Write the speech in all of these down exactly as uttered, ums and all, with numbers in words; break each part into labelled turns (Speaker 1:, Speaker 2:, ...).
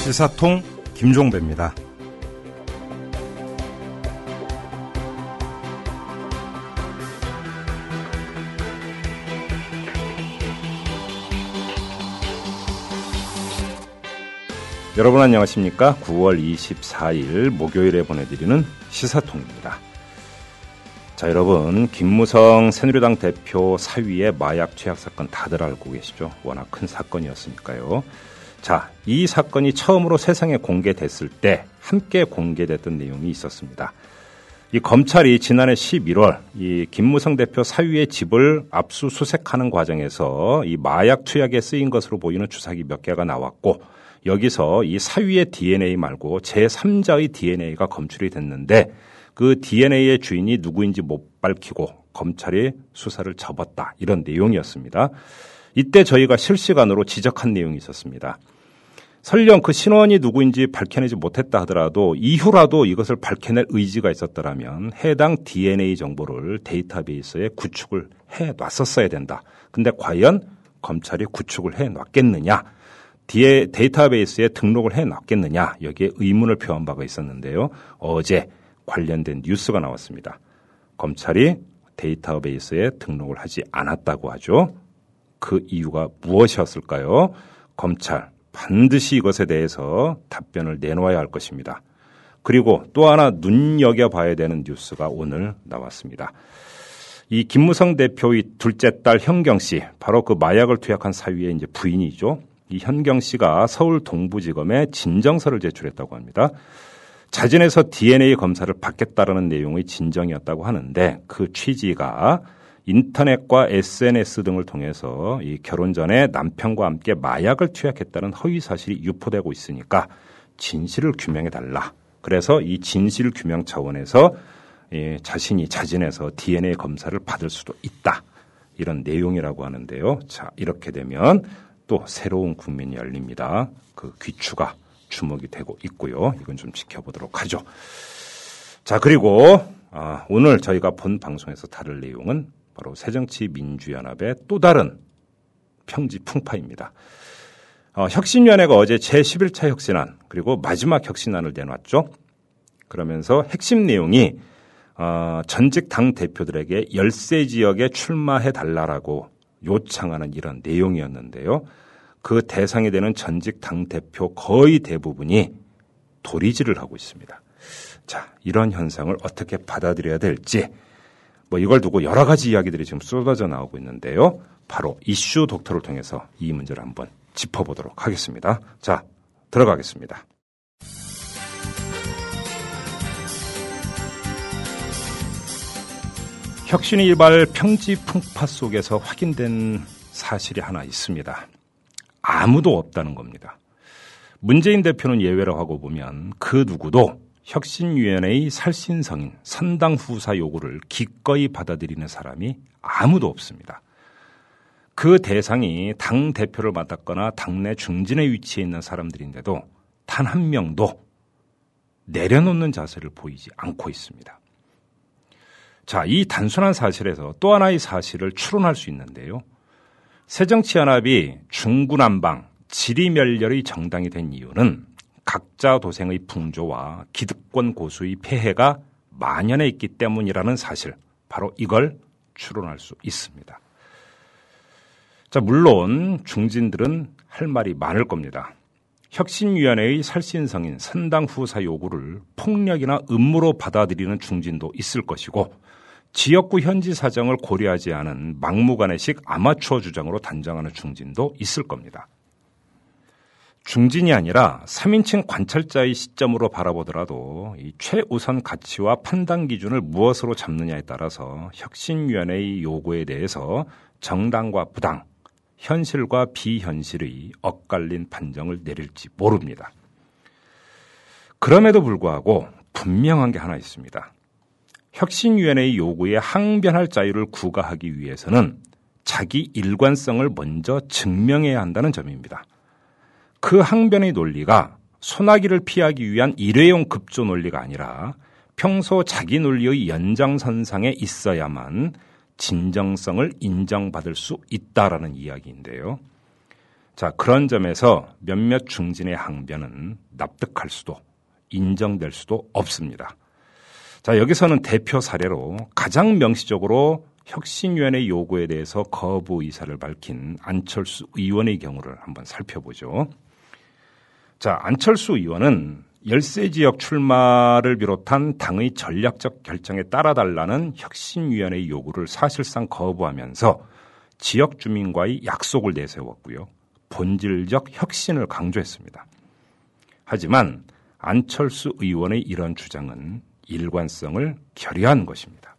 Speaker 1: 시사통 김종배입니다. 여러분 안녕하십니까? 구월 이십사일 목요일에 보내드리는 시사통입니다. 자, 여러분, 김무성 새누리당 대표 사위의 마약 투약 사건 다들 알고 계시죠? 워낙 큰 사건이었으니까요. 자, 이 사건이 처음으로 세상에 공개됐을 때 함께 공개됐던 내용이 있었습니다. 이 검찰이 지난해 십일월 이 김무성 대표 사위의 집을 압수수색하는 과정에서 이 마약 투약에 쓰인 것으로 보이는 주사기 몇 개가 나왔고, 여기서 이 사위의 디엔에이 말고 제삼자의 디엔에이가 검출이 됐는데, 그 디엔에이의 주인이 누구인지 못 밝히고 검찰이 수사를 접었다, 이런 내용이었습니다. 이때 저희가 실시간으로 지적한 내용이 있었습니다. 설령 그 신원이 누구인지 밝혀내지 못했다 하더라도 이후라도 이것을 밝혀낼 의지가 있었더라면 해당 디엔에이 정보를 데이터베이스에 구축을 해놨었어야 된다. 근데 과연 검찰이 구축을 해놨겠느냐, 디에, 데이터베이스에 등록을 해놨겠느냐, 여기에 의문을 표한 바가 있었는데요. 어제 관련된 뉴스가 나왔습니다. 검찰이 데이터베이스에 등록을 하지 않았다고 하죠. 그 이유가 무엇이었을까요? 검찰 반드시 이것에 대해서 답변을 내놓아야 할 것입니다. 그리고 또 하나 눈여겨봐야 되는 뉴스가 오늘 나왔습니다. 이 김무성 대표의 둘째 딸 현경 씨, 바로 그 마약을 투약한 사위의 이제 부인이죠. 이 현경 씨가 서울 동부지검에 진정서를 제출했다고 합니다. 자진해서 디엔에이 검사를 받겠다라는 내용의 진정이었다고 하는데, 그 취지가 인터넷과 에스엔에스 등을 통해서 이 결혼 전에 남편과 함께 마약을 투약했다는 허위 사실이 유포되고 있으니까 진실을 규명해달라. 그래서 이 진실 규명 차원에서 이 자신이 자진해서 디엔에이 검사를 받을 수도 있다, 이런 내용이라고 하는데요. 자, 이렇게 되면 또 새로운 국면이 열립니다. 그 귀추가 주목이 되고 있고요. 이건 좀 지켜보도록 하죠. 자, 그리고 아, 오늘 저희가 본 방송에서 다룰 내용은 바로 새정치민주연합의 또 다른 평지 풍파입니다. 어, 혁신위원회가 어제 제십일 차 혁신안, 그리고 마지막 혁신안을 내놨죠. 그러면서 핵심 내용이 어, 전직 당 대표들에게 열세 지역에 출마해달라고 요청하는 이런 내용이었는데요. 그 대상이 되는 전직 당대표 거의 대부분이 도리질을 하고 있습니다. 자, 이런 현상을 어떻게 받아들여야 될지, 뭐 이걸 두고 여러 가지 이야기들이 지금 쏟아져 나오고 있는데요. 바로 이슈 독터를 통해서 이 문제를 한번 짚어보도록 하겠습니다. 자, 들어가겠습니다. 혁신이 일발 평지 풍파 속에서 확인된 사실이 하나 있습니다. 아무도 없다는 겁니다. 문재인 대표는 예외로 하고 보면 그 누구도 혁신위원회의 살신성인 선당 후사 요구를 기꺼이 받아들이는 사람이 아무도 없습니다. 그 대상이 당 대표를 맡았거나 당내 중진의 위치에 있는 사람들인데도 단 한 명도 내려놓는 자세를 보이지 않고 있습니다. 자, 이 단순한 사실에서 또 하나의 사실을 추론할 수 있는데요. 새정치연합이 중구난방, 지리멸렬의 정당이 된 이유는 각자 도생의 풍조와 기득권 고수의 폐해가 만연해 있기 때문이라는 사실, 바로 이걸 추론할 수 있습니다. 자, 물론 중진들은 할 말이 많을 겁니다. 혁신위원회의 살신성인 선당 후사 요구를 폭력이나 음모로 받아들이는 중진도 있을 것이고, 지역구 현지 사정을 고려하지 않은 막무가내식 아마추어 주장으로 단정하는 중진도 있을 겁니다. 중진이 아니라 삼인칭 관찰자의 시점으로 바라보더라도 이 최우선 가치와 판단 기준을 무엇으로 잡느냐에 따라서 혁신위원회의 요구에 대해서 정당과 부당, 현실과 비현실의 엇갈린 판정을 내릴지 모릅니다. 그럼에도 불구하고 분명한 게 하나 있습니다. 혁신위원회의 요구에 항변할 자유를 구가하기 위해서는 자기 일관성을 먼저 증명해야 한다는 점입니다. 그 항변의 논리가 소나기를 피하기 위한 일회용 급조 논리가 아니라 평소 자기 논리의 연장선상에 있어야만 진정성을 인정받을 수 있다라는 이야기인데요. 자, 그런 점에서 몇몇 중진의 항변은 납득할 수도 인정될 수도 없습니다. 자, 여기서는 대표 사례로 가장 명시적으로 혁신위원회 요구에 대해서 거부 의사를 밝힌 안철수 의원의 경우를 한번 살펴보죠. 자, 안철수 의원은 열세 지역 출마를 비롯한 당의 전략적 결정에 따라달라는 혁신위원회 요구를 사실상 거부하면서 지역 주민과의 약속을 내세웠고요. 본질적 혁신을 강조했습니다. 하지만 안철수 의원의 이런 주장은 일관성을 결여한 것입니다.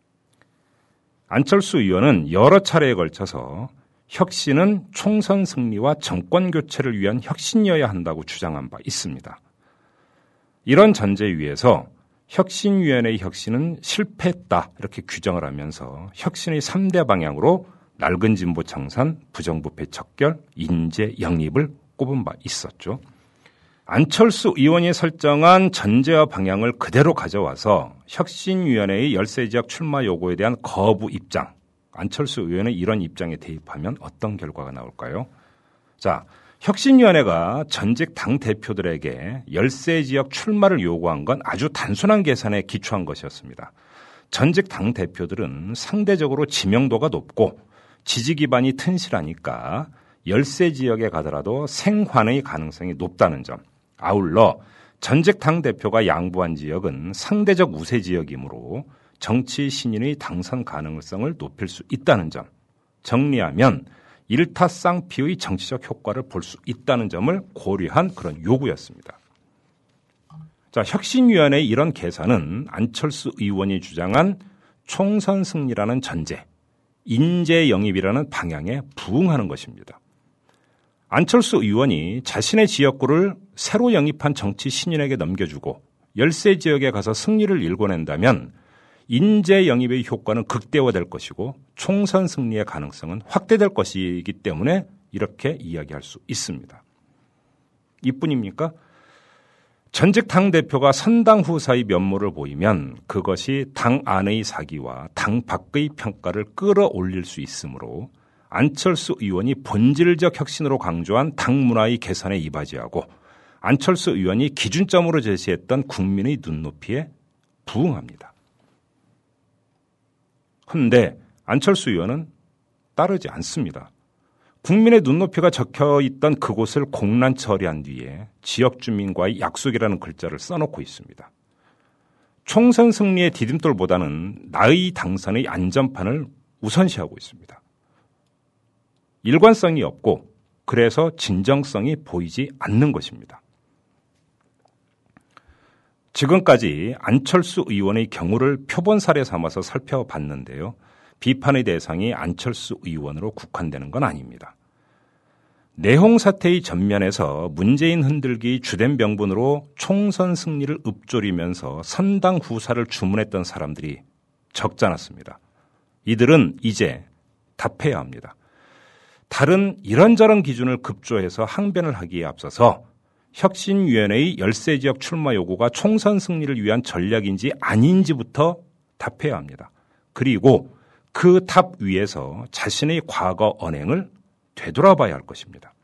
Speaker 1: 안철수 의원은 여러 차례에 걸쳐서 혁신은 총선 승리와 정권 교체를 위한 혁신이어야 한다고 주장한 바 있습니다. 이런 전제 위에서 혁신위원회의 혁신은 실패했다 이렇게 규정을 하면서 혁신의 삼 대 방향으로 낡은 진보 청산, 부정부패 척결, 인재 영입을 꼽은 바 있었죠. 안철수 의원이 설정한 전제와 방향을 그대로 가져와서 혁신위원회의 열세 지역 출마 요구에 대한 거부 입장, 안철수 의원의 이런 입장에 대입하면 어떤 결과가 나올까요? 자, 혁신위원회가 전직 당대표들에게 열세 지역 출마를 요구한 건 아주 단순한 계산에 기초한 것이었습니다. 전직 당대표들은 상대적으로 지명도가 높고 지지 기반이 튼실하니까 열세 지역에 가더라도 생환의 가능성이 높다는 점. 아울러 전직 당대표가 양보한 지역은 상대적 우세 지역이므로 정치 신인의 당선 가능성을 높일 수 있다는 점. 정리하면 일타쌍피의 정치적 효과를 볼 수 있다는 점을 고려한 그런 요구였습니다. 자, 혁신위원회의 이런 계산은 안철수 의원이 주장한 총선 승리라는 전제, 인재 영입이라는 방향에 부응하는 것입니다. 안철수 의원이 자신의 지역구를 새로 영입한 정치 신인에게 넘겨주고 열세 지역에 가서 승리를 일궈낸다면 인재 영입의 효과는 극대화될 것이고 총선 승리의 가능성은 확대될 것이기 때문에 이렇게 이야기할 수 있습니다. 이뿐입니까? 전직 당대표가 선당 후사의 면모를 보이면 그것이 당 안의 사기와 당 밖의 평가를 끌어올릴 수 있으므로 안철수 의원이 본질적 혁신으로 강조한 당 문화의 개선에 이바지하고 안철수 의원이 기준점으로 제시했던 국민의 눈높이에 부응합니다. 그런데 안철수 의원은 따르지 않습니다. 국민의 눈높이가 적혀있던 그곳을 공란 처리한 뒤에 지역 주민과의 약속이라는 글자를 써놓고 있습니다. 총선 승리의 디딤돌보다는 나의 당선의 안전판을 우선시하고 있습니다. 일관성이 없고 그래서 진정성이 보이지 않는 것입니다. 지금까지 안철수 의원의 경우를 표본 사례 삼아서 살펴봤는데요. 비판의 대상이 안철수 의원으로 국한되는 건 아닙니다. 내홍 사태의 전면에서 문재인 흔들기 주된 명분으로 총선 승리를 읊조리면서 선당 후사를 주문했던 사람들이 적지 않았습니다. 이들은 이제 답해야 합니다. 다른 이런저런 기준을 급조해서 항변을 하기에 앞서서 혁신위원회의 열세 지역 출마 요구가 총선 승리를 위한 전략인지 아닌지부터 답해야 합니다. 그리고 그 답 위에서 자신의 과거 언행을 되돌아봐야 할 것입니다.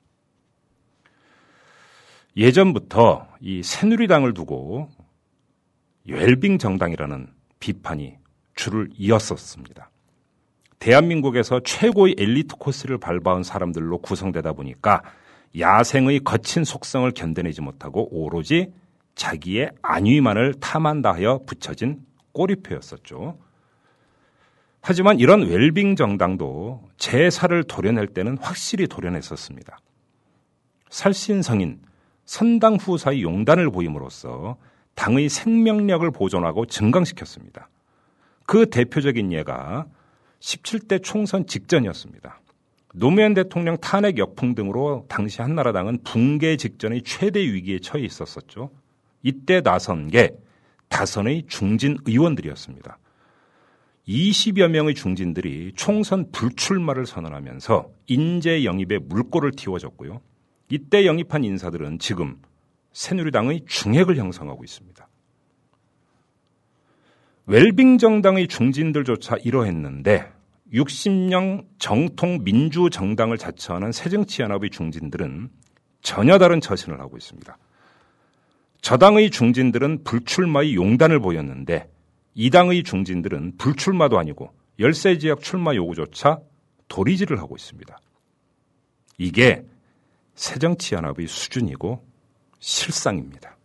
Speaker 1: 예전부터 이 새누리당을 두고 웰빙 정당이라는 비판이 줄을 이었었습니다. 대한민국에서 최고의 엘리트 코스를 밟아온 사람들로 구성되다 보니까 야생의 거친 속성을 견뎌내지 못하고 오로지 자기의 안위만을 탐한다 하여 붙여진 꼬리표였었죠. 하지만 이런 웰빙 정당도 제사를 도려낼 때는 확실히 도려냈었습니다. 살신성인 선당 후사의 용단을 보임으로써 당의 생명력을 보존하고 증강시켰습니다. 그 대표적인 예가 십칠 대 총선 직전이었습니다. 노무현 대통령 탄핵 역풍 등으로 당시 한나라당은 붕괴 직전의 최대 위기에 처해 있었었죠. 이때 나선 게 다선의 중진 의원들이었습니다. 이십여 명의 중진들이 총선 불출마를 선언하면서 인재 영입에 물꼬를 틔워줬고요. 이때 영입한 인사들은 지금 새누리당의 중핵을 형성하고 있습니다. 웰빙 정당의 중진들조차 이러했는데 육십 년 정통 민주정당을 자처하는 새정치연합의 중진들은 전혀 다른 처신을 하고 있습니다. 저당의 중진들은 불출마의 용단을 보였는데 이 당의 중진들은 불출마도 아니고 열세 지역 출마 요구조차 도리지를 하고 있습니다. 이게 새정치연합의 수준이고 실상입니다.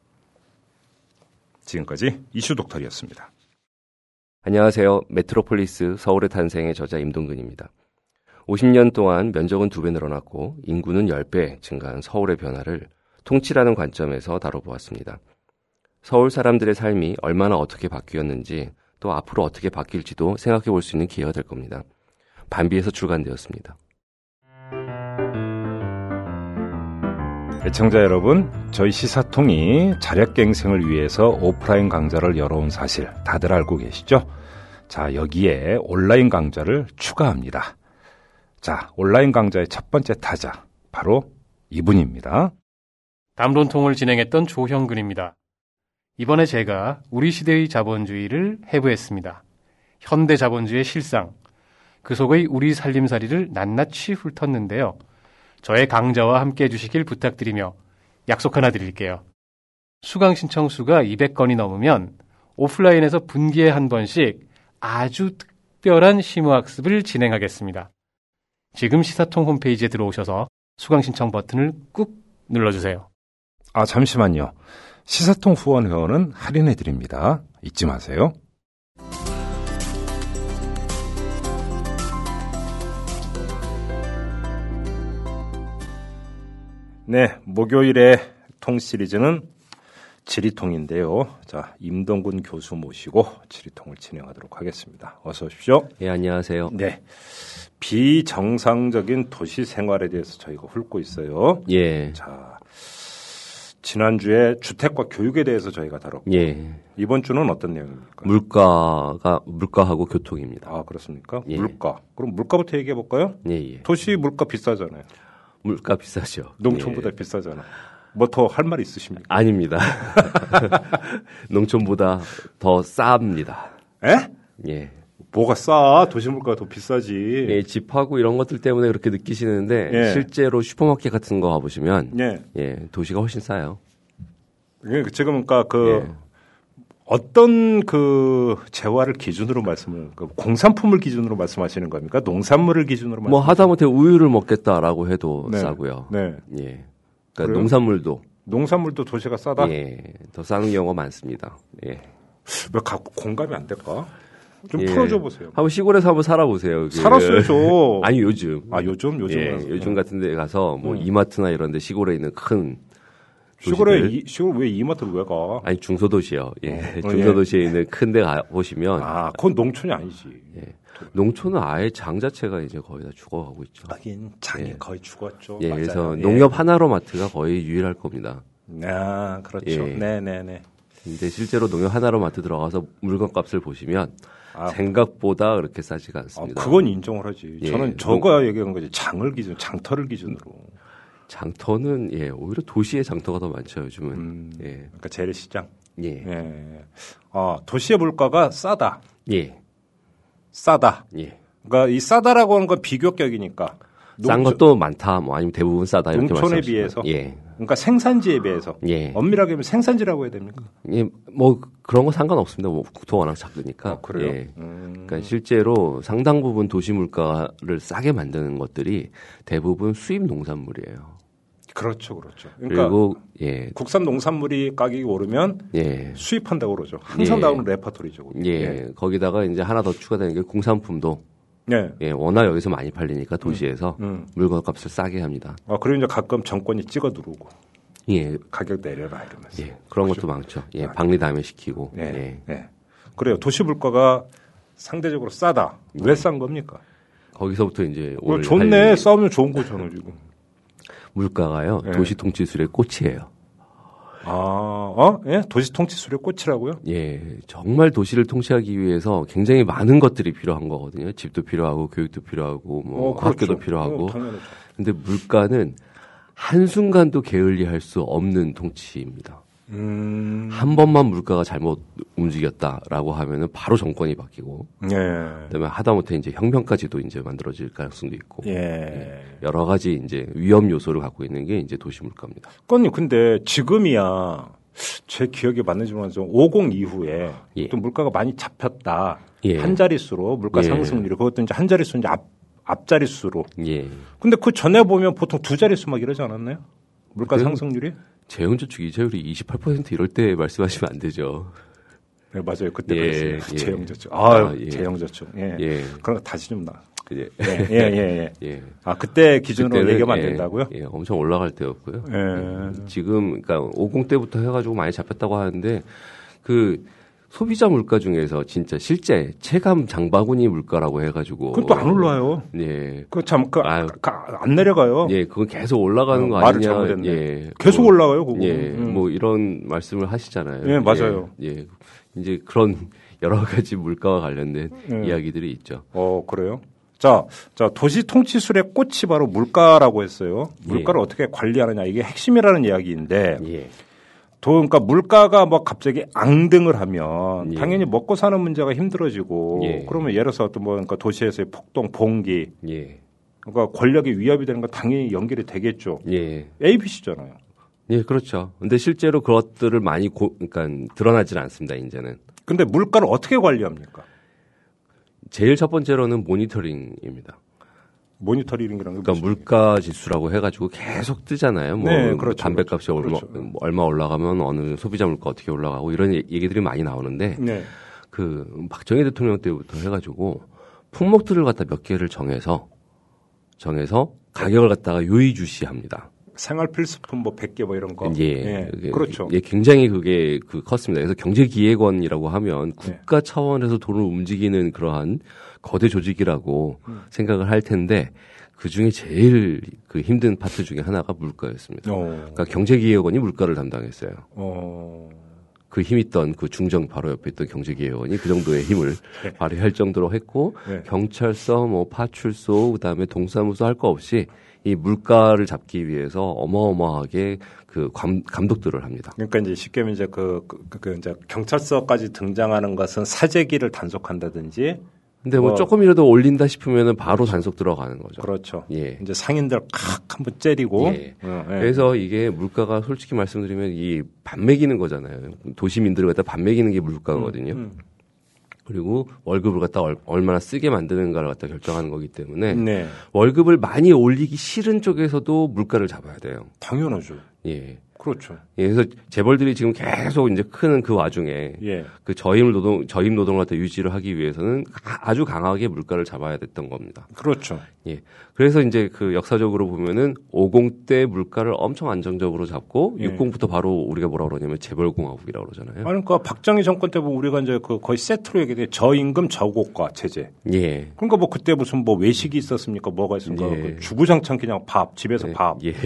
Speaker 1: 지금까지 이슈 독터리였습니다.
Speaker 2: 안녕하세요. 메트로폴리스 서울의 탄생의 저자 임동근입니다. 오십 년 동안 면적은 두 배 늘어났고 인구는 십 배 증가한 서울의 변화를 통치라는 관점에서 다뤄보았습니다. 서울 사람들의 삶이 얼마나 어떻게 바뀌었는지 또 앞으로 어떻게 바뀔지도 생각해 볼 수 있는 기회가 될 겁니다. 반비에서 출간되었습니다.
Speaker 1: 애청자 여러분, 저희 시사통이 자력갱생을 위해서 오프라인 강좌를 열어온 사실 다들 알고 계시죠? 자, 여기에 온라인 강좌를 추가합니다. 자, 온라인 강좌의 첫 번째 타자, 바로 이분입니다.
Speaker 3: 담론통을 진행했던 조형근입니다. 이번에 제가 우리 시대의 자본주의를 해부했습니다. 현대 자본주의의 실상, 그 속의 우리 살림살이를 낱낱이 훑었는데요. 저의 강좌와 함께 해주시길 부탁드리며 약속 하나 드릴게요. 수강 신청 수가 이백 건이 넘으면 오프라인에서 분기에 한 번씩 아주 특별한 심우학습을 진행하겠습니다. 지금 시사통 홈페이지에 들어오셔서 수강 신청 버튼을 꾹 눌러주세요.
Speaker 1: 아, 잠시만요. 시사통 후원 회원은 할인해드립니다. 잊지 마세요. 네, 목요일의 통 시리즈는 지리통인데요. 자, 임동근 교수 모시고 지리통을 진행하도록 하겠습니다. 어서 오십시오.
Speaker 2: 예, 안녕하세요.
Speaker 1: 네, 비정상적인 도시 생활에 대해서 저희가 훑고 있어요.
Speaker 2: 예.
Speaker 1: 자, 지난주에 주택과 교육에 대해서 저희가 다뤘고,
Speaker 2: 예.
Speaker 1: 이번 주는 어떤 내용입니까?
Speaker 2: 물가가 물가하고 교통입니다.
Speaker 1: 아, 그렇습니까?
Speaker 2: 예.
Speaker 1: 물가. 그럼 물가부터 얘기해 볼까요?
Speaker 2: 예, 예.
Speaker 1: 도시 물가 비싸잖아요.
Speaker 2: 물가 비싸죠.
Speaker 1: 농촌보다
Speaker 2: 예.
Speaker 1: 비싸잖아. 뭐 더 할 말 있으십니까?
Speaker 2: 아닙니다. 농촌보다 더 쌉니다.
Speaker 1: 에?
Speaker 2: 예.
Speaker 1: 뭐가 싸? 도시 물가가 더 비싸지.
Speaker 2: 예, 집하고 이런 것들 때문에 그렇게 느끼시는데
Speaker 1: 예.
Speaker 2: 실제로 슈퍼마켓 같은 거 가보시면
Speaker 1: 예.
Speaker 2: 예, 도시가 훨씬 싸요.
Speaker 1: 예, 지금 그러니까 그
Speaker 2: 예.
Speaker 1: 어떤 그 재화를 기준으로 말씀을 그 공산품을 기준으로 말씀하시는 겁니까? 농산물을 기준으로 말씀?
Speaker 2: 뭐 하다못해 우유를 먹겠다라고 해도
Speaker 1: 네.
Speaker 2: 싸고요.
Speaker 1: 네.
Speaker 2: 예. 그러니까
Speaker 1: 그래요?
Speaker 2: 농산물도
Speaker 1: 농산물도 도시가 싸다.
Speaker 2: 예, 더 싸는 경우가 많습니다. 예.
Speaker 1: 왜 갖고 공감이 안 될까? 좀
Speaker 2: 예.
Speaker 1: 풀어줘 보세요.
Speaker 2: 한번 시골에서 한번 살아보세요. 그.
Speaker 1: 살았어요.
Speaker 2: 아니 요즘.
Speaker 1: 아 요즘 요즘
Speaker 2: 예, 요즘 같은 데 가서 뭐
Speaker 1: 음.
Speaker 2: 이마트나 이런 데 시골에 있는 큰
Speaker 1: 시골에
Speaker 2: 도시들.
Speaker 1: 이, 시골 왜 이마트를 왜 가?
Speaker 2: 아니 중소도시요. 예.
Speaker 1: 어,
Speaker 2: 중소도시에 있는 큰 데 가 보시면
Speaker 1: 아, 그건 농촌이 아니지.
Speaker 2: 예. 농촌은 아예 장 자체가 이제 거의 다 죽어가고 있죠.
Speaker 1: 하긴 장이
Speaker 2: 예.
Speaker 1: 거의 죽었죠.
Speaker 2: 예,
Speaker 1: 맞아요.
Speaker 2: 그래서
Speaker 1: 예.
Speaker 2: 농협 하나로 마트가 거의 유일할 겁니다.
Speaker 1: 아, 그렇죠.
Speaker 2: 예.
Speaker 1: 네, 네, 네.
Speaker 2: 근데 실제로 농협 하나로 마트 들어가서 물건값을 보시면
Speaker 1: 아,
Speaker 2: 생각보다 그렇게 싸지가
Speaker 1: 아,
Speaker 2: 않습니다.
Speaker 1: 그건 인정을 하지.
Speaker 2: 예.
Speaker 1: 저는 저거 얘기한 거지. 장을 기준, 장터를 기준으로.
Speaker 2: 장터는 예 오히려 도시의 장터가 더 많죠 요즘은.
Speaker 1: 음,
Speaker 2: 예.
Speaker 1: 그러니까 재래시장.
Speaker 2: 예.
Speaker 1: 예. 아, 도시의 물가가 싸다.
Speaker 2: 예.
Speaker 1: 싸다.
Speaker 2: 예.
Speaker 1: 그러니까 이 싸다라고 하는 건 비교격이니까.
Speaker 2: 싼
Speaker 1: 농촌-
Speaker 2: 것도 많다, 뭐 아니면 대부분 싸다 이렇게
Speaker 1: 농촌에
Speaker 2: 말씀하시면.
Speaker 1: 비해서?
Speaker 2: 예,
Speaker 1: 그러니까 생산지에 비해서.
Speaker 2: 예,
Speaker 1: 엄밀하게 하면 생산지라고 해야 됩니까?
Speaker 2: 예, 뭐 그런 거 상관없습니다. 뭐 국토가 워낙 작으니까.
Speaker 1: 아, 그래요?
Speaker 2: 예.
Speaker 1: 음.
Speaker 2: 그러니까 실제로 상당 부분 도시 물가를 싸게 만드는 것들이 대부분 수입 농산물이에요.
Speaker 1: 그렇죠, 그렇죠. 그러니까
Speaker 2: 그리고 예,
Speaker 1: 국산 농산물이 가격이 오르면
Speaker 2: 예,
Speaker 1: 수입한다고 그러죠. 항상
Speaker 2: 예.
Speaker 1: 나오는 레퍼토리죠. 그게.
Speaker 2: 예, 거기다가 이제 하나 더 추가되는 게 공산품도
Speaker 1: 예.
Speaker 2: 예, 워낙 여기서 많이 팔리니까 도시에서
Speaker 1: 음.
Speaker 2: 물건값을 싸게 합니다.
Speaker 1: 아, 그리고 이제 가끔 정권이 찍어 누르고
Speaker 2: 예,
Speaker 1: 가격 내려라 이러면서.
Speaker 2: 예, 그런 것도 많죠. 예, 박리담회 시키고.
Speaker 1: 예.
Speaker 2: 예.
Speaker 1: 예. 그래요. 도시 물가가 상대적으로 싸다. 왜 싼 겁니까?
Speaker 2: 거기서부터 이제
Speaker 1: 어,
Speaker 2: 오늘
Speaker 1: 좋네.
Speaker 2: 할
Speaker 1: 싸우면 좋은 거잖아, 지금.
Speaker 2: 물가가요.
Speaker 1: 예.
Speaker 2: 도시 통치술의 꽃이에요.
Speaker 1: 아, 어? 예? 도시 통치술의 꽃이라고요?
Speaker 2: 예, 정말 도시를 통치하기 위해서 굉장히 많은 것들이 필요한 거거든요. 집도 필요하고 교육도 필요하고 뭐
Speaker 1: 어, 그렇죠.
Speaker 2: 학교도 필요하고.
Speaker 1: 어, 당연하죠.
Speaker 2: 근데 물가는 한순간도 게을리할 수 없는 통치입니다.
Speaker 1: 음.
Speaker 2: 한 번만 물가가 잘못 움직였다라고 하면은 바로 정권이 바뀌고,
Speaker 1: 예.
Speaker 2: 그다음에 하다못해 이제 혁명까지도 이제 만들어질 가능성도 있고,
Speaker 1: 예.
Speaker 2: 예. 여러 가지 이제 위험 요소를 갖고 있는 게 이제 도시 물가입니다.
Speaker 1: 그건요, 근데 지금이야 제 기억에 맞는지 모르겠지만 오십 이후에
Speaker 2: 예.
Speaker 1: 또 물가가 많이 잡혔다.
Speaker 2: 예.
Speaker 1: 한 자릿수로 물가
Speaker 2: 예.
Speaker 1: 상승률이 그것도 이제 한 자릿수 이제 앞 앞자릿수로.
Speaker 2: 예.
Speaker 1: 근데 그 전에 보면 보통 두 자릿수 막 이러지 않았나요? 물가
Speaker 2: 그때는
Speaker 1: 상승률이?
Speaker 2: 재형저축 이자율이 이십팔 퍼센트 이럴 때 말씀하시면 안 되죠.
Speaker 1: 네, 맞아요. 그때
Speaker 2: 예,
Speaker 1: 그랬어요.
Speaker 2: 예.
Speaker 1: 재형저축. 아유,
Speaker 2: 아, 예.
Speaker 1: 재형저축. 예.
Speaker 2: 예.
Speaker 1: 그런 거 다시 좀 나.
Speaker 2: 예.
Speaker 1: 예, 예, 예, 예.
Speaker 2: 예.
Speaker 1: 아, 그때 기준으로
Speaker 2: 그때는,
Speaker 1: 얘기하면 안
Speaker 2: 예,
Speaker 1: 된다고요?
Speaker 2: 예, 엄청 올라갈 때였고요.
Speaker 1: 예.
Speaker 2: 지금, 그러니까 오십 때부터 해가지고 많이 잡혔다고 하는데, 그, 소비자 물가 중에서 진짜 실제 체감 장바구니 물가라고 해가지고.
Speaker 1: 그건 또 안 올라요.
Speaker 2: 예.
Speaker 1: 그 참, 그,
Speaker 2: 아유.
Speaker 1: 그, 안 내려가요.
Speaker 2: 예, 그건 계속 올라가는
Speaker 1: 어,
Speaker 2: 거
Speaker 1: 말을
Speaker 2: 아니냐.
Speaker 1: 잘못했네.
Speaker 2: 예.
Speaker 1: 계속
Speaker 2: 뭐,
Speaker 1: 올라가요, 그거.
Speaker 2: 예,
Speaker 1: 음.
Speaker 2: 뭐 이런 말씀을 하시잖아요.
Speaker 1: 예, 맞아요.
Speaker 2: 예, 예. 이제 그런 여러 가지 물가와 관련된
Speaker 1: 예.
Speaker 2: 이야기들이 있죠.
Speaker 1: 어, 그래요? 자, 자, 도시 통치술의 꽃이 바로 물가라고 했어요. 물가를
Speaker 2: 예.
Speaker 1: 어떻게 관리하느냐. 이게 핵심이라는 이야기인데.
Speaker 2: 예.
Speaker 1: 도, 그러니까 물가가 뭐 갑자기 앙등을 하면
Speaker 2: 예.
Speaker 1: 당연히 먹고 사는 문제가 힘들어지고
Speaker 2: 예.
Speaker 1: 그러면 예를 들어서 또 뭐 그러니까 도시에서의 폭동, 봉기
Speaker 2: 예.
Speaker 1: 그러니까 권력이 위협이 되는 건 당연히 연결이 되겠죠.
Speaker 2: 예.
Speaker 1: 에이비씨잖아요.
Speaker 2: 예, 그렇죠. 근데 실제로 그것들을 많이 고, 그러니까 드러나지는 않습니다, 이제는.
Speaker 1: 근데 물가를 어떻게 관리합니까?
Speaker 2: 제일 첫 번째로는 모니터링입니다.
Speaker 1: 모니터링이라는 게
Speaker 2: 그러니까
Speaker 1: 무슨
Speaker 2: 물가 지수라고 해가지고 계속 뜨잖아요. 뭐
Speaker 1: 네, 그렇죠,
Speaker 2: 담배값이
Speaker 1: 그렇죠,
Speaker 2: 얼마,
Speaker 1: 그렇죠.
Speaker 2: 뭐 얼마 올라가면 어느 소비자 물가 어떻게 올라가고 이런 얘기들이 많이 나오는데
Speaker 1: 네.
Speaker 2: 그 박정희 대통령 때부터 해가지고 품목들을 갖다 몇 개를 정해서 정해서 가격을 갖다가 요의주시합니다.
Speaker 1: 생활 필수품 뭐 백 개 뭐 이런 거.
Speaker 2: 예,
Speaker 1: 예. 그렇죠.
Speaker 2: 예, 굉장히 그게 그 컸습니다. 그래서 경제기획원이라고 하면 국가 차원에서 돈을 움직이는 그러한 거대 조직이라고
Speaker 1: 음.
Speaker 2: 생각을 할 텐데 그 중에 제일 그 힘든 파트 중에 하나가 물가였습니다.
Speaker 1: 어.
Speaker 2: 그러니까 경제기획원이 물가를 담당했어요.
Speaker 1: 어.
Speaker 2: 그 힘 있던 그 중정 바로 옆에 있던 경제기획원이 그 정도의 힘을
Speaker 1: 네.
Speaker 2: 발휘할 정도로 했고
Speaker 1: 네.
Speaker 2: 경찰서, 뭐 파출소, 그다음에 동사무소 할 거 없이 이 물가를 잡기 위해서 어마어마하게 그 감, 감독들을 합니다.
Speaker 1: 그러니까 이제 쉽게 말하면 이제 그, 그, 그 이제 경찰서까지 등장하는 것은 사재기를 단속한다든지
Speaker 2: 근데 뭐
Speaker 1: 뭐
Speaker 2: 조금이라도 올린다 싶으면은 바로 단속 들어가는 거죠.
Speaker 1: 그렇죠.
Speaker 2: 예.
Speaker 1: 이제 상인들 칵 한번 째리고.
Speaker 2: 예.
Speaker 1: 어, 예.
Speaker 2: 그래서 이게 물가가 솔직히 말씀드리면 이 밥 먹이는 거잖아요. 도시민들을 갖다 밥 먹이는 게 물가거든요.
Speaker 1: 음,
Speaker 2: 그리고 월급을 갖다 얼, 얼마나 쓰게 만드는가를 갖다 결정하는 거기 때문에
Speaker 1: 음. 네.
Speaker 2: 월급을 많이 올리기 싫은 쪽에서도 물가를 잡아야 돼요.
Speaker 1: 당연하죠.
Speaker 2: 예.
Speaker 1: 그렇죠.
Speaker 2: 예, 그래서 재벌들이 지금 계속 이제 크는 그 와중에
Speaker 1: 예.
Speaker 2: 그 저임 노동 저임 노동을 갖다 유지를 하기 위해서는 아주 강하게 물가를 잡아야 됐던 겁니다.
Speaker 1: 그렇죠.
Speaker 2: 예. 그래서 이제 그 역사적으로 보면은 오십 때 물가를 엄청 안정적으로 잡고
Speaker 1: 예.
Speaker 2: 육십부터 바로 우리가 뭐라 그러냐면 재벌공화국이라고 그러잖아요.
Speaker 1: 아니, 그러니까 박정희 정권 때 보면 우리가 이제 그 거의 세트로 얘기돼 저임금 저고가 체제.
Speaker 2: 예.
Speaker 1: 그러니까 뭐 그때 무슨 뭐 외식이 있었습니까? 뭐가 있습니까?
Speaker 2: 예.
Speaker 1: 그 주구장창 그냥 밥, 집에서
Speaker 2: 예.
Speaker 1: 밥.
Speaker 2: 예.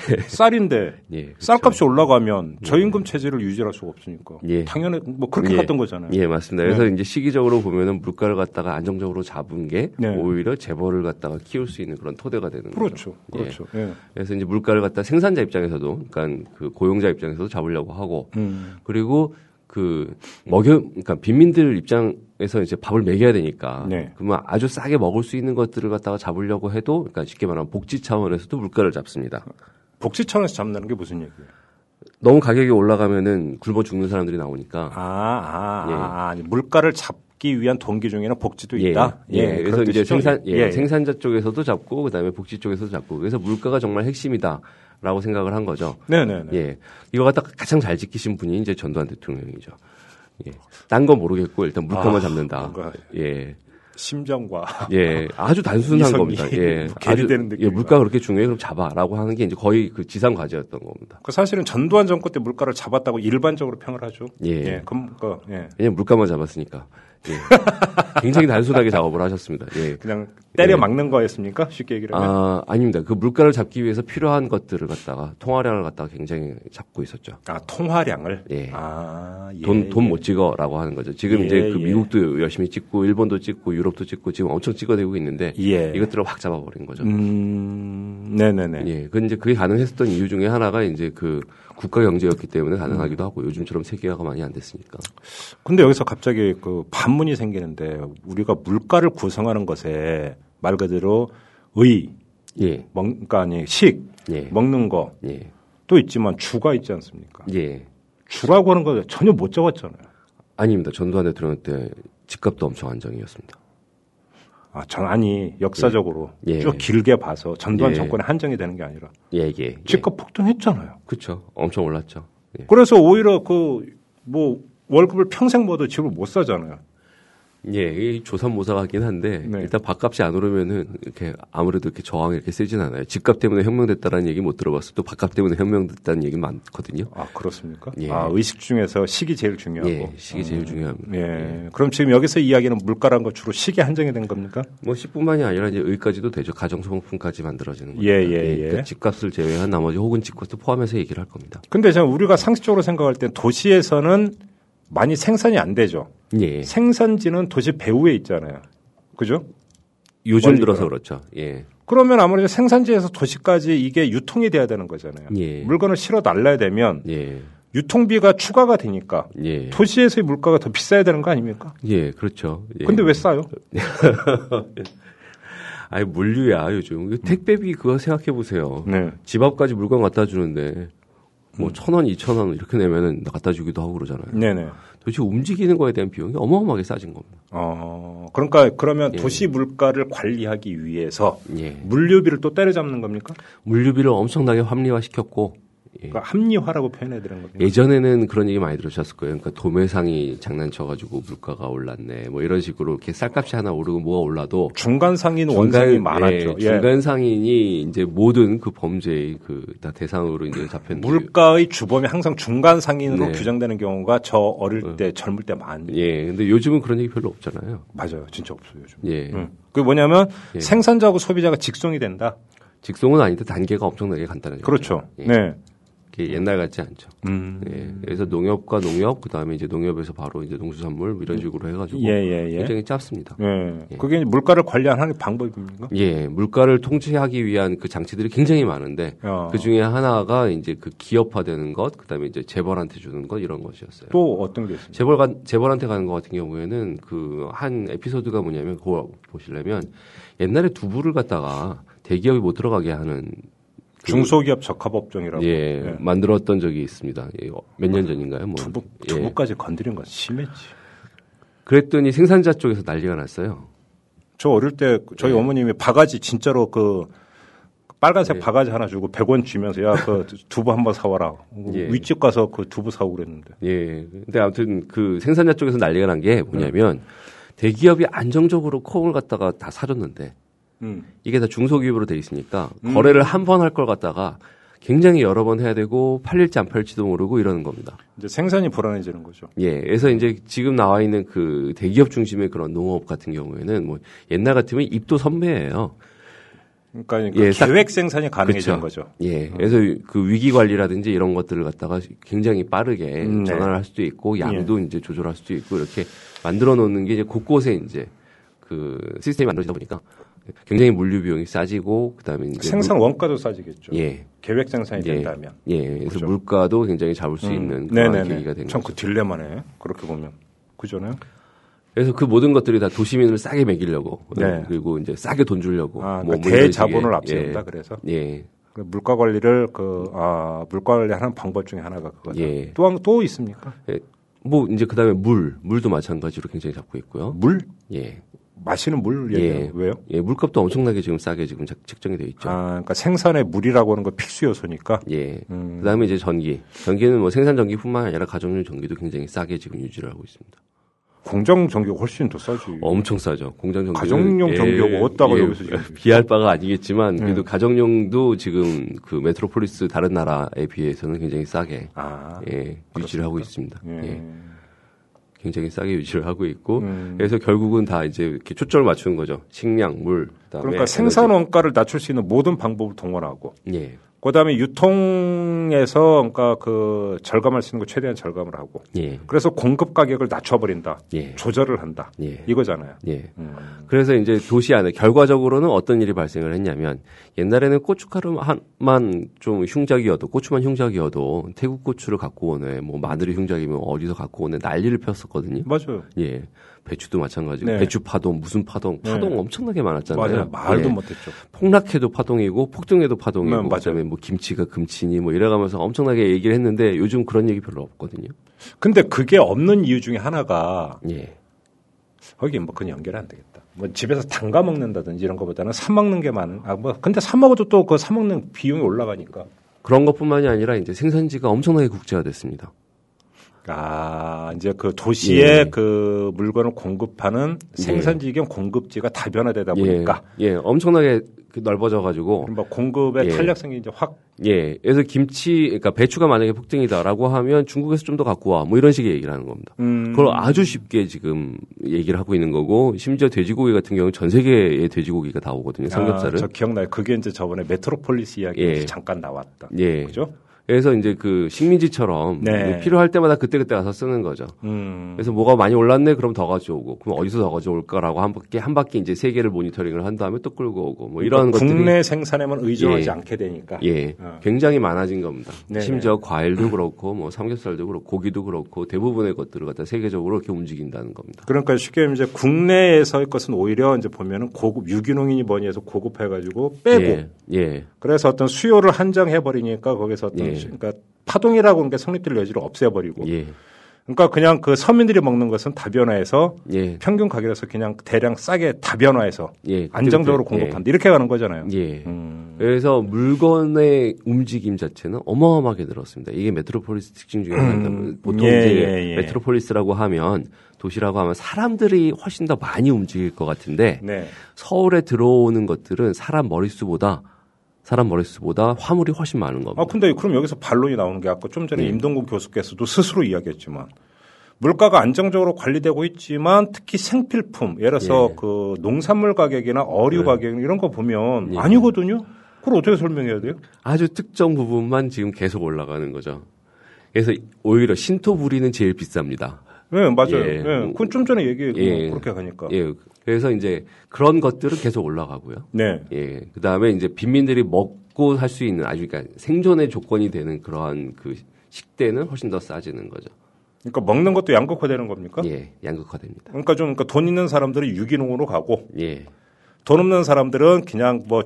Speaker 1: 쌀인데
Speaker 2: 예. 그렇죠.
Speaker 1: 쌀값이 올라가면 저임금 체제를 유지할 수가 없으니까.
Speaker 2: 예.
Speaker 1: 당연히 뭐 그렇게
Speaker 2: 예.
Speaker 1: 갔던 거잖아요.
Speaker 2: 예, 맞습니다. 그래서
Speaker 1: 네.
Speaker 2: 이제 시기적으로 보면은 물가를 갖다가 안정적으로 잡은 게
Speaker 1: 네.
Speaker 2: 오히려 재벌을 갖다가 키울 수 있는 그런 토대가 되는 거죠.
Speaker 1: 그렇죠. 그렇죠. 예.
Speaker 2: 그래서 이제 물가를 갖다 생산자 입장에서도, 그러니까 그 고용자 입장에서도 잡으려고 하고,
Speaker 1: 음.
Speaker 2: 그리고 그 먹여, 그러니까 빈민들 입장에서 이제 밥을 먹여야 되니까,
Speaker 1: 네.
Speaker 2: 그러면 아주 싸게 먹을 수 있는 것들을 갖다가 잡으려고 해도, 그러니까 쉽게 말하면 복지 차원에서도 물가를 잡습니다.
Speaker 1: 복지 차원에서 잡는다는 게 무슨 얘기예요?
Speaker 2: 너무 가격이 올라가면은 굶어 죽는 사람들이 나오니까.
Speaker 1: 아, 아,
Speaker 2: 예.
Speaker 1: 아, 아니, 물가를 잡기 위한 동기 중에는 복지도
Speaker 2: 예,
Speaker 1: 있다.
Speaker 2: 예, 그래서
Speaker 1: 그런
Speaker 2: 이제
Speaker 1: 뜻이죠?
Speaker 2: 생산, 예,
Speaker 1: 예, 예.
Speaker 2: 생산자 쪽에서도 잡고, 그 다음에 복지 쪽에서도 잡고, 그래서 물가가 정말 핵심이다라고 생각을 한 거죠.
Speaker 1: 네네네.
Speaker 2: 예, 이거 갖다 가장 잘 지키신 분이 이제 전두환 대통령이죠. 예, 딴 건 모르겠고 일단 물가만
Speaker 1: 아,
Speaker 2: 잡는다.
Speaker 1: 뭔가
Speaker 2: 예,
Speaker 1: 심정과
Speaker 2: 예, 아주 단순한
Speaker 1: 이성이
Speaker 2: 겁니다. 예,
Speaker 1: 괴리되는
Speaker 2: 예,
Speaker 1: 느낌이다.
Speaker 2: 물가가 그렇게 중요해 그럼 잡아라고 하는 게 이제 거의 그 지상 과제였던 겁니다.
Speaker 1: 그 사실은 전두환 정권 때 물가를 잡았다고 일반적으로 평을 하죠.
Speaker 2: 예.
Speaker 1: 그럼 그 예.
Speaker 2: 왜냐면 물가만 잡았으니까. 예. 굉장히 단순하게 작업을 하셨습니다. 예.
Speaker 1: 그냥 때려
Speaker 2: 예.
Speaker 1: 막는 거였습니까? 쉽게 얘기를 하면.
Speaker 2: 아, 아닙니다. 그 물가를 잡기 위해서 필요한 것들을 갖다가 통화량을 갖다가 굉장히 잡고 있었죠.
Speaker 1: 아, 통화량을.
Speaker 2: 예.
Speaker 1: 아, 예,
Speaker 2: 돈, 돈
Speaker 1: 예.
Speaker 2: 못 찍어라고 하는 거죠. 지금
Speaker 1: 예,
Speaker 2: 이제 그
Speaker 1: 예.
Speaker 2: 미국도 열심히 찍고, 일본도 찍고, 유럽도 찍고, 지금 엄청 찍어대고 있는데,
Speaker 1: 예.
Speaker 2: 이것들을 확 잡아버린 거죠.
Speaker 1: 음, 네네네.
Speaker 2: 예. 그 이제 그게 가능했었던 이유 중에 하나가 이제 그 국가 경제였기 때문에 가능하기도 하고 요즘처럼 세계화가 많이 안 됐으니까.
Speaker 1: 근데 여기서 갑자기 그 반문이 생기는데 우리가 물가를 구성하는 것에 말 그대로 의,
Speaker 2: 예.
Speaker 1: 먹, 그러니까 아니 식,
Speaker 2: 예.
Speaker 1: 먹는 거,
Speaker 2: 예.
Speaker 1: 또 있지만 주가 있지 않습니까?
Speaker 2: 예.
Speaker 1: 주라고 하는 거 전혀 못 적었잖아요.
Speaker 2: 아닙니다. 전두환 대통령 때 집값도 엄청 안정이었습니다.
Speaker 1: 아, 전 아니 역사적으로
Speaker 2: 예.
Speaker 1: 쭉 길게 봐서 전두환
Speaker 2: 예.
Speaker 1: 정권에 한정이 되는 게 아니라
Speaker 2: 예, 예.
Speaker 1: 집값 예. 폭등했잖아요.
Speaker 2: 그렇죠. 엄청 올랐죠. 예.
Speaker 1: 그래서 오히려 그 뭐 월급을 평생 모두 집을 못 사잖아요.
Speaker 2: 예, 이 조삼모사 같긴 한데 네. 일단 밥값이 안 오르면은 이렇게 아무래도 이렇게 저항이 이렇게 세진 않아요. 집값 때문에 혁명됐다라는 얘기 못 들어봤어요. 또 밥값 때문에 혁명됐다는 얘기 많거든요.
Speaker 1: 아 그렇습니까?
Speaker 2: 예.
Speaker 1: 아 의식 중에서 식이 제일 중요하고.
Speaker 2: 예, 식이 제일 음. 중요합니다.
Speaker 1: 예.
Speaker 2: 예.
Speaker 1: 그럼 지금 여기서 이야기는 물가라는 거 주로 식에 한정이 된 겁니까?
Speaker 2: 뭐 식뿐만이 아니라 이제 의까지도 되죠. 가정소모품까지 만들어지는 거죠.
Speaker 1: 예, 예, 예.
Speaker 2: 그러니까 집값을 제외한 나머지 혹은 집값도 포함해서 얘기를 할 겁니다.
Speaker 1: 근데 지금 우리가 상식적으로 생각할 때 도시에서는 많이 생산이 안 되죠.
Speaker 2: 예.
Speaker 1: 생산지는 도시 배후에 있잖아요. 그죠?
Speaker 2: 요즘 들어서 그렇죠. 예.
Speaker 1: 그러면 아무래도 생산지에서 도시까지 이게 유통이 돼야 되는 거잖아요.
Speaker 2: 예.
Speaker 1: 물건을 실어 날라야 되면
Speaker 2: 예.
Speaker 1: 유통비가 추가가 되니까
Speaker 2: 예.
Speaker 1: 도시에서의 물가가 더 비싸야 되는 거 아닙니까?
Speaker 2: 예, 그렇죠. 예.
Speaker 1: 근데 왜 싸요?
Speaker 2: 아니 물류야 요즘 택배비 그거 생각해 보세요.
Speaker 1: 네.
Speaker 2: 집 앞까지 물건 갖다 주는데 뭐 천 원, 이천 원 이렇게 내면은 갖다 주기도 하고 그러잖아요.
Speaker 1: 네네.
Speaker 2: 도대체 움직이는 거에 대한 비용이 어마어마하게 싸진 겁니다.
Speaker 1: 어, 그러니까 그러면
Speaker 2: 예.
Speaker 1: 도시 물가를 관리하기 위해서
Speaker 2: 예.
Speaker 1: 물류비를 또 때려잡는 겁니까?
Speaker 2: 물류비를 엄청나게 합리화시켰고. 예.
Speaker 1: 그러니까 합리화라고 표현해야 되는 겁니다.
Speaker 2: 예전에는 그런 얘기 많이 들으셨을 거예요. 그러니까 도매상이 장난쳐가지고 물가가 올랐네. 뭐 이런 식으로 이렇게 쌀값이 하나 오르고 뭐가 올라도
Speaker 1: 중간 상인 원상이 많았죠.
Speaker 2: 예, 중간 상인이 이제 모든 그 범죄의 그 다 대상으로 이제 잡혔는데
Speaker 1: 물가의 주범이 항상 중간 상인으로
Speaker 2: 네.
Speaker 1: 규정되는 경우가 저 어릴 때 어. 젊을 때 많이.
Speaker 2: 예, 근데 요즘은 그런 얘기 별로 없잖아요.
Speaker 1: 맞아요, 진짜 없어요 요즘.
Speaker 2: 예,
Speaker 1: 응. 그게 뭐냐면
Speaker 2: 예.
Speaker 1: 생산자하고 소비자가 직송이 된다.
Speaker 2: 직송은 아닌데 단계가 엄청나게 간단해요.
Speaker 1: 그렇죠.
Speaker 2: 예.
Speaker 1: 네.
Speaker 2: 옛날 같지 않죠.
Speaker 1: 음.
Speaker 2: 예. 그래서 농협과 농협, 그 다음에 이제 농협에서 바로 이제 농수산물 이런 식으로 해가지고
Speaker 1: 예, 예, 예.
Speaker 2: 굉장히 짧습니다.
Speaker 1: 예.
Speaker 2: 예.
Speaker 1: 그게 물가를 관리하는 방법입니까?
Speaker 2: 예, 물가를 통제하기 위한 그 장치들이 굉장히 많은데
Speaker 1: 어.
Speaker 2: 그 중에 하나가 이제 그 기업화되는 것, 그 다음에 이제 재벌한테 주는 것 이런 것이었어요.
Speaker 1: 또 어떤 게 있습니까?
Speaker 2: 재벌 재벌한테 가는 것 같은 경우에는 그 한 에피소드가 뭐냐면 그거 보시려면 옛날에 두부를 갖다가 대기업이 못 들어가게 하는
Speaker 1: 중소기업 적합업종이라고
Speaker 2: 예,
Speaker 1: 예.
Speaker 2: 만들었던 적이 있습니다. 예, 몇 년 전인가요? 뭐
Speaker 1: 두부,
Speaker 2: 예.
Speaker 1: 두부까지 건드린 건 심했지.
Speaker 2: 그랬더니 생산자 쪽에서 난리가 났어요.
Speaker 1: 저 어릴 때 저희
Speaker 2: 예.
Speaker 1: 어머님이 바가지 진짜로 그 빨간색
Speaker 2: 예.
Speaker 1: 바가지 하나 주고 백 원 주면서 야, 그 두부 한번 사와라.
Speaker 2: 예.
Speaker 1: 윗집 가서 그 두부 사오고 그랬는데.
Speaker 2: 예. 근데 아무튼 그 생산자 쪽에서 난리가 난 게 뭐냐면 음. 대기업이 안정적으로 콩을 갖다가 다 사줬는데
Speaker 1: 음.
Speaker 2: 이게 다 중소기업으로 돼 있으니까
Speaker 1: 음.
Speaker 2: 거래를 한 번 할 걸 갖다가 굉장히 여러 번 해야 되고 팔릴지 안 팔릴지도 모르고 이러는 겁니다.
Speaker 1: 이제 생산이 불안해지는 거죠.
Speaker 2: 예. 그래서 이제 지금 나와 있는 그 대기업 중심의 그런 농업 같은 경우에는 뭐 옛날 같으면 입도 선배예요.
Speaker 1: 그러니까, 그러니까 예, 계획 생산이 가능해지는
Speaker 2: 그쵸.
Speaker 1: 거죠.
Speaker 2: 예. 그래서 음. 그 위기 관리라든지 이런 것들을 갖다가 굉장히 빠르게 음, 네. 전환을 할 수도 있고 양도 예. 이제 조절할 수도 있고 이렇게 만들어 놓는 게 이제 곳곳에 이제 그 시스템이 만들어지다 보니까 굉장히 물류 비용이 싸지고 그다음에 이제
Speaker 1: 생산 원가도 싸지겠죠.
Speaker 2: 예.
Speaker 1: 계획 생산이
Speaker 2: 예.
Speaker 1: 된다면.
Speaker 2: 예. 그래서 그렇죠. 물가도 굉장히 잡을 수 음. 있는 그런 계기가 되는
Speaker 1: 참
Speaker 2: 거죠.
Speaker 1: 그 딜레마네. 그렇게 보면. 그죠네.
Speaker 2: 그래서 그 모든 것들이 다 도시민을 싸게 먹이려고
Speaker 1: 네.
Speaker 2: 그리고 이제 싸게 돈 주려고
Speaker 1: 아, 그러니까 뭐 대자본을 앞세운다. 예. 그래서.
Speaker 2: 예.
Speaker 1: 물가 관리를 그 아, 물가 관리하는 방법 중에 하나가 그거다.
Speaker 2: 예.
Speaker 1: 또 또 있습니까?
Speaker 2: 예. 뭐 이제 그다음에 물, 물도 마찬가지로 굉장히 잡고 있고요.
Speaker 1: 물?
Speaker 2: 예.
Speaker 1: 마시는 물 얘기해요.
Speaker 2: 예.
Speaker 1: 왜요?
Speaker 2: 예, 물값도 엄청나게 지금 싸게 지금 책정이 돼 있죠.
Speaker 1: 아, 그러니까 생산에 물이라고 하는 거 필수 요소니까.
Speaker 2: 예.
Speaker 1: 음.
Speaker 2: 그다음에 이제 전기. 전기는 뭐 생산 전기뿐만 아니라 가정용 전기도 굉장히 싸게 지금 유지를 하고 있습니다.
Speaker 1: 공장 전기가 훨씬 더 싸지.
Speaker 2: 엄청 싸죠. 공장 전기.
Speaker 1: 가정용 전기하고 어디다가
Speaker 2: 예,
Speaker 1: 여기서 지금
Speaker 2: 비할 바가 아니겠지만 그래도
Speaker 1: 예.
Speaker 2: 가정용도 지금 그 메트로폴리스 다른 나라에 비해서는 굉장히 싸게
Speaker 1: 아,
Speaker 2: 예, 유지를 하고 있습니다.
Speaker 1: 예.
Speaker 2: 예. 굉장히 싸게 유지를 하고 있고
Speaker 1: 음.
Speaker 2: 그래서 결국은 다 이제 이렇게 초점을 맞추는 거죠. 식량, 물, 그다음에
Speaker 1: 그러니까 생산 원가를 낮출 수 있는 모든 방법을 동원하고
Speaker 2: 예.
Speaker 1: 그다음에 유통에서 그러니까 그 절감할 수 있는 거 최대한 절감을 하고.
Speaker 2: 예.
Speaker 1: 그래서 공급 가격을 낮춰버린다.
Speaker 2: 예.
Speaker 1: 조절을 한다.
Speaker 2: 예.
Speaker 1: 이거잖아요.
Speaker 2: 예.
Speaker 1: 음.
Speaker 2: 그래서 이제 도시 안에 결과적으로는 어떤 일이 발생을 했냐면 옛날에는 고춧가루만 좀 흉작이어도 고추만 흉작이어도 태국 고추를 갖고 오네, 뭐 마늘이 흉작이면 어디서 갖고 오네 난리를 폈었거든요.
Speaker 1: 맞아요.
Speaker 2: 예. 배추도 마찬가지고
Speaker 1: 네.
Speaker 2: 배추 파동 무슨 파동 파동
Speaker 1: 네.
Speaker 2: 엄청나게 많았잖아요.
Speaker 1: 맞아요. 말도
Speaker 2: 예.
Speaker 1: 못했죠.
Speaker 2: 폭락해도 파동이고 폭등해도 파동이고
Speaker 1: 네,
Speaker 2: 그다음에 뭐 김치가 금치니 뭐 이래가면서 엄청나게 얘기를 했는데 요즘 그런 얘기 별로 없거든요.
Speaker 1: 근데 그게 없는 이유 중에 하나가
Speaker 2: 예.
Speaker 1: 거기 뭐 그건 연결이 안 되겠다. 뭐 집에서 담가 먹는다든지 이런 것보다는 사 먹는 게 많은. 아 뭐 근데 사 먹어도 또 그 사 먹는 비용이 올라가니까.
Speaker 2: 그런 것뿐만이 아니라 이제 생산지가 엄청나게 국제화됐습니다.
Speaker 1: 아, 이제 그 도시에
Speaker 2: 예.
Speaker 1: 그 물건을 공급하는 생산지 겸 공급지가 다변화되다 보니까.
Speaker 2: 예, 예. 엄청나게 넓어져가지고.
Speaker 1: 뭐 공급의
Speaker 2: 예.
Speaker 1: 탄력성이 이제 확.
Speaker 2: 예. 그래서 김치, 그러니까 배추가 만약에 폭등이다라고 하면 중국에서 좀 더 갖고 와. 뭐 이런 식의 얘기를 하는 겁니다.
Speaker 1: 음.
Speaker 2: 그걸 아주 쉽게 지금 얘기를 하고 있는 거고, 심지어 돼지고기 같은 경우는 전 세계의 돼지고기가 다 오거든요. 삼겹살은.
Speaker 1: 아, 저 기억나요. 그게 이제 저번에 메트로폴리스 이야기에서
Speaker 2: 예.
Speaker 1: 잠깐 나왔다.
Speaker 2: 예.
Speaker 1: 그죠?
Speaker 2: 그래서 이제 그 식민지처럼
Speaker 1: 네.
Speaker 2: 필요할 때마다 그때그때 가서 쓰는 거죠.
Speaker 1: 음.
Speaker 2: 그래서 뭐가 많이 올랐네? 그럼 더 가져오고. 그럼 어디서 더 가져올까라고 한 바퀴, 한 바퀴 이제 세계를 모니터링을 한 다음에 또 끌고 오고. 뭐 이런
Speaker 1: 그러니까
Speaker 2: 것들이.
Speaker 1: 국내 생산에만 의존하지
Speaker 2: 예.
Speaker 1: 않게 되니까.
Speaker 2: 예.
Speaker 1: 어.
Speaker 2: 굉장히 많아진 겁니다.
Speaker 1: 네네.
Speaker 2: 심지어 과일도 그렇고, 뭐 삼겹살도 그렇고, 고기도 그렇고, 대부분의 것들을 갖다 세계적으로 이렇게 움직인다는 겁니다.
Speaker 1: 그러니까 쉽게 말하면 이제 국내에서의 것은 오히려 이제 보면은 고급, 유기농이니 뭐니 해서 고급해가지고 빼고.
Speaker 2: 예. 예.
Speaker 1: 그래서 어떤 수요를 한정해버리니까 거기서 어떤,
Speaker 2: 예.
Speaker 1: 그러니까 파동이라고 하는 게 성립될 여지를 없애버리고.
Speaker 2: 예.
Speaker 1: 그러니까 그냥 그 서민들이 먹는 것은 다변화해서
Speaker 2: 예.
Speaker 1: 평균 가격에서 그냥 대량 싸게 다변화해서
Speaker 2: 예.
Speaker 1: 안정적으로
Speaker 2: 그때,
Speaker 1: 공급한다. 이렇게 가는 거잖아요.
Speaker 2: 예.
Speaker 1: 음.
Speaker 2: 그래서 물건의 움직임 자체는 어마어마하게 늘었습니다. 이게 메트로폴리스 특징 중에 하나입니다.
Speaker 1: 음.
Speaker 2: 보통
Speaker 1: 예,
Speaker 2: 이제
Speaker 1: 예, 예.
Speaker 2: 메트로폴리스라고 하면 도시라고 하면 사람들이 훨씬 더 많이 움직일 것 같은데
Speaker 1: 네.
Speaker 2: 서울에 들어오는 것들은 사람 머릿수보다 사람 머릿수보다 화물이 훨씬 많은 겁니다.
Speaker 1: 아, 근데 그럼 여기서 반론이 나오는 게 아까 좀 전에
Speaker 2: 예.
Speaker 1: 임동국 교수께서도 스스로 이야기했지만 물가가 안정적으로 관리되고 있지만 특히 생필품, 예를 들어서
Speaker 2: 예.
Speaker 1: 그 농산물 가격이나 어류
Speaker 2: 네.
Speaker 1: 가격 이런 거 보면
Speaker 2: 예.
Speaker 1: 아니거든요. 그걸 어떻게 설명해야 돼요?
Speaker 2: 아주 특정 부분만 지금 계속 올라가는 거죠. 그래서 오히려 신토부리는 제일 비쌉니다.
Speaker 1: 네, 맞아요.
Speaker 2: 예.
Speaker 1: 네, 그건 좀 전에 얘기
Speaker 2: 예.
Speaker 1: 그렇게 가니까.
Speaker 2: 예. 그래서 이제 그런 것들은 계속 올라가고요.
Speaker 1: 네.
Speaker 2: 예. 그 다음에 이제 빈민들이 먹고 살 수 있는 아주 그러니까 생존의 조건이 되는 그러한 그 식대는 훨씬 더 싸지는 거죠.
Speaker 1: 그러니까 먹는 것도 양극화되는 겁니까?
Speaker 2: 예. 양극화됩니다.
Speaker 1: 그러니까 좀 그러니까 돈 있는 사람들은 유기농으로 가고
Speaker 2: 예.
Speaker 1: 돈 없는 사람들은 그냥 뭐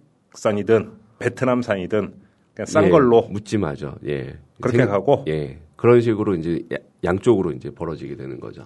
Speaker 1: 중국산이든 베트남산이든 그냥 싼
Speaker 2: 예.
Speaker 1: 걸로
Speaker 2: 묻지마죠. 예.
Speaker 1: 그렇게
Speaker 2: 생-
Speaker 1: 가고.
Speaker 2: 예. 그런 식으로 이제 야- 양쪽으로 이제 벌어지게 되는 거죠.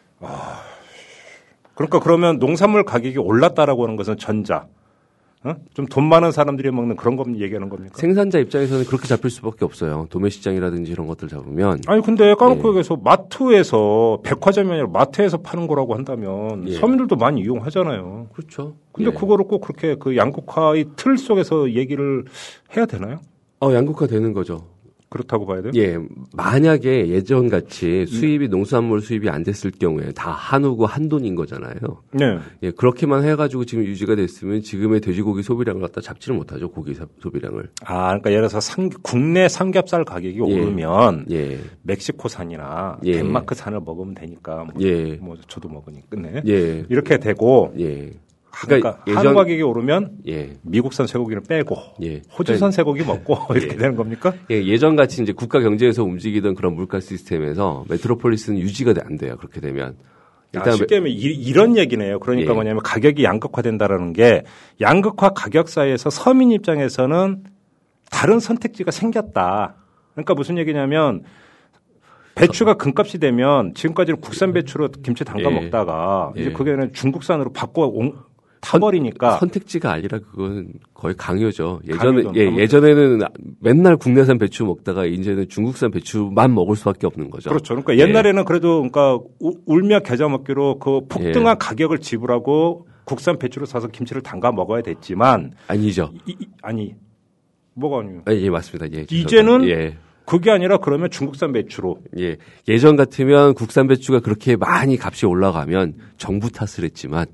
Speaker 1: 그러니까 그러면 농산물 가격이 올랐다라고 하는 것은 전자. 어? 좀 돈 많은 사람들이 먹는 그런 거 얘기하는 겁니까?
Speaker 2: 생산자 입장에서는 그렇게 잡힐 수밖에 없어요. 도매시장이라든지 이런 것들 잡으면.
Speaker 1: 아니 근데 까놓고
Speaker 2: 예.
Speaker 1: 얘기해서 마트에서 백화점이 아니라 마트에서 파는 거라고 한다면
Speaker 2: 예.
Speaker 1: 서민들도 많이 이용하잖아요.
Speaker 2: 그렇죠.
Speaker 1: 근데
Speaker 2: 예.
Speaker 1: 그거를 꼭 그렇게 그 양극화의 틀 속에서 얘기를 해야 되나요?
Speaker 2: 어, 양극화 되는 거죠.
Speaker 1: 그렇다고 봐야 돼요?
Speaker 2: 예, 만약에 예전 같이 수입이 농수산물 수입이 안 됐을 경우에 다 한우고 한돈인 거잖아요.
Speaker 1: 네.
Speaker 2: 예, 그렇게만 해가지고 지금 유지가 됐으면 지금의 돼지고기 소비량을 갖다 잡지를 못하죠. 고기 사- 소비량을.
Speaker 1: 아, 그러니까 예를 들어서 상, 국내 삼겹살 가격이
Speaker 2: 예.
Speaker 1: 오르면
Speaker 2: 예,
Speaker 1: 멕시코산이나
Speaker 2: 예.
Speaker 1: 덴마크산을 먹으면 되니까 뭐,
Speaker 2: 예.
Speaker 1: 뭐 저도 먹으니까 네.
Speaker 2: 예,
Speaker 1: 이렇게 되고
Speaker 2: 예.
Speaker 1: 그러니까,
Speaker 2: 그러니까
Speaker 1: 한우
Speaker 2: 예전-
Speaker 1: 가격이 오르면
Speaker 2: 예,
Speaker 1: 미국산 쇠고기를 빼고
Speaker 2: 예.
Speaker 1: 호주산 쇠고기 먹고 이렇게
Speaker 2: 예.
Speaker 1: 되는 겁니까?
Speaker 2: 예, 예전 같이 이제 국가 경제에서 움직이던 그런 물가 시스템에서 메트로폴리스는 유지가 안 돼요. 그렇게 되면.
Speaker 1: 아, 쉽게 하면 이, 이런 얘기네요. 그러니까
Speaker 2: 예.
Speaker 1: 뭐냐면 가격이 양극화된다라는 게 양극화 가격 사이에서 서민 입장에서는 다른 선택지가 생겼다. 그러니까 무슨 얘기냐면 배추가 금값이 되면 지금까지는 국산 배추로 김치 담가
Speaker 2: 예.
Speaker 1: 먹다가 이제
Speaker 2: 예.
Speaker 1: 그게 중국산으로 바꿔 온, 타버리니까
Speaker 2: 선택지가 아니라 그건 거의 강요죠. 예전에
Speaker 1: 강요죠.
Speaker 2: 예,
Speaker 1: 아무튼.
Speaker 2: 예전에는 맨날 국내산 배추 먹다가 이제는 중국산 배추만 먹을 수밖에 없는 거죠.
Speaker 1: 그렇죠. 그러니까 옛날에는 그래도 그러니까 우- 울며 겨자 먹기로 그 폭등한
Speaker 2: 예.
Speaker 1: 가격을 지불하고 국산 배추를 사서 김치를 담가 먹어야 됐지만
Speaker 2: 아니죠.
Speaker 1: 이, 이- 아니 뭐가 아니에요.
Speaker 2: 아, 예, 맞습니다. 예.
Speaker 1: 이제는
Speaker 2: 예.
Speaker 1: 그게 아니라 그러면 중국산 배추로
Speaker 2: 예. 예전 같으면 국산 배추가 그렇게 많이 값이 올라가면 정부 탓을 했지만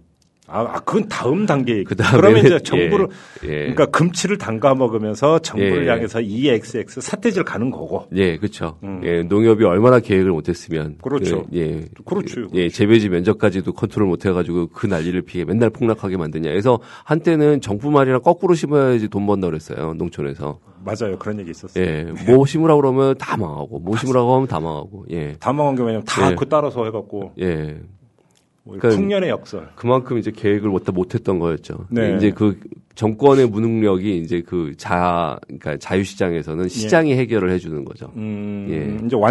Speaker 1: 아, 아 그건 다음 단계.
Speaker 2: 그 다음에
Speaker 1: 그러면 이제 정부를
Speaker 2: 예, 예.
Speaker 1: 그러니까 금치를 담가 먹으면서 정부를
Speaker 2: 예.
Speaker 1: 향해서 이엑스엑스 사태질 가는 거고.
Speaker 2: 예, 그렇죠.
Speaker 1: 음.
Speaker 2: 예, 농협이 얼마나 계획을 못했으면.
Speaker 1: 그렇죠.
Speaker 2: 그, 예,
Speaker 1: 그렇죠.
Speaker 2: 예, 재배지 면적까지도 컨트롤 못해가지고 그 난리를 피해 맨날 폭락하게 만드냐. 그래서 한때는 정부 말이랑 거꾸로 심어야지 돈 번다 그랬어요. 농촌에서.
Speaker 1: 맞아요. 그런 얘기 있었어요.
Speaker 2: 예, 뭐 심으라고 그러면 다 망하고, 뭐 심으라고 하면 다 망하고. 예.
Speaker 1: 다 망한 게 왜냐면 다
Speaker 2: 예.
Speaker 1: 그 따라서 해갖고.
Speaker 2: 예.
Speaker 1: 그러니까 풍년의 역설.
Speaker 2: 그만큼 이제 계획을 못, 못했던 거였죠.
Speaker 1: 네.
Speaker 2: 이제 그 정권의 무능력이 이제 그 자, 그러니까 자유시장에서는 시장이 예. 해결을 해주는 거죠.
Speaker 1: 음,
Speaker 2: 예.
Speaker 1: 이제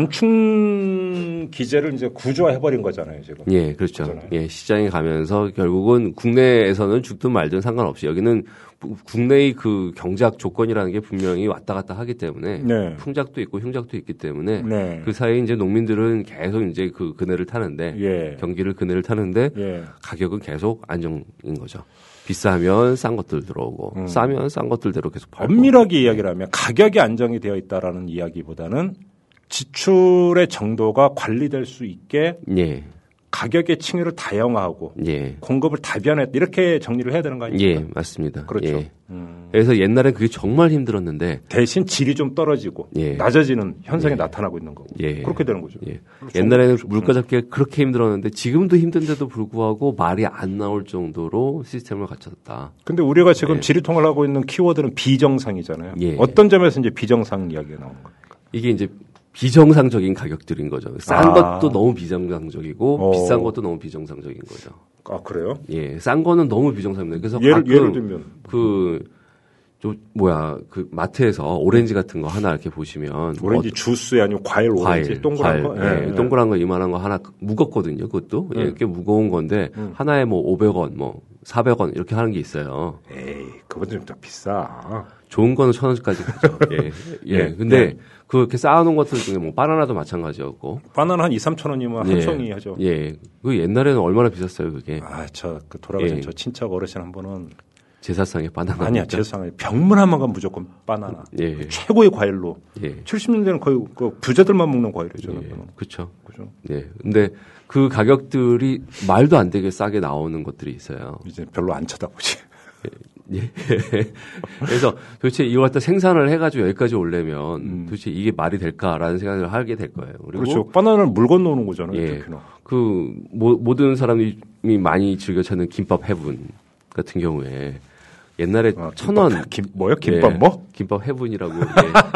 Speaker 1: 완충 기제를 이제 구조화해버린 거잖아요, 지금.
Speaker 2: 예, 그렇죠.
Speaker 1: 그렇잖아요.
Speaker 2: 예, 시장에 가면서 결국은 국내에서는 죽든 말든 상관없이 여기는 국내의 그 경제학 조건이라는 게 분명히 왔다 갔다 하기 때문에
Speaker 1: 네.
Speaker 2: 풍작도 있고 흉작도 있기 때문에
Speaker 1: 네.
Speaker 2: 그 사이에 이제 농민들은 계속 이제 그 그네를 타는데
Speaker 1: 예.
Speaker 2: 경기를 그네를 타는데
Speaker 1: 예.
Speaker 2: 가격은 계속 안정인 거죠. 비싸면 싼 것들 들어오고
Speaker 1: 음.
Speaker 2: 싸면 싼 것들대로 계속 팔고.
Speaker 1: 엄밀하게 이야기를 하면 가격이 안정이 되어 있다라는 이야기보다는 지출의 정도가 관리될 수 있게
Speaker 2: 예.
Speaker 1: 가격의 층위를 다양화하고
Speaker 2: 예.
Speaker 1: 공급을 다변했다 이렇게 정리를 해야 되는 거 아닙니까?
Speaker 2: 예, 맞습니다.
Speaker 1: 그렇죠.
Speaker 2: 예.
Speaker 1: 음.
Speaker 2: 그래서 옛날엔 그게 정말 힘들었는데
Speaker 1: 대신 질이 좀 떨어지고
Speaker 2: 예.
Speaker 1: 낮아지는 현상이
Speaker 2: 예.
Speaker 1: 나타나고 있는 거고
Speaker 2: 예.
Speaker 1: 그렇게 되는 거죠.
Speaker 2: 예.
Speaker 1: 그렇죠.
Speaker 2: 옛날에는
Speaker 1: 그렇죠.
Speaker 2: 물가 잡기가 그렇게 힘들었는데 지금도 힘든데도 불구하고 말이 안 나올 정도로 시스템을 갖췄다.
Speaker 1: 근데 우리가 지금
Speaker 2: 예.
Speaker 1: 질의통을 하고 있는 키워드는 비정상이잖아요.
Speaker 2: 예.
Speaker 1: 어떤 점에서 이제 비정상 이야기가 나오는 겁니까?
Speaker 2: 이게 이제 비정상적인 가격들인 거죠. 싼
Speaker 1: 아.
Speaker 2: 것도 너무 비정상적이고
Speaker 1: 어.
Speaker 2: 비싼 것도 너무 비정상적인 거죠.
Speaker 1: 아 그래요?
Speaker 2: 예, 싼 거는 너무 비정상입니다. 그래서
Speaker 1: 예를
Speaker 2: 가끔
Speaker 1: 예를 들면
Speaker 2: 그, 저, 뭐야, 그, 마트에서 오렌지 같은 거 하나 이렇게 보시면.
Speaker 1: 오렌지
Speaker 2: 어,
Speaker 1: 주스 아니면 과일 오렌지
Speaker 2: 과일,
Speaker 1: 동그란
Speaker 2: 과일,
Speaker 1: 거,
Speaker 2: 예,
Speaker 1: 예,
Speaker 2: 동그란 거 이만한 거 하나 무겁거든요. 그것도
Speaker 1: 음.
Speaker 2: 예, 꽤 무거운 건데
Speaker 1: 음.
Speaker 2: 하나에 뭐 오백 원, 뭐 사백 원 이렇게 하는 게 있어요.
Speaker 1: 에이, 그건 좀 더 비싸.
Speaker 2: 좋은 거는 천 원까지 가죠. 예, 예.
Speaker 1: 예,
Speaker 2: 근데
Speaker 1: 예.
Speaker 2: 그렇게 쌓아놓은 것들 중에 뭐 바나나도 마찬가지였고.
Speaker 1: 바나나 한 이, 삼천 원이면
Speaker 2: 예,
Speaker 1: 한 송이 하죠.
Speaker 2: 예, 그 옛날에는 얼마나 비쌌어요, 그게.
Speaker 1: 아, 저 그 돌아가신
Speaker 2: 예.
Speaker 1: 저 친척 어르신 한 분은
Speaker 2: 제사상에 바나나.
Speaker 1: 아니야, 제사상에 병문 한번 가면 무조건 바나나.
Speaker 2: 예.
Speaker 1: 최고의 과일로.
Speaker 2: 예.
Speaker 1: 칠십 년대는 거의 그 부자들만 먹는 과일이죠.
Speaker 2: 예, 그렇죠.
Speaker 1: 그죠?
Speaker 2: 예. 근데 그 가격들이 말도 안 되게 싸게 나오는 것들이 있어요.
Speaker 1: 이제 별로 안 쳐다보지.
Speaker 2: 예. 그래서 도대체 이걸 갖다 생산을 해가지고 여기까지 오려면
Speaker 1: 음.
Speaker 2: 도대체 이게 말이 될까라는 생각을 하게 될 거예요. 그리고
Speaker 1: 그렇죠. 바나나를 물 건너오는 거잖아요.
Speaker 2: 예.
Speaker 1: 특히나.
Speaker 2: 그 모, 모든 사람이 많이 즐겨 찾는 김밥 해분 같은 경우에 옛날에
Speaker 1: 아,
Speaker 2: 천 원.
Speaker 1: 김밥, 김, 뭐요? 김밥
Speaker 2: 예,
Speaker 1: 뭐?
Speaker 2: 김밥 해분이라고. 예.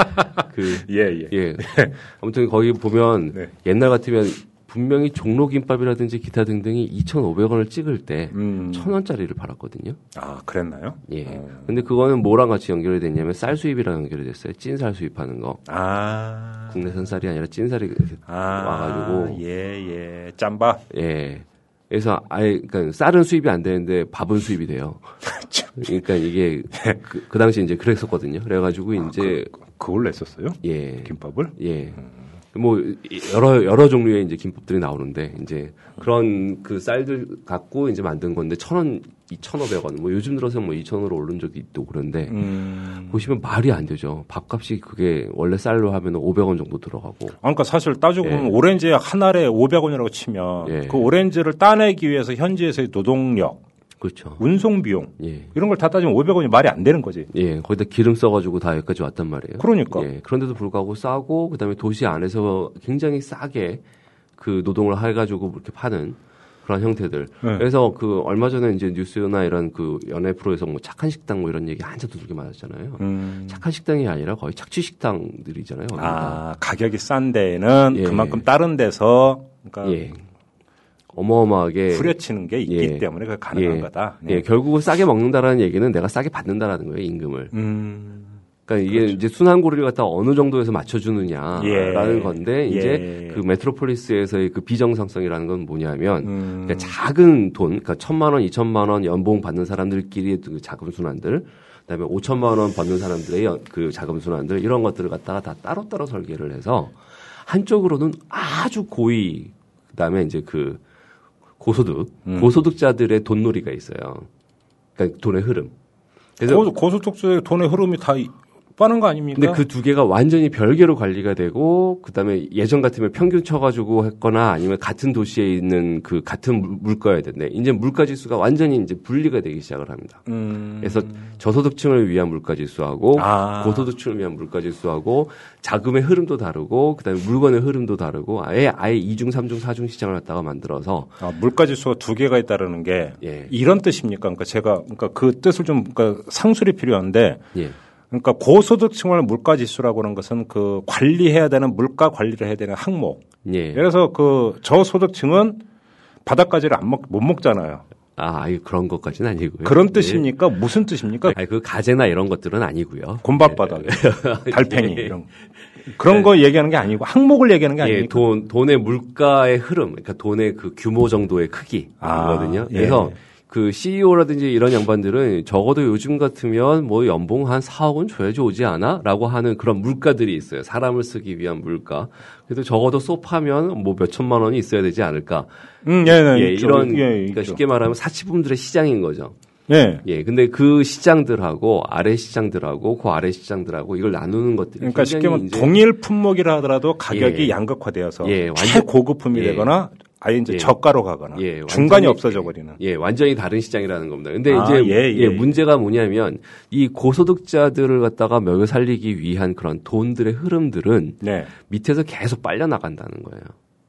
Speaker 2: 그,
Speaker 1: 예, 예.
Speaker 2: 예. 아무튼 거기 보면
Speaker 1: 네.
Speaker 2: 옛날 같으면 분명히 종로김밥이라든지 기타 등등이 이천오백 원을 찍을 때
Speaker 1: 음.
Speaker 2: 천 원짜리를 팔았거든요.
Speaker 1: 아, 그랬나요?
Speaker 2: 예.
Speaker 1: 어.
Speaker 2: 근데 그거는 뭐랑 같이 연결이 됐냐면 쌀 수입이랑 연결이 됐어요. 찐쌀 수입하는 거.
Speaker 1: 아.
Speaker 2: 국내산 쌀이 아니라 찐쌀이 이렇게
Speaker 1: 아,
Speaker 2: 와가지고.
Speaker 1: 예, 예. 짬밥.
Speaker 2: 예. 그래서 아예 그러니까 쌀은 수입이 안 되는데 밥은 수입이 돼요. 그러니까 이게 그, 그 당시 이제 그랬었거든요. 그래가지고 이제
Speaker 1: 그, 그걸 냈었어요?
Speaker 2: 예.
Speaker 1: 김밥을?
Speaker 2: 예. 뭐 여러 여러 종류의 이제 김밥들이 나오는데 이제 그런 그 쌀들 갖고 이제 만든 건데 천 원, 이천오백 원, 뭐 요즘 들어서 뭐 이천 원으로 오른 적이 있고 그런데
Speaker 1: 음.
Speaker 2: 보시면 말이 안 되죠. 밥값이 그게 원래 쌀로 하면 오백 원 정도 들어가고.
Speaker 1: 아, 그러니까 사실 따지고 보면
Speaker 2: 예.
Speaker 1: 오렌지 한 알에 오백 원이라고 치면
Speaker 2: 예.
Speaker 1: 그 오렌지를 따내기 위해서 현지에서의 노동력,
Speaker 2: 그렇죠.
Speaker 1: 운송 비용
Speaker 2: 예.
Speaker 1: 이런 걸 다 따지면 오백 원이 말이 안 되는 거지.
Speaker 2: 예, 거기다 기름 써가지고 다 여기까지 왔단 말이에요.
Speaker 1: 그러니까.
Speaker 2: 예, 그런데도 불구하고 싸고, 그 다음에 도시 안에서 굉장히 싸게 그 노동을 해가지고 이렇게 파는 그런 형태들.
Speaker 1: 네.
Speaker 2: 그래서 그 얼마 전에 이제 뉴스나 이런 그 연예 프로에서 뭐 착한 식당 뭐 이런 얘기 한참 두들겨 맞았잖아요.
Speaker 1: 음.
Speaker 2: 착한 식당이 아니라 거의 착취 식당들이잖아요.
Speaker 1: 아, 가격이 싼 데에는
Speaker 2: 예.
Speaker 1: 그만큼 다른 데서 그러니까
Speaker 2: 예. 어마어마하게
Speaker 1: 후려치는 게 있기
Speaker 2: 예.
Speaker 1: 때문에 그게 가능한
Speaker 2: 예.
Speaker 1: 거다. 네.
Speaker 2: 예, 결국은 싸게 먹는다라는 얘기는 내가 싸게 받는다라는 거예요, 임금을.
Speaker 1: 음.
Speaker 2: 그러니까 이게
Speaker 1: 그렇죠.
Speaker 2: 이제 순환고리를 갖다 어느 정도에서 맞춰주느냐라는
Speaker 1: 예.
Speaker 2: 건데 이제
Speaker 1: 예.
Speaker 2: 그 메트로폴리스에서의 그 비정상성이라는 건 뭐냐면
Speaker 1: 음.
Speaker 2: 그러니까 작은 돈, 그러니까 천만 원, 이천만 원 연봉 받는 사람들끼리 그 자금 순환들, 그다음에 오천만 원 받는 사람들의 연- 그 자금 순환들 이런 것들을 갖다가 다 따로따로 설계를 해서 한쪽으로는 아주 고위, 그다음에 이제 그 고소득,
Speaker 1: 음.
Speaker 2: 고소득자들의 돈놀이가 있어요. 그러니까 돈의 흐름. 그래서
Speaker 1: 고, 고소득자의 돈의 흐름이 다 빠는 거 아닙니까?
Speaker 2: 근데 그 두 개가 완전히 별개로 관리가 되고 그다음에 예전 같으면 평균 쳐가지고 했거나 아니면 같은 도시에 있는 그 같은 물가여야 되는데 이제 물가 지수가 완전히 이제 분리가 되기 시작을 합니다. 음. 그래서 저소득층을 위한 물가 지수하고 아. 고소득층을 위한 물가 지수하고 자금의 흐름도 다르고 그다음에 물건의 흐름도 다르고 아예 아예 이중, 삼중, 사중 시장을 갖다가 만들어서
Speaker 1: 아, 물가 지수가 두 개가 있다라는 게 예. 이런 뜻입니까? 그러니까 제가 그러니까 그 뜻을 좀 그러니까 상술이 필요한데. 예. 그러니까 고소득층을 물가 지수라고 하는 것은 그 관리해야 되는 물가 관리를 해야 되는 항목. 예. 그래서 그 저소득층은 바닥까지를 안 먹, 못 먹잖아요.
Speaker 2: 아, 그런 것까지는 아니고요.
Speaker 1: 그런 뜻입니까? 예. 무슨 뜻입니까?
Speaker 2: 아니, 그 가재나 이런 것들은 아니고요.
Speaker 1: 곰밥바닥,
Speaker 2: 예.
Speaker 1: 달팽이 예. 이런 그런 예. 거 얘기하는 게 아니고 항목을 얘기하는 게 아닙니까?
Speaker 2: 예, 돈 돈의 물가의 흐름, 그러니까 돈의 그 규모 정도의 크기거든요. 아, 예. 그래서 그 씨이오라든지 이런 양반들은 적어도 요즘 같으면 뭐 연봉 한 사억 원 줘야지 오지 않아? 라고 하는 그런 물가들이 있어요. 사람을 쓰기 위한 물가. 그래도 적어도 소파면 뭐 몇 천만 원이 있어야 되지 않을까.
Speaker 1: 음, 예, 네,
Speaker 2: 예,
Speaker 1: 있죠.
Speaker 2: 이런,
Speaker 1: 예,
Speaker 2: 그러니까 쉽게 말하면 사치품들의 시장인 거죠.
Speaker 1: 예.
Speaker 2: 예, 근데 그 시장들하고 아래 시장들하고 그 아래 시장들하고 이걸 나누는 것들이
Speaker 1: 그러니까 쉽게 말하면 동일 품목이라 하더라도 가격이
Speaker 2: 예.
Speaker 1: 양극화되어서
Speaker 2: 예, 완전,
Speaker 1: 최고급품이
Speaker 2: 예.
Speaker 1: 되거나 아예 이제
Speaker 2: 예.
Speaker 1: 저가로 가거나
Speaker 2: 예,
Speaker 1: 중간이
Speaker 2: 완전히,
Speaker 1: 없어져 버리는.
Speaker 2: 예, 완전히 다른 시장이라는 겁니다. 근데
Speaker 1: 아,
Speaker 2: 이제
Speaker 1: 예, 예,
Speaker 2: 예, 문제가 뭐냐면 이 고소득자들을 갖다가 먹여 살리기 위한 그런 돈들의 흐름들은
Speaker 1: 네.
Speaker 2: 밑에서 계속 빨려 나간다는 거예요.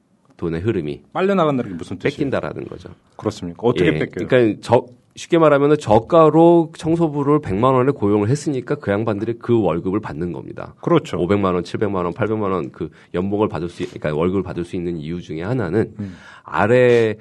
Speaker 2: 돈의 흐름이
Speaker 1: 빨려 나간다는 게 무슨 뜻이에요?
Speaker 2: 뺏긴다라는 거죠.
Speaker 1: 그렇습니까? 어떻게
Speaker 2: 예,
Speaker 1: 뺏겨요?
Speaker 2: 그러니까 저 쉽게 말하면 저가로 청소부를 백만 원에 고용을 했으니까 그 양반들이 그 월급을 받는 겁니다.
Speaker 1: 그렇죠.
Speaker 2: 오백만 원, 칠백만 원, 팔백만 원 그 연봉을 받을 수, 그러니까 월급을 받을 수 있는 이유 중에 하나는 음. 아래에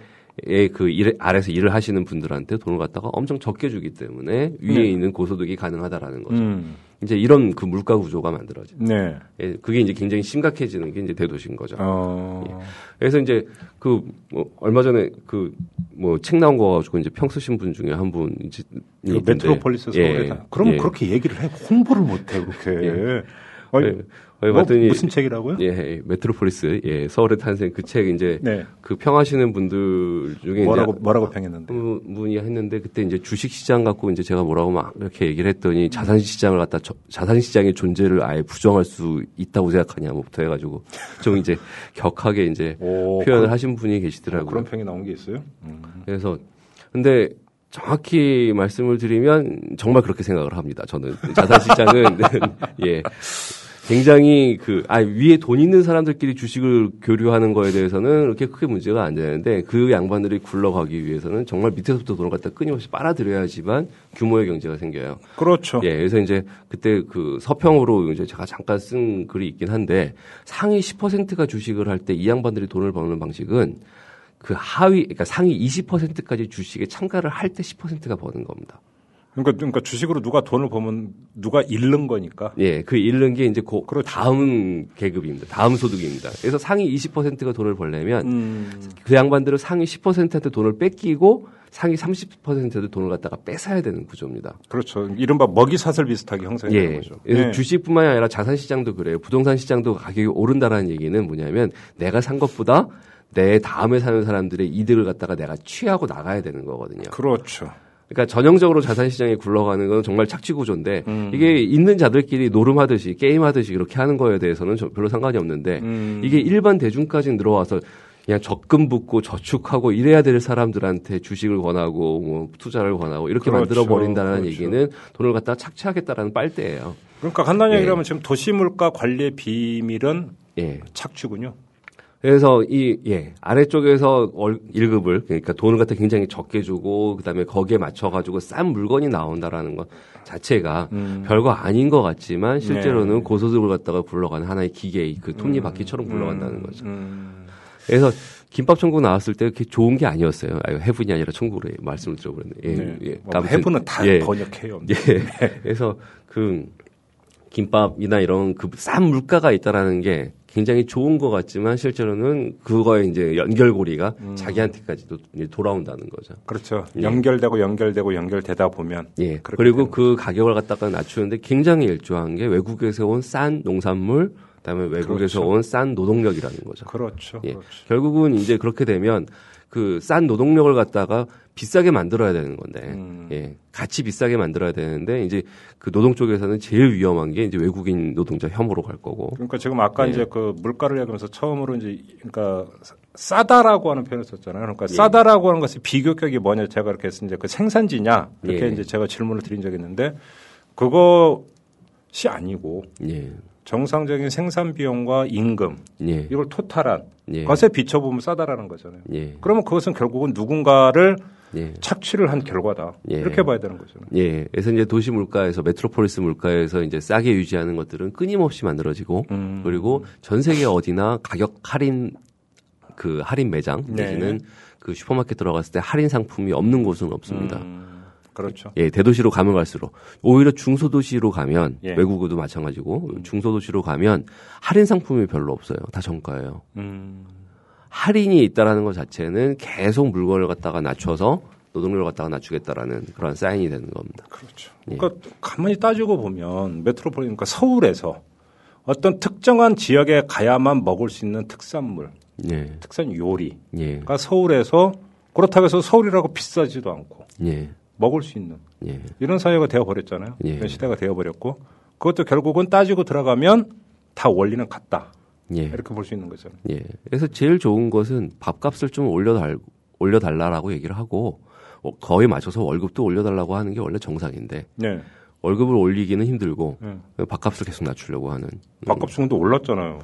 Speaker 2: 그 일, 아래에서 일을 하시는 분들한테 돈을 갖다가 엄청 적게 주기 때문에 위에 네. 있는 고소득이 가능하다라는 거죠. 음. 이제 이런 그 물가 구조가 만들어집니다.
Speaker 1: 네.
Speaker 2: 예, 그게 이제 굉장히 심각해지는 게 이제 대도시인 거죠.
Speaker 1: 어...
Speaker 2: 예. 그래서 이제 그 뭐 얼마 전에 그 뭐 책 나온 거 가지고 이제 평 쓰신 분 중에 한 분 이제
Speaker 1: 메트로폴리스 서울에 예. 그러면 예. 그렇게 얘기를 해 홍보를 못 해 그렇게. 예. 아니,
Speaker 2: 예. 뭐, 봤더니
Speaker 1: 무슨 책이라고요?
Speaker 2: 예, 메트로폴리스, 예, 서울의 탄생 그 책 이제 네. 그 평하시는 분들 중에
Speaker 1: 뭐라고
Speaker 2: 이제
Speaker 1: 뭐라고 평했는데
Speaker 2: 분이 했는데 그때 이제 주식 시장 갖고 이제 제가 뭐라고 막 이렇게 얘기를 했더니 자산 시장을 갖다 자산 시장의 존재를 아예 부정할 수 있다고 생각하냐부터 해가지고 좀 이제 격하게 이제 오, 표현을 그런, 하신 분이 계시더라고요.
Speaker 1: 그런 평이 나온 게 있어요? 음.
Speaker 2: 그래서 근데 정확히 말씀을 드리면 정말 그렇게 생각을 합니다. 저는 자산 시장은 예. 굉장히 그, 아, 위에 돈 있는 사람들끼리 주식을 교류하는 거에 대해서는 그렇게 크게 문제가 안 되는데 그 양반들이 굴러가기 위해서는 정말 밑에서부터 돈을 갖다 끊임없이 빨아들여야지만 규모의 경제가 생겨요.
Speaker 1: 그렇죠.
Speaker 2: 예, 그래서 이제 그때 그 서평으로 이제 제가 잠깐 쓴 글이 있긴 한데 상위 십 퍼센트가 주식을 할 때 이 양반들이 돈을 버는 방식은 그 하위, 그러니까 상위 이십 퍼센트까지 주식에 참가를 할 때 십 퍼센트가 버는 겁니다.
Speaker 1: 그러니까, 그러니까 주식으로 누가 돈을 벌면 누가 잃는 거니까.
Speaker 2: 예, 그 잃는 게 이제 그 그렇죠. 다음 계급입니다. 다음 소득입니다. 그래서 상위 이십 퍼센트가 돈을 벌려면 음. 그 양반들은 상위 십 퍼센트한테 돈을 뺏기고 상위 삼십 퍼센트한테 돈을 갖다가 뺏어야 되는 구조입니다.
Speaker 1: 그렇죠. 이른바 먹이사슬 비슷하게 형성되는
Speaker 2: 예.
Speaker 1: 거죠.
Speaker 2: 그래서
Speaker 1: 예.
Speaker 2: 주식뿐만이 아니라 자산 시장도 그래요. 부동산 시장도 가격이 오른다라는 얘기는 뭐냐면 내가 산 것보다 내 다음에 사는 사람들의 이득을 갖다가 내가 취하고 나가야 되는 거거든요.
Speaker 1: 그렇죠.
Speaker 2: 그러니까 전형적으로 자산시장이 굴러가는 건 정말 착취 구조인데 음. 이게 있는 자들끼리 노름하듯이 게임하듯이 그렇게 하는 거에 대해서는 별로 상관이 없는데 음. 이게 일반 대중까지 늘어와서 그냥 적금 붓고 저축하고 이래야 될 사람들한테 주식을 권하고 뭐 투자를 권하고 이렇게 그렇죠. 만들어 버린다는 그렇죠. 얘기는 돈을 갖다가 착취하겠다라는 빨대예요.
Speaker 1: 그러니까 간단히 얘기하면 예. 지금 도시물가 관리의 비밀은 예. 착취군요.
Speaker 2: 그래서 이, 예, 아래쪽에서 월, 일 급을, 그러니까 돈을 갖다 굉장히 적게 주고, 그 다음에 거기에 맞춰가지고 싼 물건이 나온다라는 것 자체가 음. 별거 아닌 것 같지만 실제로는 네. 고소득을 갖다가 굴러가는 하나의 기계의 그 톱니바퀴처럼 굴러간다는
Speaker 1: 음.
Speaker 2: 거죠.
Speaker 1: 음.
Speaker 2: 그래서 김밥 천국 나왔을 때 그렇게 좋은 게 아니었어요. 아유, 해븐이 아니라 천국으로 말씀을 드려버렸네. 예,
Speaker 1: 네.
Speaker 2: 예.
Speaker 1: 뭐 해븐은 다
Speaker 2: 예.
Speaker 1: 번역해요.
Speaker 2: 예. 그래서 그 김밥이나 이런 그 싼 물가가 있다라는 게 굉장히 좋은 것 같지만 실제로는 그거에 이제 연결고리가 음. 자기한테까지도 돌아온다는 거죠.
Speaker 1: 그렇죠. 예. 연결되고 연결되고 연결되다 보면.
Speaker 2: 예. 그리고 그 가격을 갖다가 낮추는데 굉장히 일조한 게 외국에서 온 싼 농산물 그다음에 외국에서
Speaker 1: 그렇죠.
Speaker 2: 온 싼 노동력이라는 거죠.
Speaker 1: 그렇죠.
Speaker 2: 예.
Speaker 1: 그렇죠.
Speaker 2: 결국은 이제 그렇게 되면 그 싼 노동력을 갖다가 비싸게 만들어야 되는 건데,
Speaker 1: 음.
Speaker 2: 예, 같이 비싸게 만들어야 되는데 이제 그 노동 쪽에서는 제일 위험한 게 이제 외국인 노동자 혐오로 갈 거고.
Speaker 1: 그러니까 지금 아까
Speaker 2: 예.
Speaker 1: 이제 그 물가를 얘기하면서 처음으로 이제 그러니까 싸다라고 하는 표현을 썼잖아요. 그러니까
Speaker 2: 예.
Speaker 1: 싸다라고 하는 것의 비교격이 뭐냐 제가 이렇게 했을 이제 그 생산지냐 이렇게
Speaker 2: 예.
Speaker 1: 이제 제가 질문을 드린 적이 있는데 그것이 아니고
Speaker 2: 예,
Speaker 1: 정상적인 생산 비용과 임금
Speaker 2: 예,
Speaker 1: 이걸 토탈한
Speaker 2: 예,
Speaker 1: 것에 비춰보면 싸다라는 거잖아요.
Speaker 2: 예,
Speaker 1: 그러면 그것은 결국은 누군가를
Speaker 2: 예.
Speaker 1: 착취를 한 결과다.
Speaker 2: 예.
Speaker 1: 이렇게 봐야 되는 거잖아요.
Speaker 2: 예. 그래서 이제 도시 물가에서 메트로폴리스 물가에서 이제 싸게 유지하는 것들은 끊임없이 만들어지고
Speaker 1: 음.
Speaker 2: 그리고 전 세계 어디나 가격 할인 그 할인 매장
Speaker 1: 네.
Speaker 2: 내지는 그 슈퍼마켓 들어갔을 때 할인 상품이 없는 곳은 없습니다.
Speaker 1: 음. 그렇죠.
Speaker 2: 예, 대도시로 가면 갈수록 오히려 중소도시로 가면
Speaker 1: 예.
Speaker 2: 외국어도 마찬가지고 중소도시로 가면 할인 상품이 별로 없어요. 다 정가예요.
Speaker 1: 음.
Speaker 2: 할인이 있다라는 것 자체는 계속 물건을 갖다가 낮춰서 노동력을 갖다가 낮추겠다라는 그런 사인이 되는 겁니다.
Speaker 1: 그렇죠.
Speaker 2: 예.
Speaker 1: 그러니까 가만히 따지고 보면 메트로폴리 그러니까 서울에서 어떤 특정한 지역에 가야만 먹을 수 있는 특산물,
Speaker 2: 예,
Speaker 1: 특산 요리가
Speaker 2: 예,
Speaker 1: 서울에서 그렇다고 해서 서울이라고 비싸지도 않고
Speaker 2: 예,
Speaker 1: 먹을 수 있는
Speaker 2: 예,
Speaker 1: 이런 사회가 되어버렸잖아요.
Speaker 2: 예.
Speaker 1: 이런 시대가 되어버렸고 그것도 결국은 따지고 들어가면 다 원리는 같다.
Speaker 2: 예,
Speaker 1: 이렇게 볼 수 있는 거잖아요.
Speaker 2: 예. 그래서 제일 좋은 것은 밥값을 좀 올려달 올려달라라고 얘기를 하고 어, 거의 맞춰서 월급도 올려달라고 하는 게 원래 정상인데
Speaker 1: 네.
Speaker 2: 월급을 올리기는 힘들고
Speaker 1: 네.
Speaker 2: 밥값을 계속 낮추려고 하는
Speaker 1: 밥값 수준도 올랐잖아요.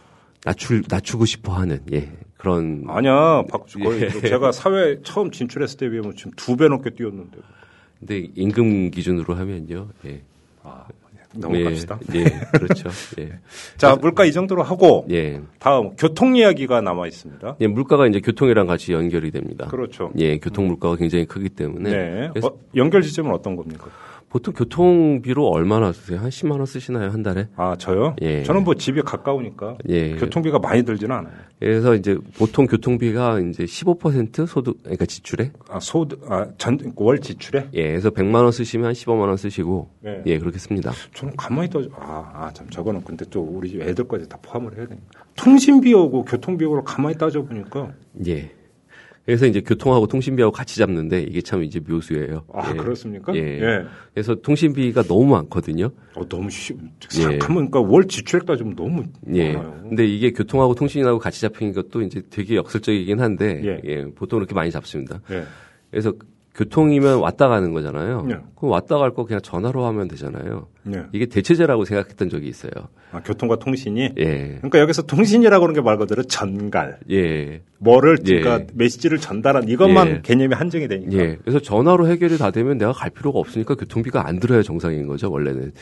Speaker 2: 낮출 낮추고 싶어 하는 예 그런
Speaker 1: 아니야. 밥 거의
Speaker 2: 예.
Speaker 1: 제가 사회 처음 진출했을 때 비하면 지금 두 배 넘게 뛰었는데.
Speaker 2: 근데 임금 기준으로 하면요 예
Speaker 1: 아, 넘어갑시다.
Speaker 2: 예, 예 그렇죠 예
Speaker 1: 자, 물가 이 정도로 하고
Speaker 2: 예.
Speaker 1: 다음 교통 이야기가 남아 있습니다.
Speaker 2: 예, 물가가 이제 교통이랑 같이 연결이 됩니다.
Speaker 1: 그렇죠.
Speaker 2: 예, 교통 물가가 굉장히 크기 때문에
Speaker 1: 네.
Speaker 2: 그래서
Speaker 1: 어, 연결 지점은 어떤 겁니까?
Speaker 2: 보통 교통비로 얼마나 쓰세요? 한 십만 원 쓰시나요, 한 달에?
Speaker 1: 아, 저요?
Speaker 2: 예.
Speaker 1: 저는 뭐 집에 가까우니까
Speaker 2: 예.
Speaker 1: 교통비가 많이 들지는 않아요.
Speaker 2: 그래서 이제 보통 교통비가 이제 십오 퍼센트 소득, 그러니까 지출에?
Speaker 1: 아, 소득, 아, 전, 월 지출에?
Speaker 2: 예, 그래서 백만 원 쓰시면 한 십오만 원 쓰시고,
Speaker 1: 네.
Speaker 2: 예, 그렇게 씁니다.
Speaker 1: 저는 가만히 떠, 아, 아, 참, 저거는 근데 또 우리 집 애들까지 다 포함을 해야 되니까. 통신비하고 교통비하고를 가만히 따져보니까.
Speaker 2: 예. 그래서 이제 교통하고 통신비하고 같이 잡는데 이게 참 이제 묘수예요.
Speaker 1: 아,
Speaker 2: 예.
Speaker 1: 그렇습니까?
Speaker 2: 예.
Speaker 1: 예.
Speaker 2: 그래서 통신비가 너무 많거든요.
Speaker 1: 어, 너무 쉬,
Speaker 2: 예.
Speaker 1: 생각하면, 그러니까 월 지출액 따지면 너무
Speaker 2: 예.
Speaker 1: 많아요.
Speaker 2: 근데 이게 교통하고 통신하고 같이 잡힌 것도 이제 되게 역설적이긴 한데,
Speaker 1: 예.
Speaker 2: 예. 보통 이렇게 많이 잡습니다.
Speaker 1: 예.
Speaker 2: 그래서 교통이면 왔다 가는 거잖아요.
Speaker 1: 예.
Speaker 2: 그럼 왔다 갈 거 그냥 전화로 하면 되잖아요.
Speaker 1: 예.
Speaker 2: 이게 대체제라고 생각했던 적이 있어요.
Speaker 1: 아, 교통과 통신이?
Speaker 2: 예.
Speaker 1: 그러니까 여기서 통신이라고 하는 게 말 그대로 전갈.
Speaker 2: 예.
Speaker 1: 뭐를,
Speaker 2: 예.
Speaker 1: 그러니까 메시지를 전달한 이것만
Speaker 2: 예.
Speaker 1: 개념이 한정이 되니까.
Speaker 2: 예. 그래서 전화로 해결이 다 되면 내가 갈 필요가 없으니까 교통비가 안 들어야 정상인 거죠, 원래는.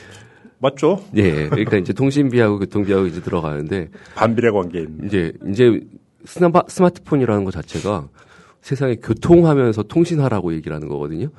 Speaker 1: 맞죠?
Speaker 2: 예. 그러니까 이제 통신비하고 교통비하고 이제 들어가는데,
Speaker 1: 반비례 관계입니다.
Speaker 2: 이제, 이제 스마, 스마트폰이라는 것 자체가 세상에 교통하면서 통신하라고 얘기를 하는 거거든요.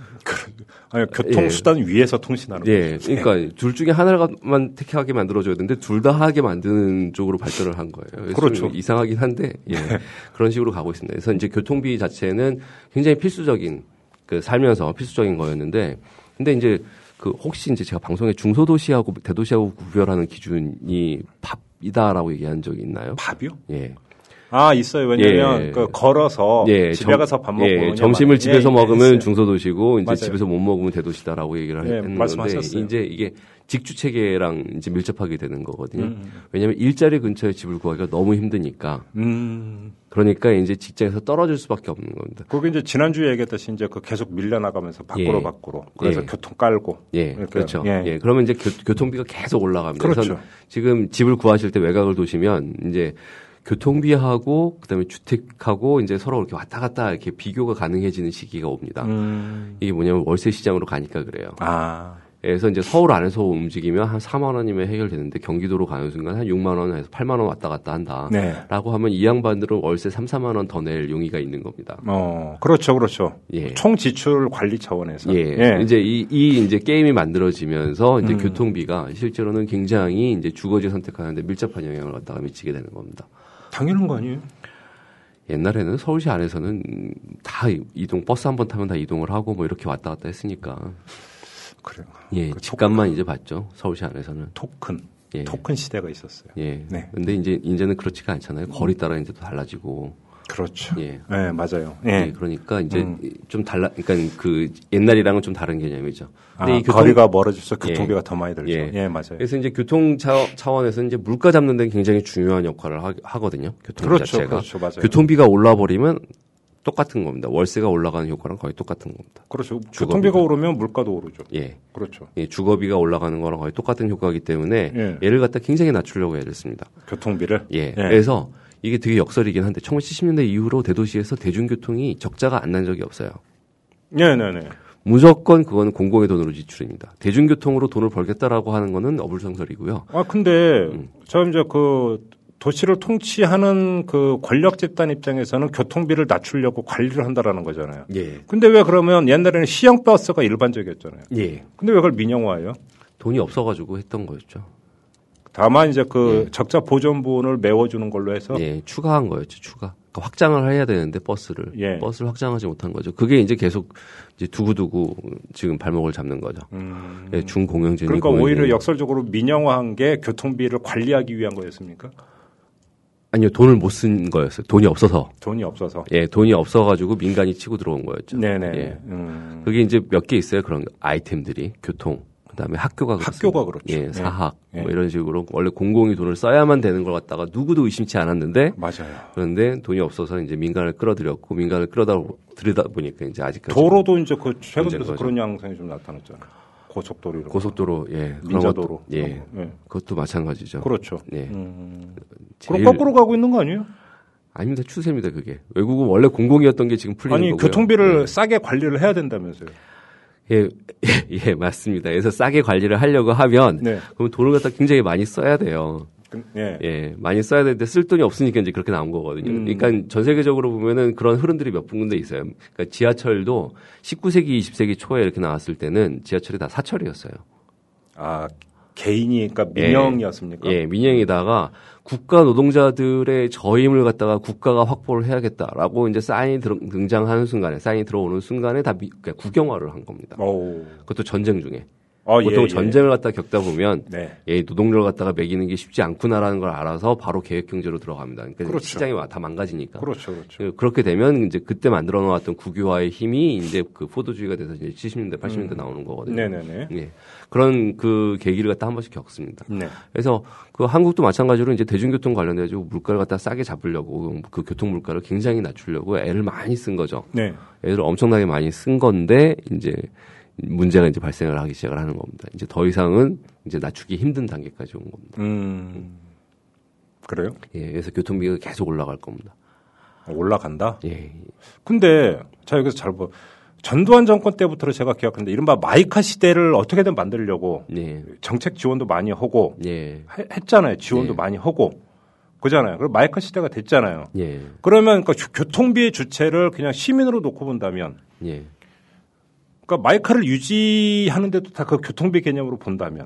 Speaker 1: 아니, 교통수단 위에서 통신하는
Speaker 2: 예.
Speaker 1: 거죠.
Speaker 2: 그러니까 둘 중에 하나만 택하게 만들어줘야 되는데 둘 다 하게 만드는 쪽으로 발전을 한 거예요. 그래서
Speaker 1: 그렇죠.
Speaker 2: 좀 이상하긴 한데, 예. 그런 식으로 가고 있습니다. 그래서 이제 교통비 자체는 굉장히 필수적인, 그 살면서 필수적인 거였는데, 근데 이제 그 혹시 이제 제가 방송에 중소도시하고 대도시하고 구별하는 기준이 밥이다라고 얘기한 적이 있나요?
Speaker 1: 밥이요?
Speaker 2: 예.
Speaker 1: 아, 있어요. 왜냐면,
Speaker 2: 예.
Speaker 1: 그, 걸어서
Speaker 2: 예,
Speaker 1: 집에
Speaker 2: 점-
Speaker 1: 가서 밥 먹고.
Speaker 2: 예,
Speaker 1: 오냐만.
Speaker 2: 점심을 집에서
Speaker 1: 예,
Speaker 2: 먹으면
Speaker 1: 있어요.
Speaker 2: 중소도시고, 이제
Speaker 1: 맞아요.
Speaker 2: 집에서 못 먹으면 대도시다라고 얘기를
Speaker 1: 예,
Speaker 2: 했는 건데,
Speaker 1: 말씀하셨어요.
Speaker 2: 이제 이게 직주 체계랑 이제 밀접하게 되는 거거든요.
Speaker 1: 음.
Speaker 2: 왜냐하면 일자리 근처에 집을 구하기가 너무 힘드니까.
Speaker 1: 음.
Speaker 2: 그러니까 이제 직장에서 떨어질 수밖에 없는 겁니다.
Speaker 1: 그게 이제 지난주에 얘기했듯이 이제 그 계속 밀려나가면서 밖으로
Speaker 2: 예.
Speaker 1: 밖으로. 그래서
Speaker 2: 예.
Speaker 1: 교통 깔고.
Speaker 2: 예,
Speaker 1: 이렇게.
Speaker 2: 그렇죠.
Speaker 1: 예.
Speaker 2: 예. 그러면 이제 교, 통비가 계속 올라갑니다.
Speaker 1: 그렇죠.
Speaker 2: 그래서 지금 집을 구하실 때 외곽을 도시면 이제 교통비하고 그다음에 주택하고 이제 서로 이렇게 왔다 갔다 이렇게 비교가 가능해지는 시기가 옵니다.
Speaker 1: 음.
Speaker 2: 이게 뭐냐면 월세 시장으로 가니까 그래요.
Speaker 1: 아.
Speaker 2: 그래서 이제 서울 안에서 움직이면 한 사만 원이면 해결되는데 경기도로 가는 순간 한 육만 원에서 팔만 원 왔다 갔다 한다.
Speaker 1: 네.
Speaker 2: 라고 하면 이 양반들은 월세 삼, 사만 원 더 낼 용의가 있는 겁니다.
Speaker 1: 어, 그렇죠, 그렇죠.
Speaker 2: 예.
Speaker 1: 총 지출 관리 차원에서.
Speaker 2: 예. 이제 이, 이 이제 게임이 만들어지면서 이제
Speaker 1: 음.
Speaker 2: 교통비가 실제로는 굉장히 이제 주거지 선택하는데 밀접한 영향을 갖다가 미치게 되는 겁니다.
Speaker 1: 당연한 거 아니에요?
Speaker 2: 옛날에는 서울시 안에서는 다 이동, 버스 한 번 타면 다 이동을 하고 뭐 이렇게 왔다 갔다 했으니까.
Speaker 1: 그래요.
Speaker 2: 예.
Speaker 1: 그
Speaker 2: 집값만 이제 받죠. 서울시 안에서는.
Speaker 1: 토큰.
Speaker 2: 예.
Speaker 1: 토큰 시대가 있었어요.
Speaker 2: 예.
Speaker 1: 네.
Speaker 2: 근데 이제 이제는 그렇지가 않잖아요. 거리 따라 이제 또 달라지고.
Speaker 1: 그렇죠.
Speaker 2: 예.
Speaker 1: 네, 맞아요. 예.
Speaker 2: 예. 그러니까 이제
Speaker 1: 음.
Speaker 2: 좀 달라, 그러니까 그 옛날이랑은 좀 다른 개념이죠. 근데
Speaker 1: 아,
Speaker 2: 이 교통,
Speaker 1: 거리가 멀어질수록
Speaker 2: 예.
Speaker 1: 교통비가 더 많이 들죠.
Speaker 2: 예.
Speaker 1: 예, 맞아요.
Speaker 2: 그래서 이제 교통 차, 차원에서 이제 물가 잡는 데는 굉장히 중요한 역할을 하, 하거든요. 교통비
Speaker 1: 그렇죠,
Speaker 2: 자체가.
Speaker 1: 그렇죠, 맞아요.
Speaker 2: 교통비가 올라버리면 똑같은 겁니다. 월세가 올라가는 효과랑 거의 똑같은 겁니다.
Speaker 1: 그렇죠.
Speaker 2: 주거비가.
Speaker 1: 교통비가 오르면 물가도 오르죠.
Speaker 2: 예.
Speaker 1: 그렇죠.
Speaker 2: 예, 주거비가 올라가는 거랑 거의 똑같은 효과이기 때문에
Speaker 1: 예.
Speaker 2: 얘를 갖다 굉장히 낮추려고 애를 씁니다.
Speaker 1: 교통비를?
Speaker 2: 예.
Speaker 1: 예.
Speaker 2: 그래서 이게 되게 역설이긴 한데 천구백칠십 년대 이후로 대도시에서 대중교통이 적자가 안 난 적이 없어요.
Speaker 1: 네네네.
Speaker 2: 무조건 그거는 공공의 돈으로 지출입니다. 대중교통으로 돈을 벌겠다라고 하는 거는 어불성설이고요.
Speaker 1: 아, 근데, 음. 저 이제 그, 도시를 통치하는 그 권력 집단 입장에서는 교통비를 낮추려고 관리를 한다라는 거잖아요.
Speaker 2: 예.
Speaker 1: 근데 왜 그러면 옛날에는 시형 버스가 일반적이었잖아요.
Speaker 2: 예.
Speaker 1: 근데 왜 그걸 민영화해요?
Speaker 2: 돈이 없어가지고 했던 거였죠.
Speaker 1: 다만 이제 그
Speaker 2: 예.
Speaker 1: 적자 보전분을 메워주는 걸로 해서.
Speaker 2: 예, 추가한 거였죠, 추가. 그러니까 확장을 해야 되는데 버스를.
Speaker 1: 예.
Speaker 2: 버스를 확장하지 못한 거죠. 그게 이제 계속 이제 두고두고 지금 발목을 잡는 거죠.
Speaker 1: 음.
Speaker 2: 예, 중공영진.
Speaker 1: 그러니까 오히려 역설적으로 민영화한 게 교통비를 관리하기 위한 거였습니까?
Speaker 2: 아니요, 돈을 못 쓴 거였어요. 돈이 없어서.
Speaker 1: 돈이 없어서.
Speaker 2: 예, 돈이 없어가지고 민간이 치고 들어온 거였죠.
Speaker 1: 네네.
Speaker 2: 예.
Speaker 1: 음.
Speaker 2: 그게 이제 몇 개 있어요. 그런 아이템들이. 교통. 그 다음에 학교가 그렇습니다.
Speaker 1: 학교가 그렇죠.
Speaker 2: 예, 사학.
Speaker 1: 예.
Speaker 2: 뭐 이런 식으로 원래 공공이 돈을 써야만 되는 걸 갖다가 누구도 의심치 않았는데.
Speaker 1: 맞아요.
Speaker 2: 그런데 돈이 없어서 이제 민간을 끌어들였고 민간을 끌어다 들이다 보니까 이제 아직까지.
Speaker 1: 도로도 이제 그 최근 들어서
Speaker 2: 거죠.
Speaker 1: 그런 양상이 좀 나타났잖아요. 고속도로 이런
Speaker 2: 고속도로, 예.
Speaker 1: 민자도로.
Speaker 2: 것도, 예.
Speaker 1: 예.
Speaker 2: 그것도 마찬가지죠.
Speaker 1: 그렇죠.
Speaker 2: 예.
Speaker 1: 음.
Speaker 2: 제일-
Speaker 1: 그럼 거꾸로 가고 있는 거 아니에요?
Speaker 2: 아닙니다. 추세입니다, 그게. 외국은 원래 공공이었던 게 지금 풀리는
Speaker 1: 아니,
Speaker 2: 거고요.
Speaker 1: 교통비를
Speaker 2: 예.
Speaker 1: 싸게 관리를 해야 된다면서요.
Speaker 2: 예, 예, 예, 맞습니다. 그래서 싸게 관리를 하려고 하면
Speaker 1: 네.
Speaker 2: 그럼 돈을 갖다 굉장히 많이 써야 돼요.
Speaker 1: 그, 예.
Speaker 2: 예, 많이 써야 되는데 쓸 돈이 없으니까 이제 그렇게 나온 거거든요.
Speaker 1: 음.
Speaker 2: 그러니까 전 세계적으로 보면은 그런 흐름들이 몇 군데 있어요. 그러니까 지하철도 십구 세기, 이십 세기 초에 이렇게 나왔을 때는 지하철이 다 사철이었어요.
Speaker 1: 아, 개인이, 그러니까 민영이었습니까?
Speaker 2: 예, 민영이다가 국가 노동자들의 저임을 갖다가 국가가 확보를 해야겠다라고 이제 사인이 들, 등장하는 순간에, 사인이 들어오는 순간에 다 미, 그러니까 국영화를 한 겁니다.
Speaker 1: 오.
Speaker 2: 그것도 전쟁 중에.
Speaker 1: 아,
Speaker 2: 보통
Speaker 1: 예, 예.
Speaker 2: 전쟁을 갖다 겪다 보면
Speaker 1: 네.
Speaker 2: 예, 노동력을 갖다가 매기는 게 쉽지 않구나라는 걸 알아서 바로 계획 경제로 들어갑니다. 그러니까
Speaker 1: 그렇죠.
Speaker 2: 시장이 다 망가지니까.
Speaker 1: 그렇죠, 그렇죠.
Speaker 2: 그렇게 되면 이제 그때 만들어 놓았던 국유화의 힘이 이제 그 포도주의가 돼서 이제 칠십 년대, 팔십 년대
Speaker 1: 음.
Speaker 2: 나오는 거거든요.
Speaker 1: 네네네.
Speaker 2: 예. 그런 그 계기를 갖다 한 번씩 겪습니다.
Speaker 1: 네.
Speaker 2: 그래서 그 한국도 마찬가지로 이제 대중교통 관련해가지고 물가를 갖다 싸게 잡으려고 그 교통 물가를 굉장히 낮추려고 애를 많이 쓴 거죠.
Speaker 1: 네.
Speaker 2: 애를 엄청나게 많이 쓴 건데 이제 문제가 이제 발생을 하기 시작을 하는 겁니다. 이제 더 이상은 이제 낮추기 힘든 단계까지 온 겁니다.
Speaker 1: 음. 그래요?
Speaker 2: 예, 그래서 교통비가 계속 올라갈 겁니다.
Speaker 1: 올라간다?
Speaker 2: 예.
Speaker 1: 근데, 자, 여기서 잘 봐. 전두환 정권 때부터 제가 기억하는데, 이른바 마이카 시대를 어떻게든 만들려고
Speaker 2: 예.
Speaker 1: 정책 지원도 많이 하고,
Speaker 2: 예.
Speaker 1: 해- 했잖아요. 지원도
Speaker 2: 네.
Speaker 1: 많이 하고. 그잖아요. 그리고 마이카 시대가 됐잖아요.
Speaker 2: 예.
Speaker 1: 그러면 그 교통비의 주체를 그냥 시민으로 놓고 본다면,
Speaker 2: 예.
Speaker 1: 그러니까 마이카를 유지하는데도 다 그 교통비 개념으로 본다면,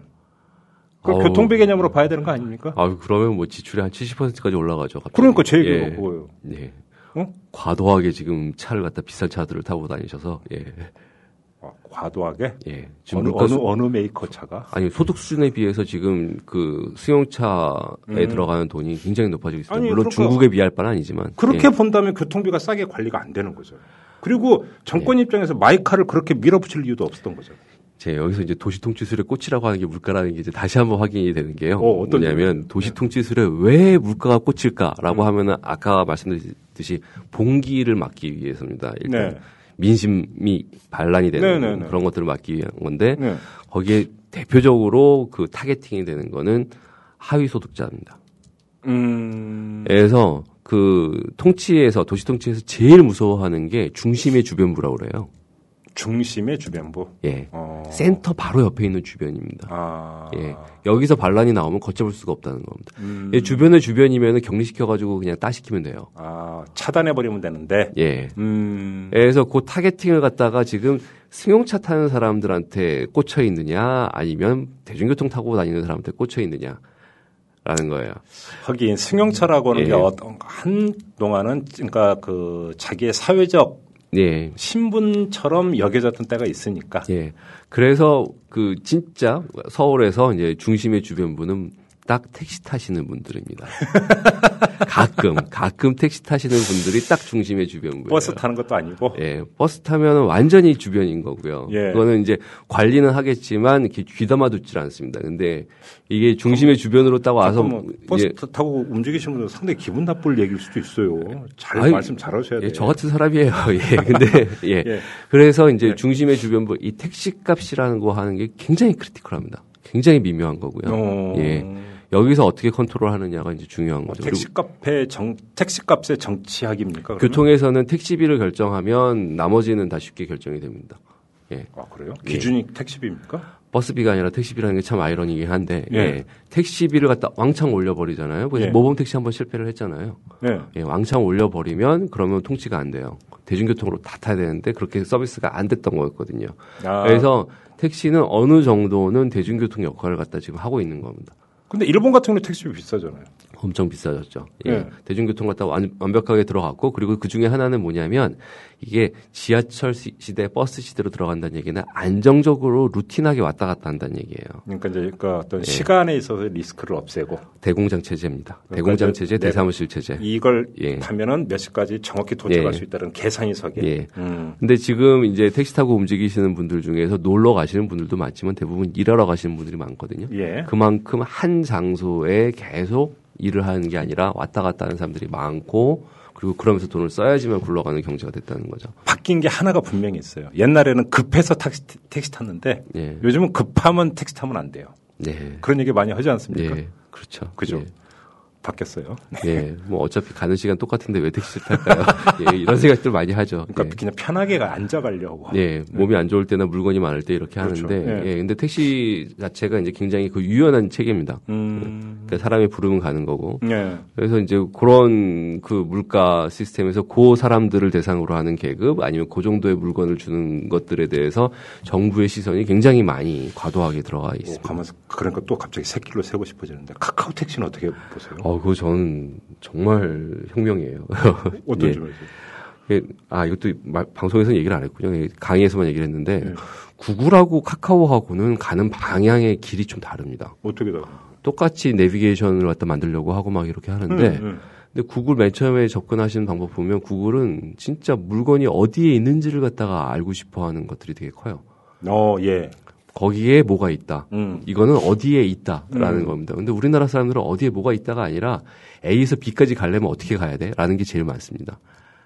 Speaker 1: 그
Speaker 2: 어우.
Speaker 1: 교통비 개념으로 봐야 되는 거 아닙니까?
Speaker 2: 아, 그러면 뭐 지출이 한 칠십 퍼센트까지 올라가죠. 갑자기.
Speaker 1: 그러니까 제 얘기가
Speaker 2: 예.
Speaker 1: 그거예요.
Speaker 2: 예.
Speaker 1: 어?
Speaker 2: 과도하게 지금 차를 갖다 비싼 차들을 타고 다니셔서 예.
Speaker 1: 아, 과도하게?
Speaker 2: 예. 지금
Speaker 1: 어느,
Speaker 2: 물가
Speaker 1: 어느,
Speaker 2: 수-
Speaker 1: 어느 메이커 차가?
Speaker 2: 아니 소득 수준에 비해서 지금 그 수용차에
Speaker 1: 음.
Speaker 2: 들어가는 돈이 굉장히 높아지고 있습니다.
Speaker 1: 아니,
Speaker 2: 물론
Speaker 1: 그러니까
Speaker 2: 중국에 비할 바는 아니지만
Speaker 1: 그렇게
Speaker 2: 예.
Speaker 1: 본다면 교통비가 싸게 관리가 안 되는 거죠. 그리고 정권 입장에서 마이카를 그렇게 밀어붙일 이유도 없었던 거죠.
Speaker 2: 제 여기서 이제 도시통치술의 꽃이라고 하는 게 물가라는 게 이제 다시 한번 확인이 되는 게요.
Speaker 1: 어, 어떤
Speaker 2: 뭐냐면 도시통치술에 왜 물가가 꽃일까라고
Speaker 1: 음.
Speaker 2: 하면은 아까 말씀드렸듯이 봉기를 막기 위해서입니다. 일단
Speaker 1: 네.
Speaker 2: 민심이 반란이 되는
Speaker 1: 네, 네, 네.
Speaker 2: 그런 것들을 막기 위한 건데
Speaker 1: 네.
Speaker 2: 거기에 대표적으로 그 타겟팅이 되는 거는 하위 소득자입니다.
Speaker 1: 음.
Speaker 2: 그래서 그 통치에서 도시 통치에서 제일 무서워하는 게 중심의 주변부라고 그래요.
Speaker 1: 중심의 주변부.
Speaker 2: 예.
Speaker 1: 어.
Speaker 2: 센터 바로 옆에 있는 주변입니다.
Speaker 1: 아.
Speaker 2: 예. 여기서 반란이 나오면 걷잡을 수가 없다는 겁니다.
Speaker 1: 음.
Speaker 2: 예, 주변의 주변이면 격리시켜가지고 그냥 따시키면 돼요.
Speaker 1: 아, 차단해버리면 되는데.
Speaker 2: 예.
Speaker 1: 음.
Speaker 2: 그래서 그 타겟팅을 갖다가 지금 승용차 타는 사람들한테 꽂혀 있느냐 아니면 대중교통 타고 다니는 사람한테 꽂혀 있느냐. 라는 거예요.
Speaker 1: 하긴 승용차라고 하는
Speaker 2: 예.
Speaker 1: 게 어떤 한동안은 그러니까 그 자기의 사회적
Speaker 2: 예.
Speaker 1: 신분처럼 여겨졌던 때가 있으니까.
Speaker 2: 예. 그래서 그 진짜 서울에서 이제 중심의 주변부는 딱 택시 타시는 분들입니다. 가끔, 가끔 택시 타시는 분들이 딱 중심의 주변부예요.
Speaker 1: 버스 타는 것도 아니고?
Speaker 2: 예, 버스 타면 완전히 주변인 거고요. 예. 그거는 이제 관리는 하겠지만 귀담아 듣질 않습니다. 근데 이게 중심의 주변으로 딱 와서.
Speaker 1: 뭐 버스 예. 타고 움직이시는 분들 상당히 기분 나쁠 얘기일 수도 있어요. 잘 아니, 말씀 잘 하셔야 돼요.
Speaker 2: 예, 저 같은 사람이에요. 예, 근데, 예. 예. 그래서 이제 예. 중심의 주변부, 이 택시 값이라는 거 하는 게 굉장히 크리티컬합니다. 굉장히 미묘한 거고요. 어... 예. 여기서 어떻게 컨트롤 하느냐가 이제 중요한 거죠.
Speaker 1: 택시 값의 정, 택시 값의 정치학입니까? 그러면?
Speaker 2: 교통에서는 택시비를 결정하면 나머지는 다 쉽게 결정이 됩니다. 예.
Speaker 1: 아, 그래요? 기준이 예. 택시비입니까?
Speaker 2: 버스비가 아니라 택시비라는 게 참 아이러니긴 한데, 예. 예. 택시비를 갖다 왕창 올려버리잖아요. 그래서 예. 모범 택시 한번 실패를 했잖아요. 예. 예. 왕창 올려버리면 그러면 통치가 안 돼요. 대중교통으로 다 타야 되는데 그렇게 서비스가 안 됐던 거였거든요. 아. 그래서 택시는 어느 정도는 대중교통 역할을 갖다 지금 하고 있는 겁니다.
Speaker 1: 근데 일본 같은 경우는 택시비 비싸잖아요.
Speaker 2: 엄청 비싸졌죠. 예.
Speaker 1: 네.
Speaker 2: 대중교통 갖다 완, 완벽하게 들어갔고, 그리고 그 중에 하나는 뭐냐면 이게 지하철 시대, 버스 시대로 들어간다는 얘기는 안정적으로 루틴하게 왔다 갔다 한다는 얘기예요.
Speaker 1: 그러니까 이제 그러니까 어떤 예. 시간에 있어서 리스크를 없애고
Speaker 2: 대공장 체제입니다. 그러니까 대공장 체제, 대사무실 체제.
Speaker 1: 이걸 예. 타면은 몇 시까지 정확히 도착할
Speaker 2: 예.
Speaker 1: 수 있다는 계산이 서게.
Speaker 2: 예. 음. 근데 지금 이제 택시 타고 움직이시는 분들 중에서 놀러 가시는 분들도 많지만 대부분 일하러 가시는 분들이 많거든요.
Speaker 1: 예.
Speaker 2: 그만큼 한 장소에 계속 일을 하는 게 아니라 왔다 갔다 하는 사람들이 많고, 그리고 그러면서 돈을 써야지만 굴러가는 경제가 됐다는 거죠.
Speaker 1: 바뀐 게 하나가 분명히 있어요. 옛날에는 급해서 택시, 택시 탔는데 예. 요즘은 급하면 택시 타면 안 돼요.
Speaker 2: 네.
Speaker 1: 그런 얘기 많이 하지 않습니까?
Speaker 2: 네. 그렇죠.
Speaker 1: 그죠.
Speaker 2: 예.
Speaker 1: 바뀌었어요.
Speaker 2: 예, 뭐 어차피 가는 시간 똑같은데 왜 택시를 탈까요? 예, 이런 생각들 많이 하죠.
Speaker 1: 그러니까
Speaker 2: 예.
Speaker 1: 그냥 편하게 앉아가려고.
Speaker 2: 예, 몸이 안 좋을 때나 물건이 많을 때 이렇게 그렇죠. 하는데, 예. 예, 근데 택시 자체가 이제 굉장히 그 유연한 체계입니다. 음. 그러니까 사람이 부르면 가는 거고. 예. 그래서 이제 그런 그 물가 시스템에서 그 사람들을 대상으로 하는 계급 아니면 그 정도의 물건을 주는 것들에 대해서 정부의 시선이 굉장히 많이 과도하게 들어가 있습니다. 오,
Speaker 1: 가면서 그러니까 또 갑자기 새끼로 세고 싶어지는데 카카오 택시는 어떻게 보세요?
Speaker 2: 어, 그거 저는 정말 혁명이에요.
Speaker 1: 어떤
Speaker 2: 예.
Speaker 1: 점에서?
Speaker 2: 예. 아, 이것도 마, 방송에서는 얘기를 안 했군요. 강의에서만 얘기를 했는데 예. 구글하고 카카오하고는 가는 방향의 길이 좀 다릅니다.
Speaker 1: 어떻게 다릅니까?
Speaker 2: 똑같이 내비게이션을 갖다 만들려고 하고 막 이렇게 하는데 음, 음. 근데 구글 맨 처음에 접근하시는 방법 보면 구글은 진짜 물건이 어디에 있는지를 갖다가 알고 싶어 하는 것들이 되게 커요.
Speaker 1: 어, 예.
Speaker 2: 거기에 뭐가 있다.
Speaker 1: 음.
Speaker 2: 이거는 어디에 있다라는
Speaker 1: 음.
Speaker 2: 겁니다. 근데 우리나라 사람들은 어디에 뭐가 있다가 아니라 A에서 B까지 가려면 어떻게 가야 돼? 라는 게 제일 많습니다.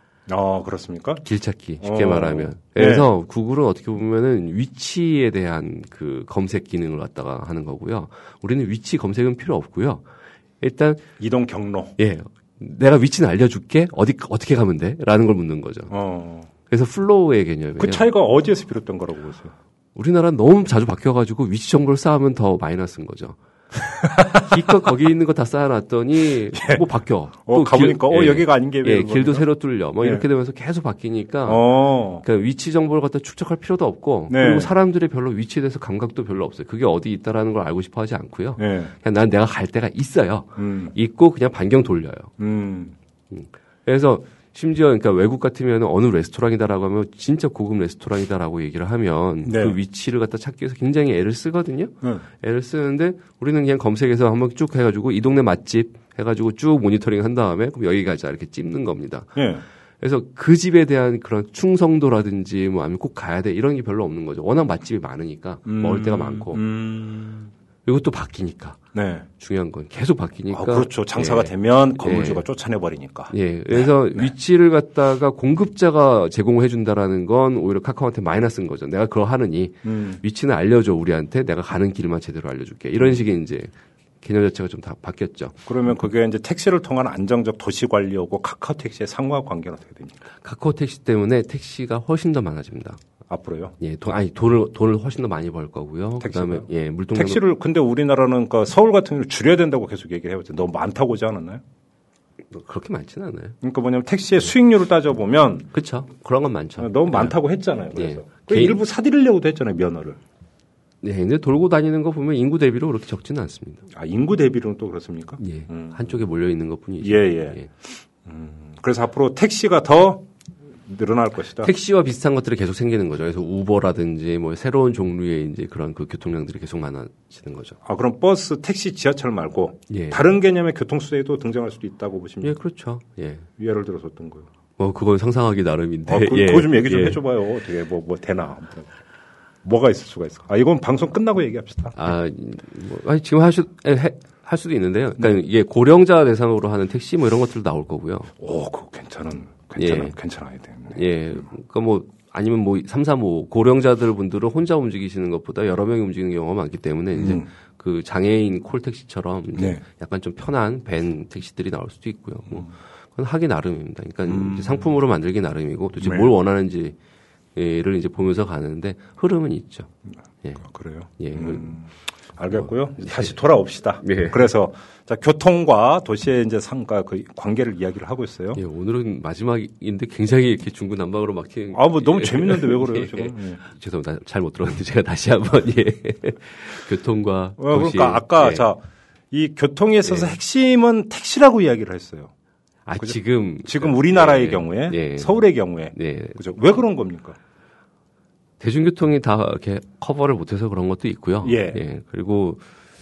Speaker 1: 아, 그렇습니까?
Speaker 2: 길찾기, 쉽게
Speaker 1: 어.
Speaker 2: 말하면. 그래서 네. 구글은 어떻게 보면은 위치에 대한 그 검색 기능을 갖다가 하는 거고요. 우리는 위치 검색은 필요 없고요. 일단.
Speaker 1: 이동 경로.
Speaker 2: 예. 내가 위치는 알려줄게. 어디, 어떻게 가면 돼? 라는 걸 묻는 거죠.
Speaker 1: 어.
Speaker 2: 그래서 플로우의 개념이에요.
Speaker 1: 그 차이가 어디에서 비롯된 거라고 보세요?
Speaker 2: 우리나라는 너무 자주 바뀌어가지고 위치 정보를 쌓으면 더 마이너스인 거죠. 기껏 거기 있는 거 다 쌓아놨더니
Speaker 1: 예.
Speaker 2: 뭐 바뀌어.
Speaker 1: 어,
Speaker 2: 또
Speaker 1: 가보니까
Speaker 2: 길,
Speaker 1: 어
Speaker 2: 예.
Speaker 1: 여기가 아닌 게
Speaker 2: 예, 길도 새로 뚫려. 뭐
Speaker 1: 예.
Speaker 2: 이렇게 되면서 계속 바뀌니까
Speaker 1: 어.
Speaker 2: 그러니까 위치 정보를 갖다 축적할 필요도 없고
Speaker 1: 네.
Speaker 2: 그리고 사람들이 별로 위치에 대해서 감각도 별로 없어요. 그게 어디 있다라는 걸 알고 싶어하지 않고요.
Speaker 1: 네.
Speaker 2: 그냥 난 내가 갈 데가 있어요.
Speaker 1: 음.
Speaker 2: 있고 그냥 반경 돌려요.
Speaker 1: 음.
Speaker 2: 음. 그래서 심지어 그러니까 외국 같으면 어느 레스토랑이다라고 하면 진짜 고급 레스토랑이다라고 얘기를 하면
Speaker 1: 네.
Speaker 2: 그 위치를 갖다 찾기 위해서 굉장히 애를 쓰거든요.
Speaker 1: 네.
Speaker 2: 애를 쓰는데 우리는 그냥 검색해서 한번 쭉 해가지고 이 동네 맛집 해가지고 쭉 모니터링 한 다음에 그럼 여기 가자 이렇게 찝는 겁니다.
Speaker 1: 네.
Speaker 2: 그래서 그 집에 대한 그런 충성도라든지 뭐 아니면 꼭 가야 돼 이런 게 별로 없는 거죠. 워낙 맛집이 많으니까
Speaker 1: 음.
Speaker 2: 먹을 데가 많고
Speaker 1: 음.
Speaker 2: 그리고 또 바뀌니까.
Speaker 1: 네.
Speaker 2: 중요한 건 계속 바뀌니까.
Speaker 1: 아, 그렇죠. 장사가 예. 되면 건물주가
Speaker 2: 예.
Speaker 1: 쫓아내버리니까.
Speaker 2: 예. 그래서
Speaker 1: 네.
Speaker 2: 위치를 갖다가 공급자가 제공을 해준다라는 건 오히려 카카오한테 마이너스인 거죠. 내가 그거 하느니
Speaker 1: 음.
Speaker 2: 위치는 알려줘 우리한테 내가 가는 길만 제대로 알려줄게. 이런 식의 이제 개념 자체가 좀 다 바뀌었죠.
Speaker 1: 그러면 그게 이제 택시를 통한 안정적 도시 관리하고 카카오 택시의 상호화 관계는 어떻게 됩니까?
Speaker 2: 카카오 택시 때문에 택시가 훨씬 더 많아집니다.
Speaker 1: 앞으로요?
Speaker 2: 예, 돈, 아니, 돈을, 돈을 훨씬 더 많이 벌 거고요. 그 다음에, 예, 물통.
Speaker 1: 택시를, 근데 우리나라는 그 서울 같은 경우는 줄여야 된다고 계속 얘기를 해봤죠. 너무 많다고 하지 않았나요?
Speaker 2: 그렇게 많지는 않아요.
Speaker 1: 그러니까 뭐냐면 택시의 수익률을 따져보면.
Speaker 2: 그쵸. 그런 건 많죠.
Speaker 1: 너무 많다고 했잖아요. 그래서.
Speaker 2: 예.
Speaker 1: 그
Speaker 2: 개인...
Speaker 1: 일부 사들이려고도 했잖아요, 면허를.
Speaker 2: 네, 근데 돌고 다니는 거 보면 인구 대비로 그렇게 적지는 않습니다.
Speaker 1: 아, 인구 대비로는 또 그렇습니까?
Speaker 2: 예. 음. 한쪽에 몰려 있는 것 뿐이죠.
Speaker 1: 예, 예. 예. 음, 그래서 앞으로 택시가 더 늘어날 것이다.
Speaker 2: 택시와 비슷한 것들이 계속 생기는 거죠. 그래서 우버라든지 뭐 새로운 종류의 이제 그런 그 교통량들이 계속 많아지는 거죠.
Speaker 1: 아, 그럼 버스, 택시, 지하철 말고
Speaker 2: 예.
Speaker 1: 다른 개념의 교통수단도 등장할 수도 있다고 보십니까?
Speaker 2: 예, 그렇죠. 예.
Speaker 1: 예를 들어서 어떤 거요?
Speaker 2: 뭐 그건 상상하기 나름인데.
Speaker 1: 아, 그,
Speaker 2: 예.
Speaker 1: 그거 좀 얘기 좀
Speaker 2: 예.
Speaker 1: 해줘봐요. 어떻게 뭐 뭐 되나. 뭐가 있을 수가 있어? 아, 이건 방송 끝나고 얘기합시다.
Speaker 2: 아, 뭐, 아니, 지금 하실 해, 할 수도 있는데요. 그러니까 이게 고령자 대상으로 하는 택시 뭐 이런 것들도 나올 거고요.
Speaker 1: 오, 그거 괜찮은, 괜찮은,
Speaker 2: 예.
Speaker 1: 괜찮은 아이디어네.
Speaker 2: 예. 그러니까 뭐, 아니면 뭐, 삼삼오, 고령자들 분들은 혼자 움직이시는 것보다 여러 명이 움직이는 경우가 많기 때문에 이제
Speaker 1: 음.
Speaker 2: 그 장애인 콜택시처럼 이제
Speaker 1: 네.
Speaker 2: 약간 좀 편한 밴 택시들이 나올 수도 있고요. 뭐,
Speaker 1: 음.
Speaker 2: 그건 하기 나름입니다. 그러니까
Speaker 1: 음.
Speaker 2: 이제 상품으로 만들기 나름이고 도대체
Speaker 1: 네.
Speaker 2: 뭘 원하는지를 이제 보면서 가는데 흐름은 있죠. 예.
Speaker 1: 아, 그래요?
Speaker 2: 예.
Speaker 1: 음. 알겠고요. 이제 다시 돌아옵시다.
Speaker 2: 예.
Speaker 1: 그래서 자, 교통과 도시의 이제 상과 그 관계를 이야기를 하고 있어요.
Speaker 2: 예, 오늘은 마지막인데 굉장히 이렇게 중구난방으로 막히는.
Speaker 1: 아, 뭐 너무
Speaker 2: 예.
Speaker 1: 재밌는데 왜 그래요,
Speaker 2: 예.
Speaker 1: 지금? 예.
Speaker 2: 죄송합니다. 잘 못 들었는데 제가 다시 한번 예. 교통과
Speaker 1: 어,
Speaker 2: 도시.
Speaker 1: 그러니까 아까
Speaker 2: 예.
Speaker 1: 자, 이 교통에 있어서
Speaker 2: 예.
Speaker 1: 핵심은 택시라고 이야기를 했어요.
Speaker 2: 아,
Speaker 1: 그죠?
Speaker 2: 지금
Speaker 1: 지금 우리나라의
Speaker 2: 예.
Speaker 1: 경우에
Speaker 2: 예.
Speaker 1: 서울의 경우에
Speaker 2: 예.
Speaker 1: 그죠? 왜 그런 겁니까?
Speaker 2: 대중교통이 다 이렇게 커버를 못해서 그런 것도 있고요.
Speaker 1: 예.
Speaker 2: 그리고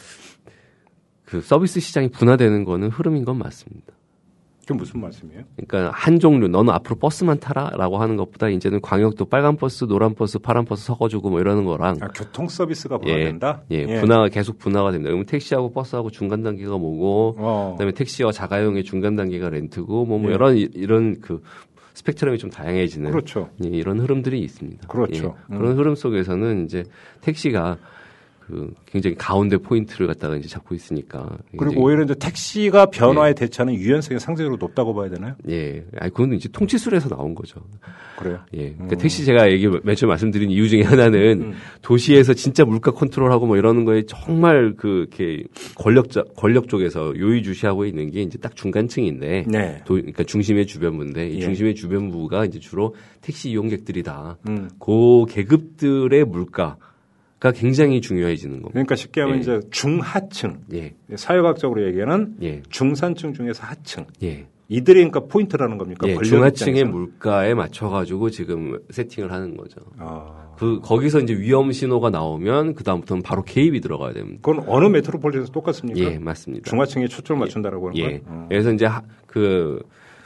Speaker 2: 그 서비스 시장이 분화되는 거는 흐름인 건 맞습니다.
Speaker 1: 그게 무슨 말씀이에요?
Speaker 2: 그러니까 한 종류, 너는 앞으로 버스만 타라라고 하는 것보다 이제는 광역도 빨간 버스, 노란 버스, 파란 버스 섞어주고 뭐 이러는 거랑
Speaker 1: 아, 교통 서비스가 분화된다?
Speaker 2: 예, 예, 분화가 계속 분화가 됩니다. 그러면 택시하고 버스하고 중간 단계가 뭐고,
Speaker 1: 어.
Speaker 2: 그다음에 택시와 자가용의 중간 단계가 렌트고, 뭐, 뭐
Speaker 1: 예.
Speaker 2: 이런 이런 그 스펙트럼이 좀 다양해지는
Speaker 1: 그렇죠.
Speaker 2: 예, 이런 흐름들이 있습니다.
Speaker 1: 그렇죠.
Speaker 2: 예, 그런 흐름 속에서는 이제 택시가 그 굉장히 가운데 포인트를 갖다가 이제 잡고 있으니까.
Speaker 1: 그리고 오히려 이제 택시가 변화에 대처하는 유연성이 상대적으로 높다고 봐야 되나요?
Speaker 2: 예, 아니 그건 이제 통치술에서 나온 거죠.
Speaker 1: 그래요?
Speaker 2: 예, 그러니까
Speaker 1: 음.
Speaker 2: 택시 제가 얘기 맨 처음 말씀드린 이유 중에 하나는
Speaker 1: 음.
Speaker 2: 도시에서 진짜 물가 컨트롤하고 뭐 이러는 거에 정말 그 이렇게 권력자 권력 쪽에서 요의주시하고 있는 게 이제 딱 중간층인데,
Speaker 1: 네.
Speaker 2: 도, 그러니까 중심의 주변부인데 이
Speaker 1: 예.
Speaker 2: 중심의 주변부가 이제 주로 택시 이용객들이다.
Speaker 1: 음.
Speaker 2: 그 계급들의 물가. 가 굉장히 중요해지는 겁니다.
Speaker 1: 그러니까 쉽게 하면
Speaker 2: 예.
Speaker 1: 이제 중하층.
Speaker 2: 예.
Speaker 1: 사회학적으로 얘기하는
Speaker 2: 예.
Speaker 1: 중산층 중에서 하층.
Speaker 2: 예.
Speaker 1: 이들이 그러니까 포인트라는 겁니까?
Speaker 2: 예.
Speaker 1: 권력
Speaker 2: 중하층의
Speaker 1: 입장에서?
Speaker 2: 물가에 맞춰가지고 지금 세팅을 하는 거죠.
Speaker 1: 아.
Speaker 2: 그, 거기서 이제 위험 신호가 나오면 그다음부터는 바로 개입이 들어가야 됩니다.
Speaker 1: 그건 어느 메트로폴리에서 똑같습니까?
Speaker 2: 예, 맞습니다.
Speaker 1: 중하층에 초점을 맞춘다라고 하는
Speaker 2: 예.
Speaker 1: 거예요? 어.
Speaker 2: 그래서 이제 하, 그,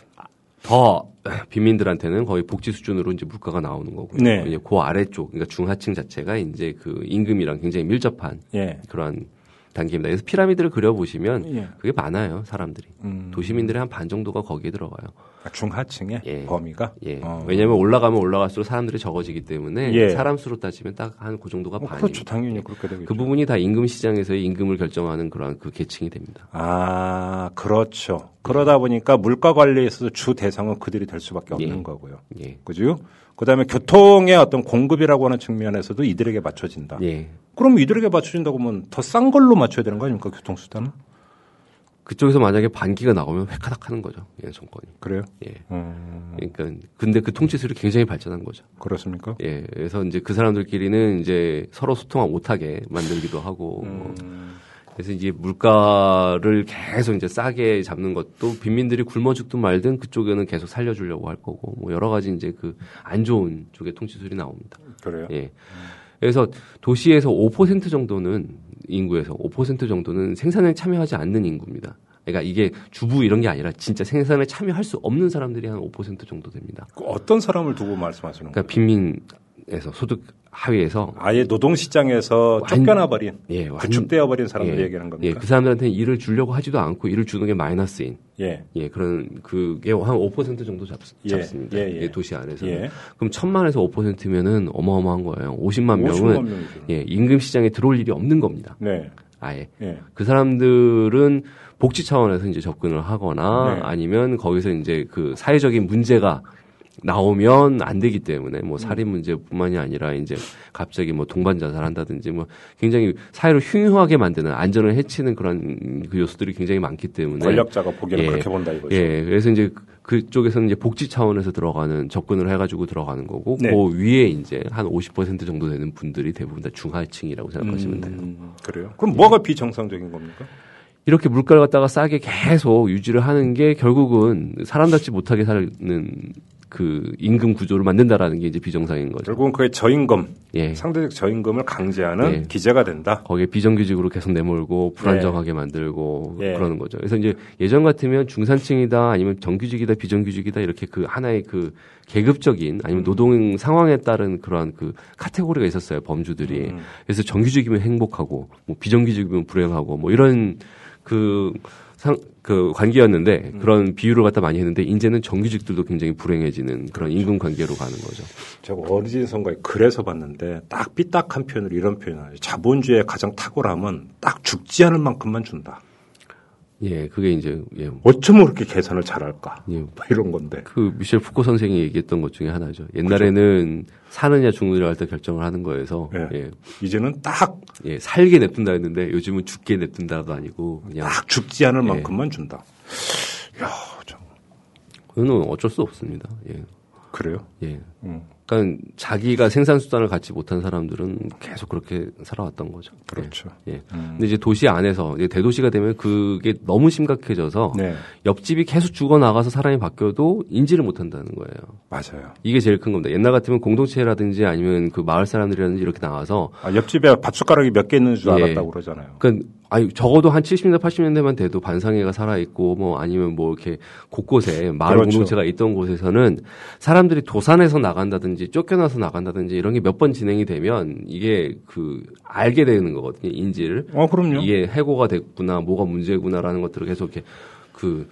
Speaker 2: 더 빈민들한테는 거의 복지 수준으로 이제 물가가 나오는 거고요.
Speaker 1: 네.
Speaker 2: 이제 그 아래쪽, 그러니까 중하층 자체가 이제 그 임금이랑 굉장히 밀접한
Speaker 1: 예.
Speaker 2: 그러한 단계입니다. 그래서 피라미드를 그려보시면
Speaker 1: 예.
Speaker 2: 그게 많아요, 사람들이.
Speaker 1: 음.
Speaker 2: 도시민들의 한 반 정도가 거기에 들어가요.
Speaker 1: 아, 중하층의
Speaker 2: 예.
Speaker 1: 범위가?
Speaker 2: 예.
Speaker 1: 어.
Speaker 2: 왜냐하면 올라가면 올라갈수록 사람들이 적어지기 때문에
Speaker 1: 예.
Speaker 2: 사람 수로 따지면 딱 한 그 정도가
Speaker 1: 어,
Speaker 2: 반입니다.
Speaker 1: 그렇죠. 당연히 그렇게 되겠죠.
Speaker 2: 그 부분이 다 임금 시장에서의 임금을 결정하는 그런 그 계층이 됩니다.
Speaker 1: 아, 그렇죠. 그러다 보니까 물가 관리에 있어서 주 대상은 그들이 될 수밖에 없는
Speaker 2: 예.
Speaker 1: 거고요.
Speaker 2: 예.
Speaker 1: 그죠? 그 다음에 교통의 어떤 공급이라고 하는 측면에서도 이들에게 맞춰진다.
Speaker 2: 예.
Speaker 1: 그럼 이들에게 맞춰진다고 하면 더 싼 걸로 맞춰야 되는 거 아닙니까? 교통수단은?
Speaker 2: 그쪽에서 만약에 반기가 나오면 획하닥 하는 거죠. 예, 정권이.
Speaker 1: 그래요?
Speaker 2: 예.
Speaker 1: 음,
Speaker 2: 그러니까 근데 그 통치술이 굉장히 발전한 거죠.
Speaker 1: 그렇습니까?
Speaker 2: 예. 그래서 이제 그 사람들끼리는 이제 서로 소통을 못하게 만들기도 하고.
Speaker 1: 음,
Speaker 2: 그래서 이제 물가를 계속 이제 싸게 잡는 것도 빈민들이 굶어 죽든 말든 그쪽에는 계속 살려주려고 할 거고 뭐 여러 가지 이제 그 안 좋은 쪽의 통치술이 나옵니다.
Speaker 1: 그래요?
Speaker 2: 예. 그래서 도시에서 오 퍼센트 정도는 인구에서 오 퍼센트 정도는 생산에 참여하지 않는 인구입니다. 그러니까 이게 주부 이런 게 아니라 진짜 생산에 참여할 수 없는 사람들이 한 오 퍼센트 정도 됩니다.
Speaker 1: 그 어떤 사람을 두고 말씀하시는 거예요?
Speaker 2: 그러니까 빈민에서 소득 하위에서
Speaker 1: 아예 노동시장에서
Speaker 2: 완-
Speaker 1: 쫓겨나버린,
Speaker 2: 예, 완-
Speaker 1: 구축되어버린 사람들
Speaker 2: 예,
Speaker 1: 얘기하는
Speaker 2: 예,
Speaker 1: 겁니까?
Speaker 2: 그 사람들한테는 일을 주려고 하지도 않고 일을 주는 게 마이너스인
Speaker 1: 예.
Speaker 2: 예, 그런, 그게 한 오 퍼센트 정도 잡,
Speaker 1: 예,
Speaker 2: 잡습니다.
Speaker 1: 예, 예.
Speaker 2: 예, 도시 안에서.
Speaker 1: 예.
Speaker 2: 그럼 천만에서 오 퍼센트면은 어마어마한 거예요. 오십만 명은,
Speaker 1: 오십만 명이죠.
Speaker 2: 예, 임금 시장에 들어올 일이 없는 겁니다.
Speaker 1: 네.
Speaker 2: 아예.
Speaker 1: 예.
Speaker 2: 그 사람들은 복지 차원에서 이제 접근을 하거나
Speaker 1: 네.
Speaker 2: 아니면 거기서 이제 그 사회적인 문제가 나오면 안 되기 때문에 뭐 살인 문제뿐만이 아니라 이제 갑자기 뭐 동반 자살한다든지 뭐 굉장히 사회를 흉흉하게 만드는 안전을 해치는 그런 그 요소들이 굉장히 많기 때문에
Speaker 1: 권력자가 보기에는
Speaker 2: 예.
Speaker 1: 그렇게 본다 이거죠.
Speaker 2: 예, 그래서 이제 그쪽에서는 이제 복지 차원에서 들어가는 접근을 해가지고 들어가는 거고,
Speaker 1: 네.
Speaker 2: 그 위에 이제 한 오십 퍼센트 정도 되는 분들이 대부분 다 중하층이라고 생각하시면 돼요.
Speaker 1: 음, 그래요? 그럼 뭐가 비정상적인 겁니까?
Speaker 2: 이렇게 물가를 갖다가 싸게 계속 유지를 하는 게 결국은 사람답지 못하게 사는 그 임금 구조를 만든다라는 게 이제 비정상인 거죠.
Speaker 1: 결국은 그게 저임금,
Speaker 2: 예.
Speaker 1: 상대적 저임금을 강제하는
Speaker 2: 예.
Speaker 1: 기제가 된다.
Speaker 2: 거기에 비정규직으로 계속 내몰고 불안정하게 예. 만들고
Speaker 1: 예.
Speaker 2: 그러는 거죠. 그래서 이제 예전 같으면 중산층이다 아니면 정규직이다 비정규직이다 이렇게 그 하나의 그 계급적인 아니면 노동 상황에 따른 그러한 그 카테고리가 있었어요. 범주들이. 음. 그래서 정규직이면 행복하고 뭐 비정규직이면 불행하고 뭐 이런 그 상, 그 관계였는데 음. 그런 비유를 갖다 많이 했는데 이제는 정규직들도 굉장히 불행해지는 그런 임금 관계로 가는 거죠.
Speaker 1: 제가 어디선가 글에서 봤는데 딱 삐딱한 표현으로 이런 표현을 하죠. 자본주의의 가장 탁월함은 딱 죽지 않을 만큼만 준다.
Speaker 2: 예, 그게 이제 예.
Speaker 1: 어쩌면 그렇게 계산을 잘할까?
Speaker 2: 예,
Speaker 1: 뭐 이런 건데.
Speaker 2: 그 미셸 푸코 선생이 얘기했던 것 중에 하나죠. 옛날에는 그렇죠? 사느냐 죽느냐 할 때 결정을 하는 거여서
Speaker 1: 예.
Speaker 2: 예.
Speaker 1: 이제는 딱
Speaker 2: 예, 살게 냅둔다 했는데 요즘은 죽게 냅둔다가 아니고 그냥
Speaker 1: 딱 죽지 않을
Speaker 2: 예.
Speaker 1: 만큼만 준다. 야, 참.
Speaker 2: 그거는 어쩔 수 없습니다. 예.
Speaker 1: 그래요?
Speaker 2: 예.
Speaker 1: 음.
Speaker 2: 그러니까 자기가 생산 수단을 갖지 못한 사람들은 계속 그렇게 살아왔던 거죠.
Speaker 1: 그렇죠.
Speaker 2: 예. 예.
Speaker 1: 음.
Speaker 2: 근데 이제 도시 안에서 이제 대도시가 되면 그게 너무 심각해져서
Speaker 1: 네.
Speaker 2: 옆집이 계속 죽어 나가서 사람이 바뀌어도 인지를 못한다는 거예요.
Speaker 1: 맞아요.
Speaker 2: 이게 제일 큰 겁니다. 옛날 같으면 공동체라든지 아니면 그 마을 사람들이라든지 이렇게 나와서
Speaker 1: 아, 옆집에 밥숟가락이 몇 개 있는 줄
Speaker 2: 예.
Speaker 1: 알았다고 그러잖아요.
Speaker 2: 그러니까 아니 적어도 한 칠십 년대 팔십 년대만 돼도 반상회가 살아 있고 뭐 아니면 뭐 이렇게 곳곳에 마을
Speaker 1: 그렇죠.
Speaker 2: 공동체가 있던 곳에서는 사람들이 도산에서 나간다든지 쫓겨나서 나간다든지 이런 게 몇 번 진행이 되면 이게 그 알게 되는 거거든요. 인지를.
Speaker 1: 어, 그럼요.
Speaker 2: 이게 해고가 됐구나, 뭐가 문제구나라는 것들을 계속 이렇게 그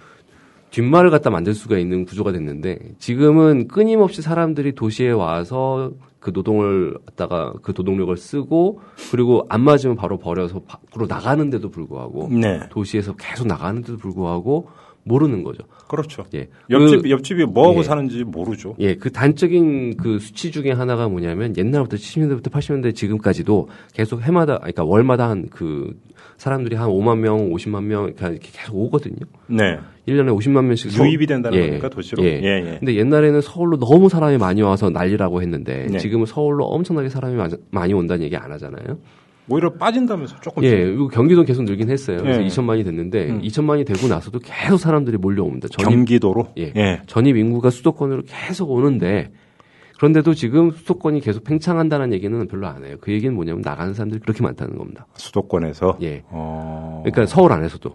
Speaker 2: 뒷말을 갖다 만들 수가 있는 구조가 됐는데 지금은 끊임없이 사람들이 도시에 와서 그 노동을 갖다가 그 노동력을 쓰고 그리고 안 맞으면 바로 버려서 밖으로 나가는데도 불구하고
Speaker 1: 네.
Speaker 2: 도시에서 계속 나가는데도 불구하고 모르는 거죠.
Speaker 1: 그렇죠.
Speaker 2: 예.
Speaker 1: 옆집
Speaker 2: 그,
Speaker 1: 옆집이 뭐하고
Speaker 2: 예.
Speaker 1: 사는지 모르죠.
Speaker 2: 예, 그 단적인 그 수치 중에 하나가 뭐냐면 옛날부터 칠십 년대부터 팔십 년대 지금까지도 계속 해마다 그러니까 월마다 한 그 사람들이 한 오만 명, 오십만 명 이렇게 계속 오거든요.
Speaker 1: 네.
Speaker 2: 일 년에 오십만 명씩
Speaker 1: 유입이 된다는
Speaker 2: 예,
Speaker 1: 겁니까 도시로?
Speaker 2: 예.
Speaker 1: 예, 예.
Speaker 2: 근데 옛날에는 서울로 너무 사람이 많이 와서 난리라고 했는데
Speaker 1: 네.
Speaker 2: 지금은 서울로 엄청나게 사람이 많이 온다는 얘기 안 하잖아요.
Speaker 1: 오히려 빠진다면서 조금.
Speaker 2: 예, 그리고 경기도 계속 늘긴 했어요. 그래서
Speaker 1: 예.
Speaker 2: 이천만이 됐는데
Speaker 1: 음.
Speaker 2: 이천만이 되고 나서도 계속 사람들이 몰려옵니다. 전입,
Speaker 1: 경기도로?
Speaker 2: 예,
Speaker 1: 예.
Speaker 2: 전입 인구가 수도권으로 계속 오는데 그런데도 지금 수도권이 계속 팽창한다는 얘기는 별로 안 해요. 그 얘기는 뭐냐면 나가는 사람들이 그렇게 많다는 겁니다.
Speaker 1: 수도권에서?
Speaker 2: 예.
Speaker 1: 어...
Speaker 2: 그러니까 서울 안에서도.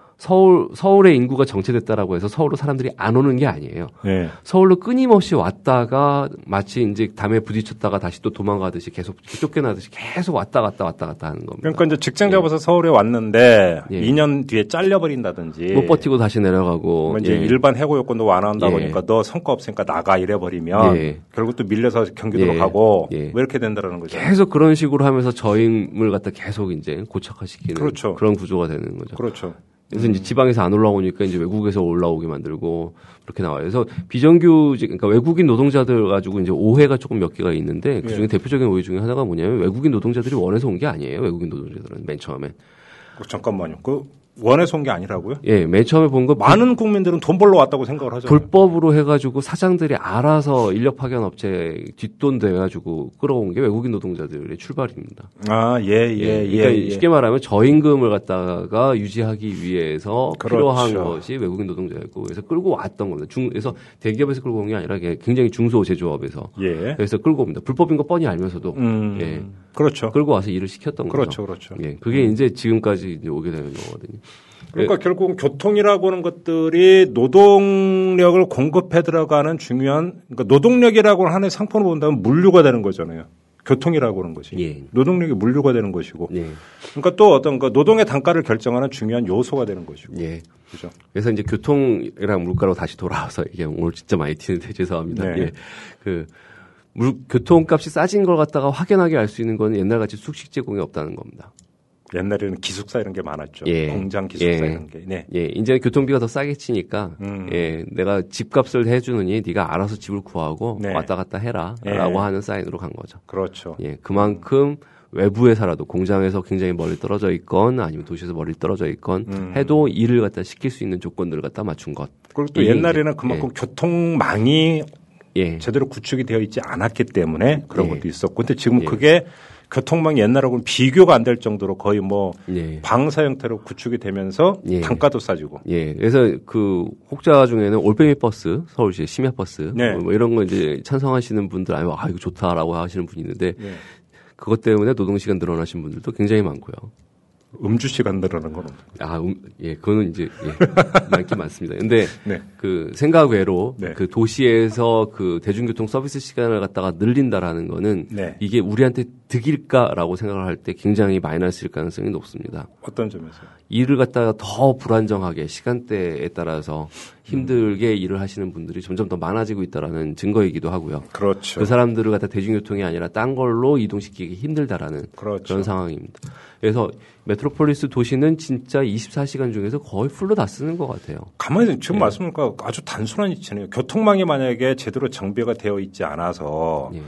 Speaker 2: 서울, 서울의 인구가 정체됐다라고 해서 서울로 사람들이 안 오는 게 아니에요.
Speaker 1: 네.
Speaker 2: 서울로 끊임없이 왔다가 마치 이제 담에 부딪혔다가 다시 또 도망가듯이 계속 쫓겨나듯이 계속 왔다 갔다 왔다 갔다 하는 겁니다.
Speaker 1: 그러니까 이제 직장 잡아서 예. 서울에 왔는데
Speaker 2: 예.
Speaker 1: 이 년 뒤에 잘려버린다든지
Speaker 2: 못 버티고 다시 내려가고
Speaker 1: 뭐 이제
Speaker 2: 예.
Speaker 1: 일반 해고 요건도 완화한다
Speaker 2: 예.
Speaker 1: 보니까 너 성과 없으니까 나가 이래버리면
Speaker 2: 예.
Speaker 1: 결국 또 밀려서 경기도로
Speaker 2: 예.
Speaker 1: 가고
Speaker 2: 예.
Speaker 1: 왜 이렇게 된다라는 거죠.
Speaker 2: 계속 그런 식으로 하면서 저임을 갖다 계속 이제 고착화시키는
Speaker 1: 그렇죠.
Speaker 2: 그런 구조가 되는 거죠.
Speaker 1: 그렇죠.
Speaker 2: 그래서 이제 지방에서 안 올라오니까 이제 외국에서 올라오게 만들고 그렇게 나와요. 그래서 비정규직, 그러니까 외국인 노동자들 가지고 이제 오해가 조금 몇 개가 있는데 그 중에 예. 대표적인 오해 중에 하나가 뭐냐면 외국인 노동자들이 원해서 온 게 아니에요. 외국인 노동자들은 맨 처음에.
Speaker 1: 잠깐만요. 그 원해서 온 게 아니라고요?
Speaker 2: 예, 맨 처음에 본 거
Speaker 1: 많은 국민들은 돈 벌러 왔다고 생각을 하잖아요.
Speaker 2: 불법으로 해가지고 사장들이 알아서 인력 파견 업체 뒷돈 대가지고 끌어온 게 외국인 노동자들의 출발입니다.
Speaker 1: 아, 예, 예, 예.
Speaker 2: 예, 그러니까
Speaker 1: 예.
Speaker 2: 쉽게 말하면 저임금을 갖다가 유지하기 위해서
Speaker 1: 그렇죠.
Speaker 2: 필요한 것이 외국인 노동자였고 그래서 끌고 왔던 겁니다. 중, 그래서 대기업에서 끌고 온 게 아니라 굉장히 중소 제조업에서
Speaker 1: 예.
Speaker 2: 그래서 끌고 옵니다. 불법인 거 뻔히 알면서도
Speaker 1: 음,
Speaker 2: 예.
Speaker 1: 그렇죠.
Speaker 2: 끌고 와서 일을 시켰던
Speaker 1: 그렇죠,
Speaker 2: 거죠.
Speaker 1: 그렇죠.
Speaker 2: 예, 그게 음. 이제 지금까지 이제 오게 되는 거거든요.
Speaker 1: 그러니까 예. 결국 교통이라고 하는 것들이 노동력을 공급해 들어가는 중요한, 그러니까 노동력이라고 하는 상품을 본다면 물류가 되는 거잖아요. 교통이라고 하는 것이. 예. 노동력이 물류가 되는 것이고. 예. 그러니까 또 어떤 그 노동의 단가를 결정하는 중요한 요소가 되는 것이고.
Speaker 2: 예.
Speaker 1: 그죠.
Speaker 2: 그래서 이제 교통이랑 물가로 다시 돌아와서 이게 오늘 진짜 많이 튀는데 죄송합니다.
Speaker 1: 네.
Speaker 2: 예. 그 물, 교통값이 싸진 걸 갖다가 확연하게 알 수 있는 건 옛날같이 숙식 제공이 없다는 겁니다.
Speaker 1: 옛날에는 기숙사 이런 게 많았죠.
Speaker 2: 예.
Speaker 1: 공장 기숙사
Speaker 2: 예.
Speaker 1: 이런 게. 네.
Speaker 2: 예, 이제는 교통비가 더 싸게 치니까 음. 예, 내가 집값을 해주느니 네가 알아서 집을 구하고 네. 왔다 갔다 해라라고 예. 하는 사인으로 간 거죠.
Speaker 1: 그렇죠.
Speaker 2: 예, 그만큼 외부에 살아도 공장에서 굉장히 멀리 떨어져 있건 아니면 도시에서 멀리 떨어져 있건 음. 해도 일을 갖다 시킬 수 있는 조건들을 갖다 맞춘 것.
Speaker 1: 그리고 또 옛날에는 그만큼 예. 교통망이 예. 제대로 구축이 되어 있지 않았기 때문에 그런 예. 것도 있었고, 근데 지금 예. 그게 교통망이 옛날하고는 비교가 안 될 정도로 거의 뭐
Speaker 2: 예.
Speaker 1: 방사 형태로 구축이 되면서
Speaker 2: 예.
Speaker 1: 단가도 싸지고.
Speaker 2: 예. 그래서 그 혹자 중에는 올빼미 버스, 서울시 심야 버스
Speaker 1: 네.
Speaker 2: 뭐 이런 거 이제 찬성하시는 분들 아니면 아 이거 좋다라고 하시는 분이 있는데
Speaker 1: 예.
Speaker 2: 그것 때문에 노동 시간 늘어나신 분들도 굉장히 많고요.
Speaker 1: 음주 시간 늘어나는 건
Speaker 2: 아, 음, 예, 그거는 이제, 예, 많긴 많습니다. 근데,
Speaker 1: 네.
Speaker 2: 그, 생각 외로,
Speaker 1: 네.
Speaker 2: 그 도시에서 그 대중교통 서비스 시간을 갖다가 늘린다라는 거는,
Speaker 1: 네.
Speaker 2: 이게 우리한테 득일까라고 생각을 할 때 굉장히 마이너스일 가능성이 높습니다.
Speaker 1: 어떤 점에서?
Speaker 2: 일을 갖다가 더 불안정하게 시간대에 따라서 힘들게 음. 일을 하시는 분들이 점점 더 많아지고 있다라는 증거이기도 하고요.
Speaker 1: 그렇죠.
Speaker 2: 그 사람들을 갖다 대중교통이 아니라 딴 걸로 이동시키기 힘들다라는
Speaker 1: 그렇죠.
Speaker 2: 그런 상황입니다. 그래서 메트로폴리스 도시는 진짜 이십사 시간 중에서 거의 풀로 다 쓰는 것 같아요.
Speaker 1: 가만히 지금
Speaker 2: 예.
Speaker 1: 말씀하니까 아주 단순한 이치네요. 교통망이 만약에 제대로 정비가 되어 있지 않아서
Speaker 2: 예.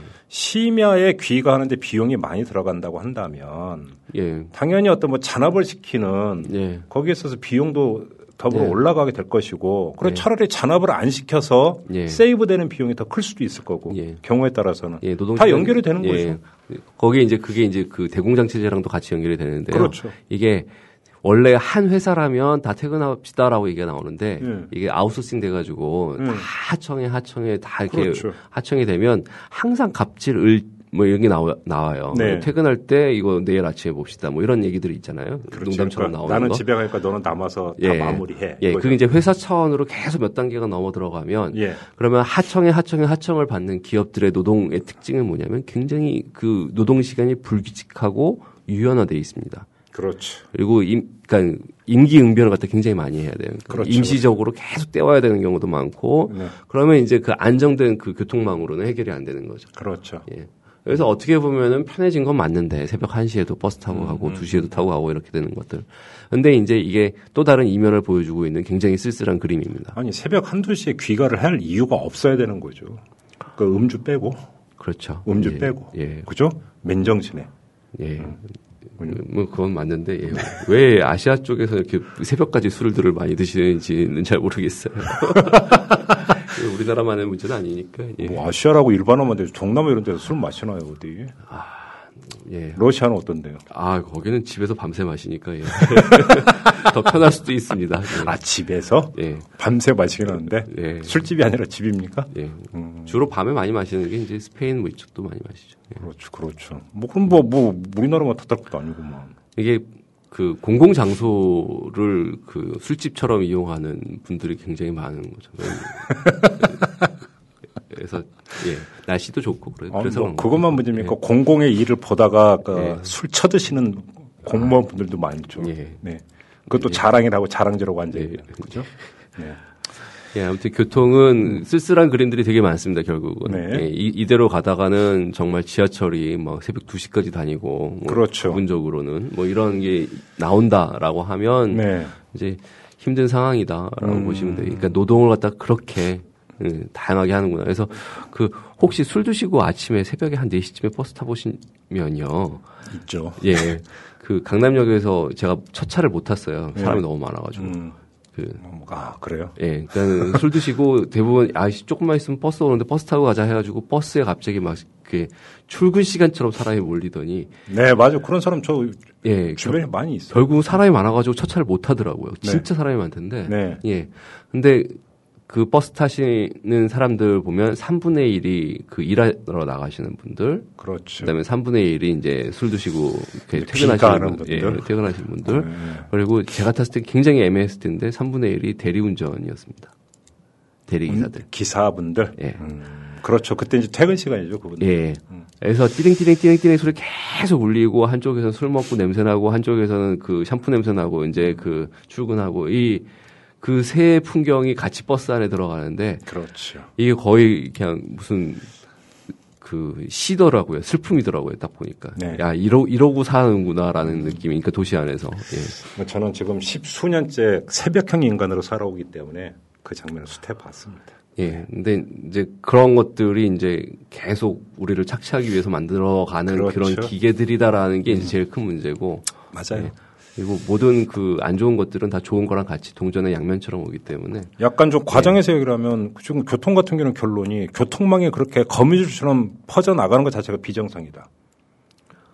Speaker 1: 심야에 귀가하는데 비용이 많이 들어간다고 한다면
Speaker 2: 예.
Speaker 1: 당연히 어떤 뭐 잔압을 시키는
Speaker 2: 예.
Speaker 1: 거기에 있어서 비용도 더불어
Speaker 2: 네.
Speaker 1: 올라가게 될 것이고 그리고
Speaker 2: 네.
Speaker 1: 차라리 잔압을 안 시켜서
Speaker 2: 예.
Speaker 1: 세이브되는 비용이 더 클 수도 있을 거고
Speaker 2: 예.
Speaker 1: 경우에 따라서는
Speaker 2: 예, 노동
Speaker 1: 다 연결이 되는
Speaker 2: 예.
Speaker 1: 거죠.
Speaker 2: 거기에 이제 그게 이제 그 대공장 체제랑도 같이 연결이 되는데요.
Speaker 1: 그렇죠.
Speaker 2: 이게 원래 한 회사라면 다 퇴근합시다라고 얘기가 나오는데
Speaker 1: 예.
Speaker 2: 이게 아웃소싱 돼가지고
Speaker 1: 예.
Speaker 2: 다 하청에 하청에 다 이렇게
Speaker 1: 그렇죠.
Speaker 2: 하청이 되면 항상 갑질 을 뭐 이런 게 나와, 나와요.
Speaker 1: 네.
Speaker 2: 퇴근할 때 이거 내일 아침에 봅시다. 뭐 이런 얘기들이 있잖아요.
Speaker 1: 그렇죠.
Speaker 2: 농담처럼
Speaker 1: 그러니까
Speaker 2: 나오는
Speaker 1: 나는
Speaker 2: 거.
Speaker 1: 집에 가니까 너는 남아서 다
Speaker 2: 예.
Speaker 1: 마무리해.
Speaker 2: 예,
Speaker 1: 이거죠.
Speaker 2: 그게 이제 회사 차원으로 계속 몇 단계가 넘어 들어가면
Speaker 1: 예.
Speaker 2: 그러면 하청에 하청에 하청을 받는 기업들의 노동의 특징은 뭐냐면 굉장히 그 노동 시간이 불규칙하고 유연화되어 있습니다.
Speaker 1: 그렇죠.
Speaker 2: 그리고 임, 그러니까 임기응변을 갖다 굉장히 많이 해야 돼요.
Speaker 1: 그렇죠.
Speaker 2: 임시적으로 계속 떼와야 되는 경우도 많고
Speaker 1: 네.
Speaker 2: 그러면 이제 그 안정된 그 교통망으로는 해결이 안 되는 거죠.
Speaker 1: 그렇죠.
Speaker 2: 예. 그래서 어떻게 보면은 편해진 건 맞는데 새벽 한 시에도 버스 타고
Speaker 1: 음,
Speaker 2: 가고
Speaker 1: 음.
Speaker 2: 두 시에도 타고 가고 이렇게 되는 것들. 근데 이제 이게 또 다른 이면을 보여주고 있는 굉장히 쓸쓸한 그림입니다.
Speaker 1: 아니 새벽 한두 시에 귀가를 할 이유가 없어야 되는 거죠. 그 음주 빼고.
Speaker 2: 그렇죠.
Speaker 1: 음주
Speaker 2: 예.
Speaker 1: 빼고.
Speaker 2: 예.
Speaker 1: 그죠? 맨정신에.
Speaker 2: 예. 뭐 그건 맞는데 예. 왜 아시아 쪽에서 이렇게 새벽까지 술들을 많이 드시는지는 잘 모르겠어요. 우리나라만의 문제는 아니니까. 예.
Speaker 1: 뭐 아시아라고 일반화만 돼서 동남아 이런 데서 술 마시나요 어디?
Speaker 2: 아, 예.
Speaker 1: 러시아는 어떤데요?
Speaker 2: 아 거기는 집에서 밤새 마시니까 예. 더 편할 수도 있습니다. 예.
Speaker 1: 아 집에서?
Speaker 2: 예.
Speaker 1: 밤새 마시긴 하는데
Speaker 2: 예.
Speaker 1: 술집이 아니라 집입니까?
Speaker 2: 예.
Speaker 1: 음.
Speaker 2: 주로 밤에 많이 마시는 게 이제 스페인 뭐 이쪽도 많이 마시죠. 예.
Speaker 1: 그렇죠, 그렇죠. 뭐 그럼 뭐 뭐 우리나라만 탓할 것도 아니구만.
Speaker 2: 이게 그 공공 장소를 그 술집처럼 이용하는 분들이 굉장히 많은 거죠. 그래서 예 날씨도 좋고 그래,
Speaker 1: 아,
Speaker 2: 그래서
Speaker 1: 뭐 그것만 문제입니까?
Speaker 2: 예.
Speaker 1: 공공의 일을 보다가 그
Speaker 2: 예.
Speaker 1: 술 쳐드시는 공무원분들도 많죠.
Speaker 2: 예.
Speaker 1: 네. 그것도
Speaker 2: 예.
Speaker 1: 자랑이라고 자랑지라고 앉아 있는
Speaker 2: 예.
Speaker 1: 그죠? 네.
Speaker 2: 예, 아무튼 교통은 쓸쓸한 그림들이 되게 많습니다, 결국은.
Speaker 1: 네.
Speaker 2: 예, 이, 이대로 가다가는 정말 지하철이 막 새벽 두 시까지 다니고. 뭐
Speaker 1: 그렇죠.
Speaker 2: 부분적으로는. 뭐 이런 게 나온다라고 하면.
Speaker 1: 네.
Speaker 2: 이제 힘든 상황이다라고
Speaker 1: 음.
Speaker 2: 보시면 돼요. 그러니까 노동을 갖다 그렇게 예, 다양하게 하는구나. 그래서 그 혹시 술 드시고 아침에 새벽에 한 네 시쯤에 버스 타보시면요.
Speaker 1: 있죠.
Speaker 2: 예. 그 강남역에서 제가 첫 차를 못 탔어요. 사람이
Speaker 1: 네.
Speaker 2: 너무 많아가지고.
Speaker 1: 음.
Speaker 2: 그
Speaker 1: 아, 그래요?
Speaker 2: 예, 그러니까 술 드시고 대부분 아이씨 조금만 있으면 버스 오는데 버스 타고 가자 해가지고 버스에 갑자기 막 이렇게 출근 시간처럼 사람이 몰리더니
Speaker 1: 네, 맞아요. 그런 사람 저
Speaker 2: 예,
Speaker 1: 주변에 겨, 많이 있어요.
Speaker 2: 결국 사람이 많아가지고 첫 차를 못 타더라고요. 진짜
Speaker 1: 네.
Speaker 2: 사람이 많던데.
Speaker 1: 네.
Speaker 2: 예, 근데 그 버스 타시는 사람들 보면 삼분의 일이 그 일하러 나가시는 분들,
Speaker 1: 그렇죠.
Speaker 2: 그다음에 삼분의 일이 이제 술 드시고 이렇게
Speaker 1: 귀가하는
Speaker 2: 퇴근하시는 분,
Speaker 1: 분들,
Speaker 2: 예, 퇴근하시는 분들.
Speaker 1: 네.
Speaker 2: 그리고 제가 탔을 때 굉장히 애매했을 텐데 삼분의 일이 대리운전이었습니다. 대리기사들.
Speaker 1: 음, 기사분들.
Speaker 2: 예.
Speaker 1: 음, 그렇죠. 그때 이제 퇴근 시간이죠, 그분들.
Speaker 2: 예.
Speaker 1: 음.
Speaker 2: 그래서 띠링띠링띠링띠링 소리 계속 울리고 한쪽에서는 술 먹고 냄새 나고 한쪽에서는 그 샴푸 냄새 나고 이제 그 출근하고 이 그 세 풍경이 같이 버스 안에 들어가는데
Speaker 1: 그렇죠.
Speaker 2: 이게 거의 그냥 무슨 그 시더라고요. 슬픔이더라고요. 딱 보니까.
Speaker 1: 네.
Speaker 2: 야, 이러, 이러고 사는구나라는 느낌이니까 도시 안에서. 예.
Speaker 1: 뭐 저는 지금 십수년째 새벽형 인간으로 살아오기 때문에 그 장면을 수태 봤습니다.
Speaker 2: 예. 근데 이제 그런 것들이 이제 계속 우리를 착취하기 위해서 만들어가는
Speaker 1: 그렇죠.
Speaker 2: 그런 기계들이다라는 게 이제 제일 큰 문제고.
Speaker 1: 맞아요.
Speaker 2: 예. 그리고 모든 그 안 좋은 것들은 다 좋은 거랑 같이 동전의 양면처럼 오기 때문에.
Speaker 1: 약간 좀 과장해서 얘기를 하면 지금 교통 같은 경우는 결론이 교통망이 그렇게 거미줄처럼 퍼져나가는 것 자체가 비정상이다.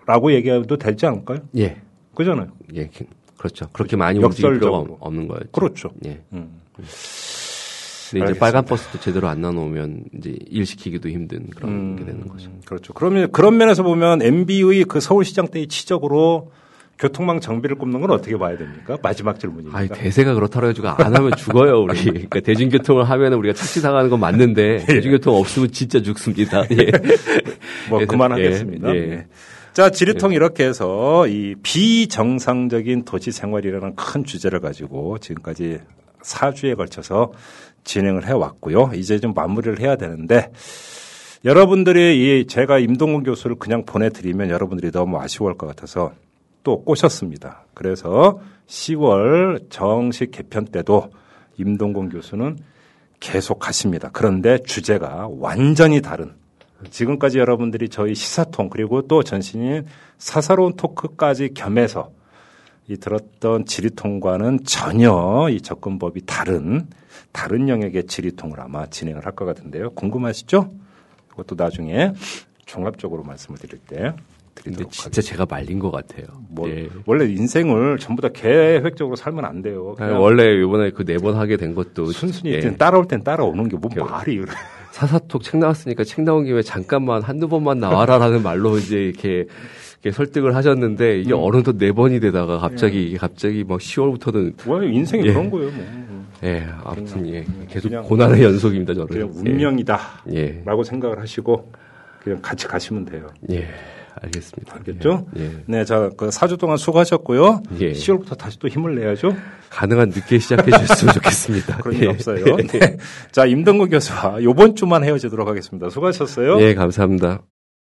Speaker 1: 라고 얘기해도 되지 않을까요?
Speaker 2: 예.
Speaker 1: 그잖아요.
Speaker 2: 예. 그렇죠. 그렇게 많이 움직일 필요가 없는 거예요.
Speaker 1: 그렇죠.
Speaker 2: 예.
Speaker 1: 음.
Speaker 2: 근데 이제 빨간 버스도 제대로 안 나눠오면 이제 일 시키기도 힘든 그런 음, 게 되는 거죠.
Speaker 1: 그렇죠. 그러면 그런 면에서 보면 엠비의 그 서울시장 때의 치적으로 교통망 정비를 꼽는 건 어떻게 봐야 됩니까? 마지막 질문입니다.
Speaker 2: 아니, 대세가 그렇다고 해가지고 안 하면 죽어요, 우리. 그러니까 대중교통을 하면 우리가 착시 당하는 건 맞는데, 예. 대중교통 없으면 진짜 죽습니다. 예.
Speaker 1: 뭐, 그만하겠습니다. 예. 예. 자, 지리통 예. 이렇게 해서 이 비정상적인 도시 생활이라는 큰 주제를 가지고 지금까지 사 주에 걸쳐서 진행을 해왔고요. 이제 좀 마무리를 해야 되는데, 여러분들이 이 제가 임동근 교수를 그냥 보내드리면 여러분들이 너무 아쉬워할 것 같아서 또 꼬셨습니다. 그래서 시월 정식 개편 때도 임동근 교수는 계속 가십니다. 그런데 주제가 완전히 다른, 지금까지 여러분들이 저희 시사통 그리고 또 전신인 사사로운 토크까지 겸해서 이 들었던 지리통과는 전혀 이 접근법이 다른 다른 영역의 지리통을 아마 진행을 할 것 같은데요. 궁금하시죠? 그것도 나중에 종합적으로 말씀을 드릴 때
Speaker 2: 근데 진짜 하겠습니다. 제가 말린 것 같아요.
Speaker 1: 뭐
Speaker 2: 예.
Speaker 1: 원래 인생을 전부 다 계획적으로 살면 안 돼요.
Speaker 2: 아니, 원래 이번에 그 네 번 하게 된 것도
Speaker 1: 순순히 예. 따라올 땐 따라오는 게 뭐 말이 그래.
Speaker 2: 사사톡 책 나왔으니까 책 나온 김에 잠깐만 한두 번만 나와라라는 말로 이제 이렇게, 이렇게 설득을 하셨는데 이게 음. 어느덧 네 번이 되다가 갑자기 이게 예. 갑자기 막 시월부터는
Speaker 1: 뭐 인생이
Speaker 2: 예.
Speaker 1: 그런 거예요. 뭐.
Speaker 2: 예, 아무튼 예. 계속 고난의 연속입니다. 저는
Speaker 1: 그냥 운명이다.
Speaker 2: 예.
Speaker 1: 라고 생각을 하시고 그냥 같이 가시면 돼요.
Speaker 2: 예. 알겠습니다.
Speaker 1: 알겠죠?
Speaker 2: 예.
Speaker 1: 네, 자, 그 사 주 동안 수고하셨고요.
Speaker 2: 예.
Speaker 1: 시월부터 다시 또 힘을 내야죠.
Speaker 2: 가능한 늦게 시작해 주셨으면 좋겠습니다.
Speaker 1: 그런 일 예. 없어요. 네. 자, 임동근 교수와 이번 주만 헤어지도록 하겠습니다. 수고하셨어요.
Speaker 2: 예, 감사합니다.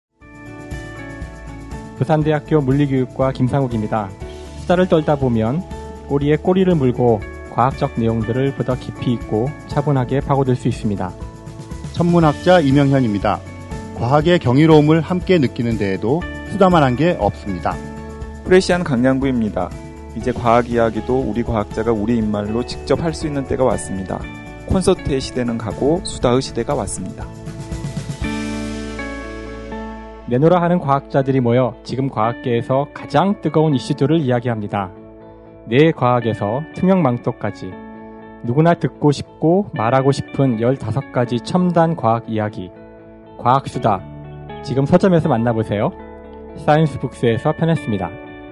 Speaker 4: 부산대학교 물리교육과 김상욱입니다. 수다를 떨다 보면 꼬리에 꼬리를 물고 과학적 내용들을 보다 깊이 있고 차분하게 파고들 수 있습니다.
Speaker 5: 천문학자 이명현입니다. 과학의 경이로움을 함께 느끼는 데에도 수다만 한 게 없습니다.
Speaker 6: 프레시안 강량구입니다. 이제 과학 이야기도 우리 과학자가 우리 입말로 직접 할 수 있는 때가 왔습니다. 콘서트의 시대는 가고 수다의 시대가 왔습니다.
Speaker 4: 내노라 하는 과학자들이 모여 지금 과학계에서 가장 뜨거운 이슈들을 이야기합니다. 내 과학에서 투명망토까지 누구나 듣고 싶고 말하고 싶은 열다섯 가지 첨단 과학 이야기. 과학수다. 지금 서점에서 만나보세요. 사이언스북스에서 편했습니다.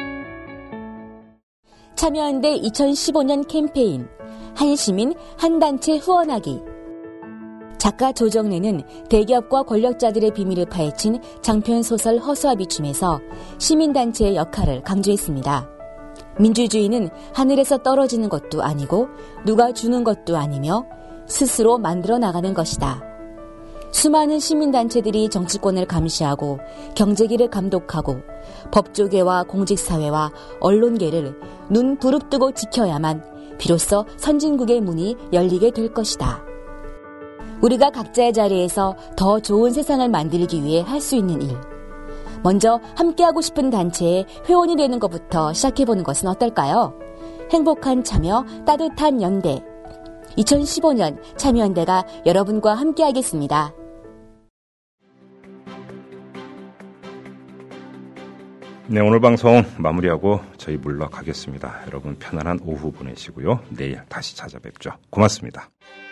Speaker 7: 참여한대 이천십오 년 캠페인 한 시민 한 단체 후원하기. 작가 조정래는 대기업과 권력자들의 비밀을 파헤친 장편 소설 허수아 비춤에서 시민단체의 역할을 강조했습니다. 민주주의는 하늘에서 떨어지는 것도 아니고 누가 주는 것도 아니며 스스로 만들어 나가는 것이다. 수많은 시민단체들이 정치권을 감시하고 경제계를 감독하고 법조계와 공직사회와 언론계를 눈 부릅뜨고 지켜야만 비로소 선진국의 문이 열리게 될 것이다. 우리가 각자의 자리에서 더 좋은 세상을 만들기 위해 할 수 있는 일. 먼저 함께하고 싶은 단체에 회원이 되는 것부터 시작해보는 것은 어떨까요? 행복한 참여, 따뜻한 연대. 이천십오 년 참여연대가 여러분과 함께하겠습니다.
Speaker 1: 네, 오늘 방송 마무리하고 저희 물러가겠습니다. 여러분 편안한 오후 보내시고요. 내일 다시 찾아뵙죠. 고맙습니다.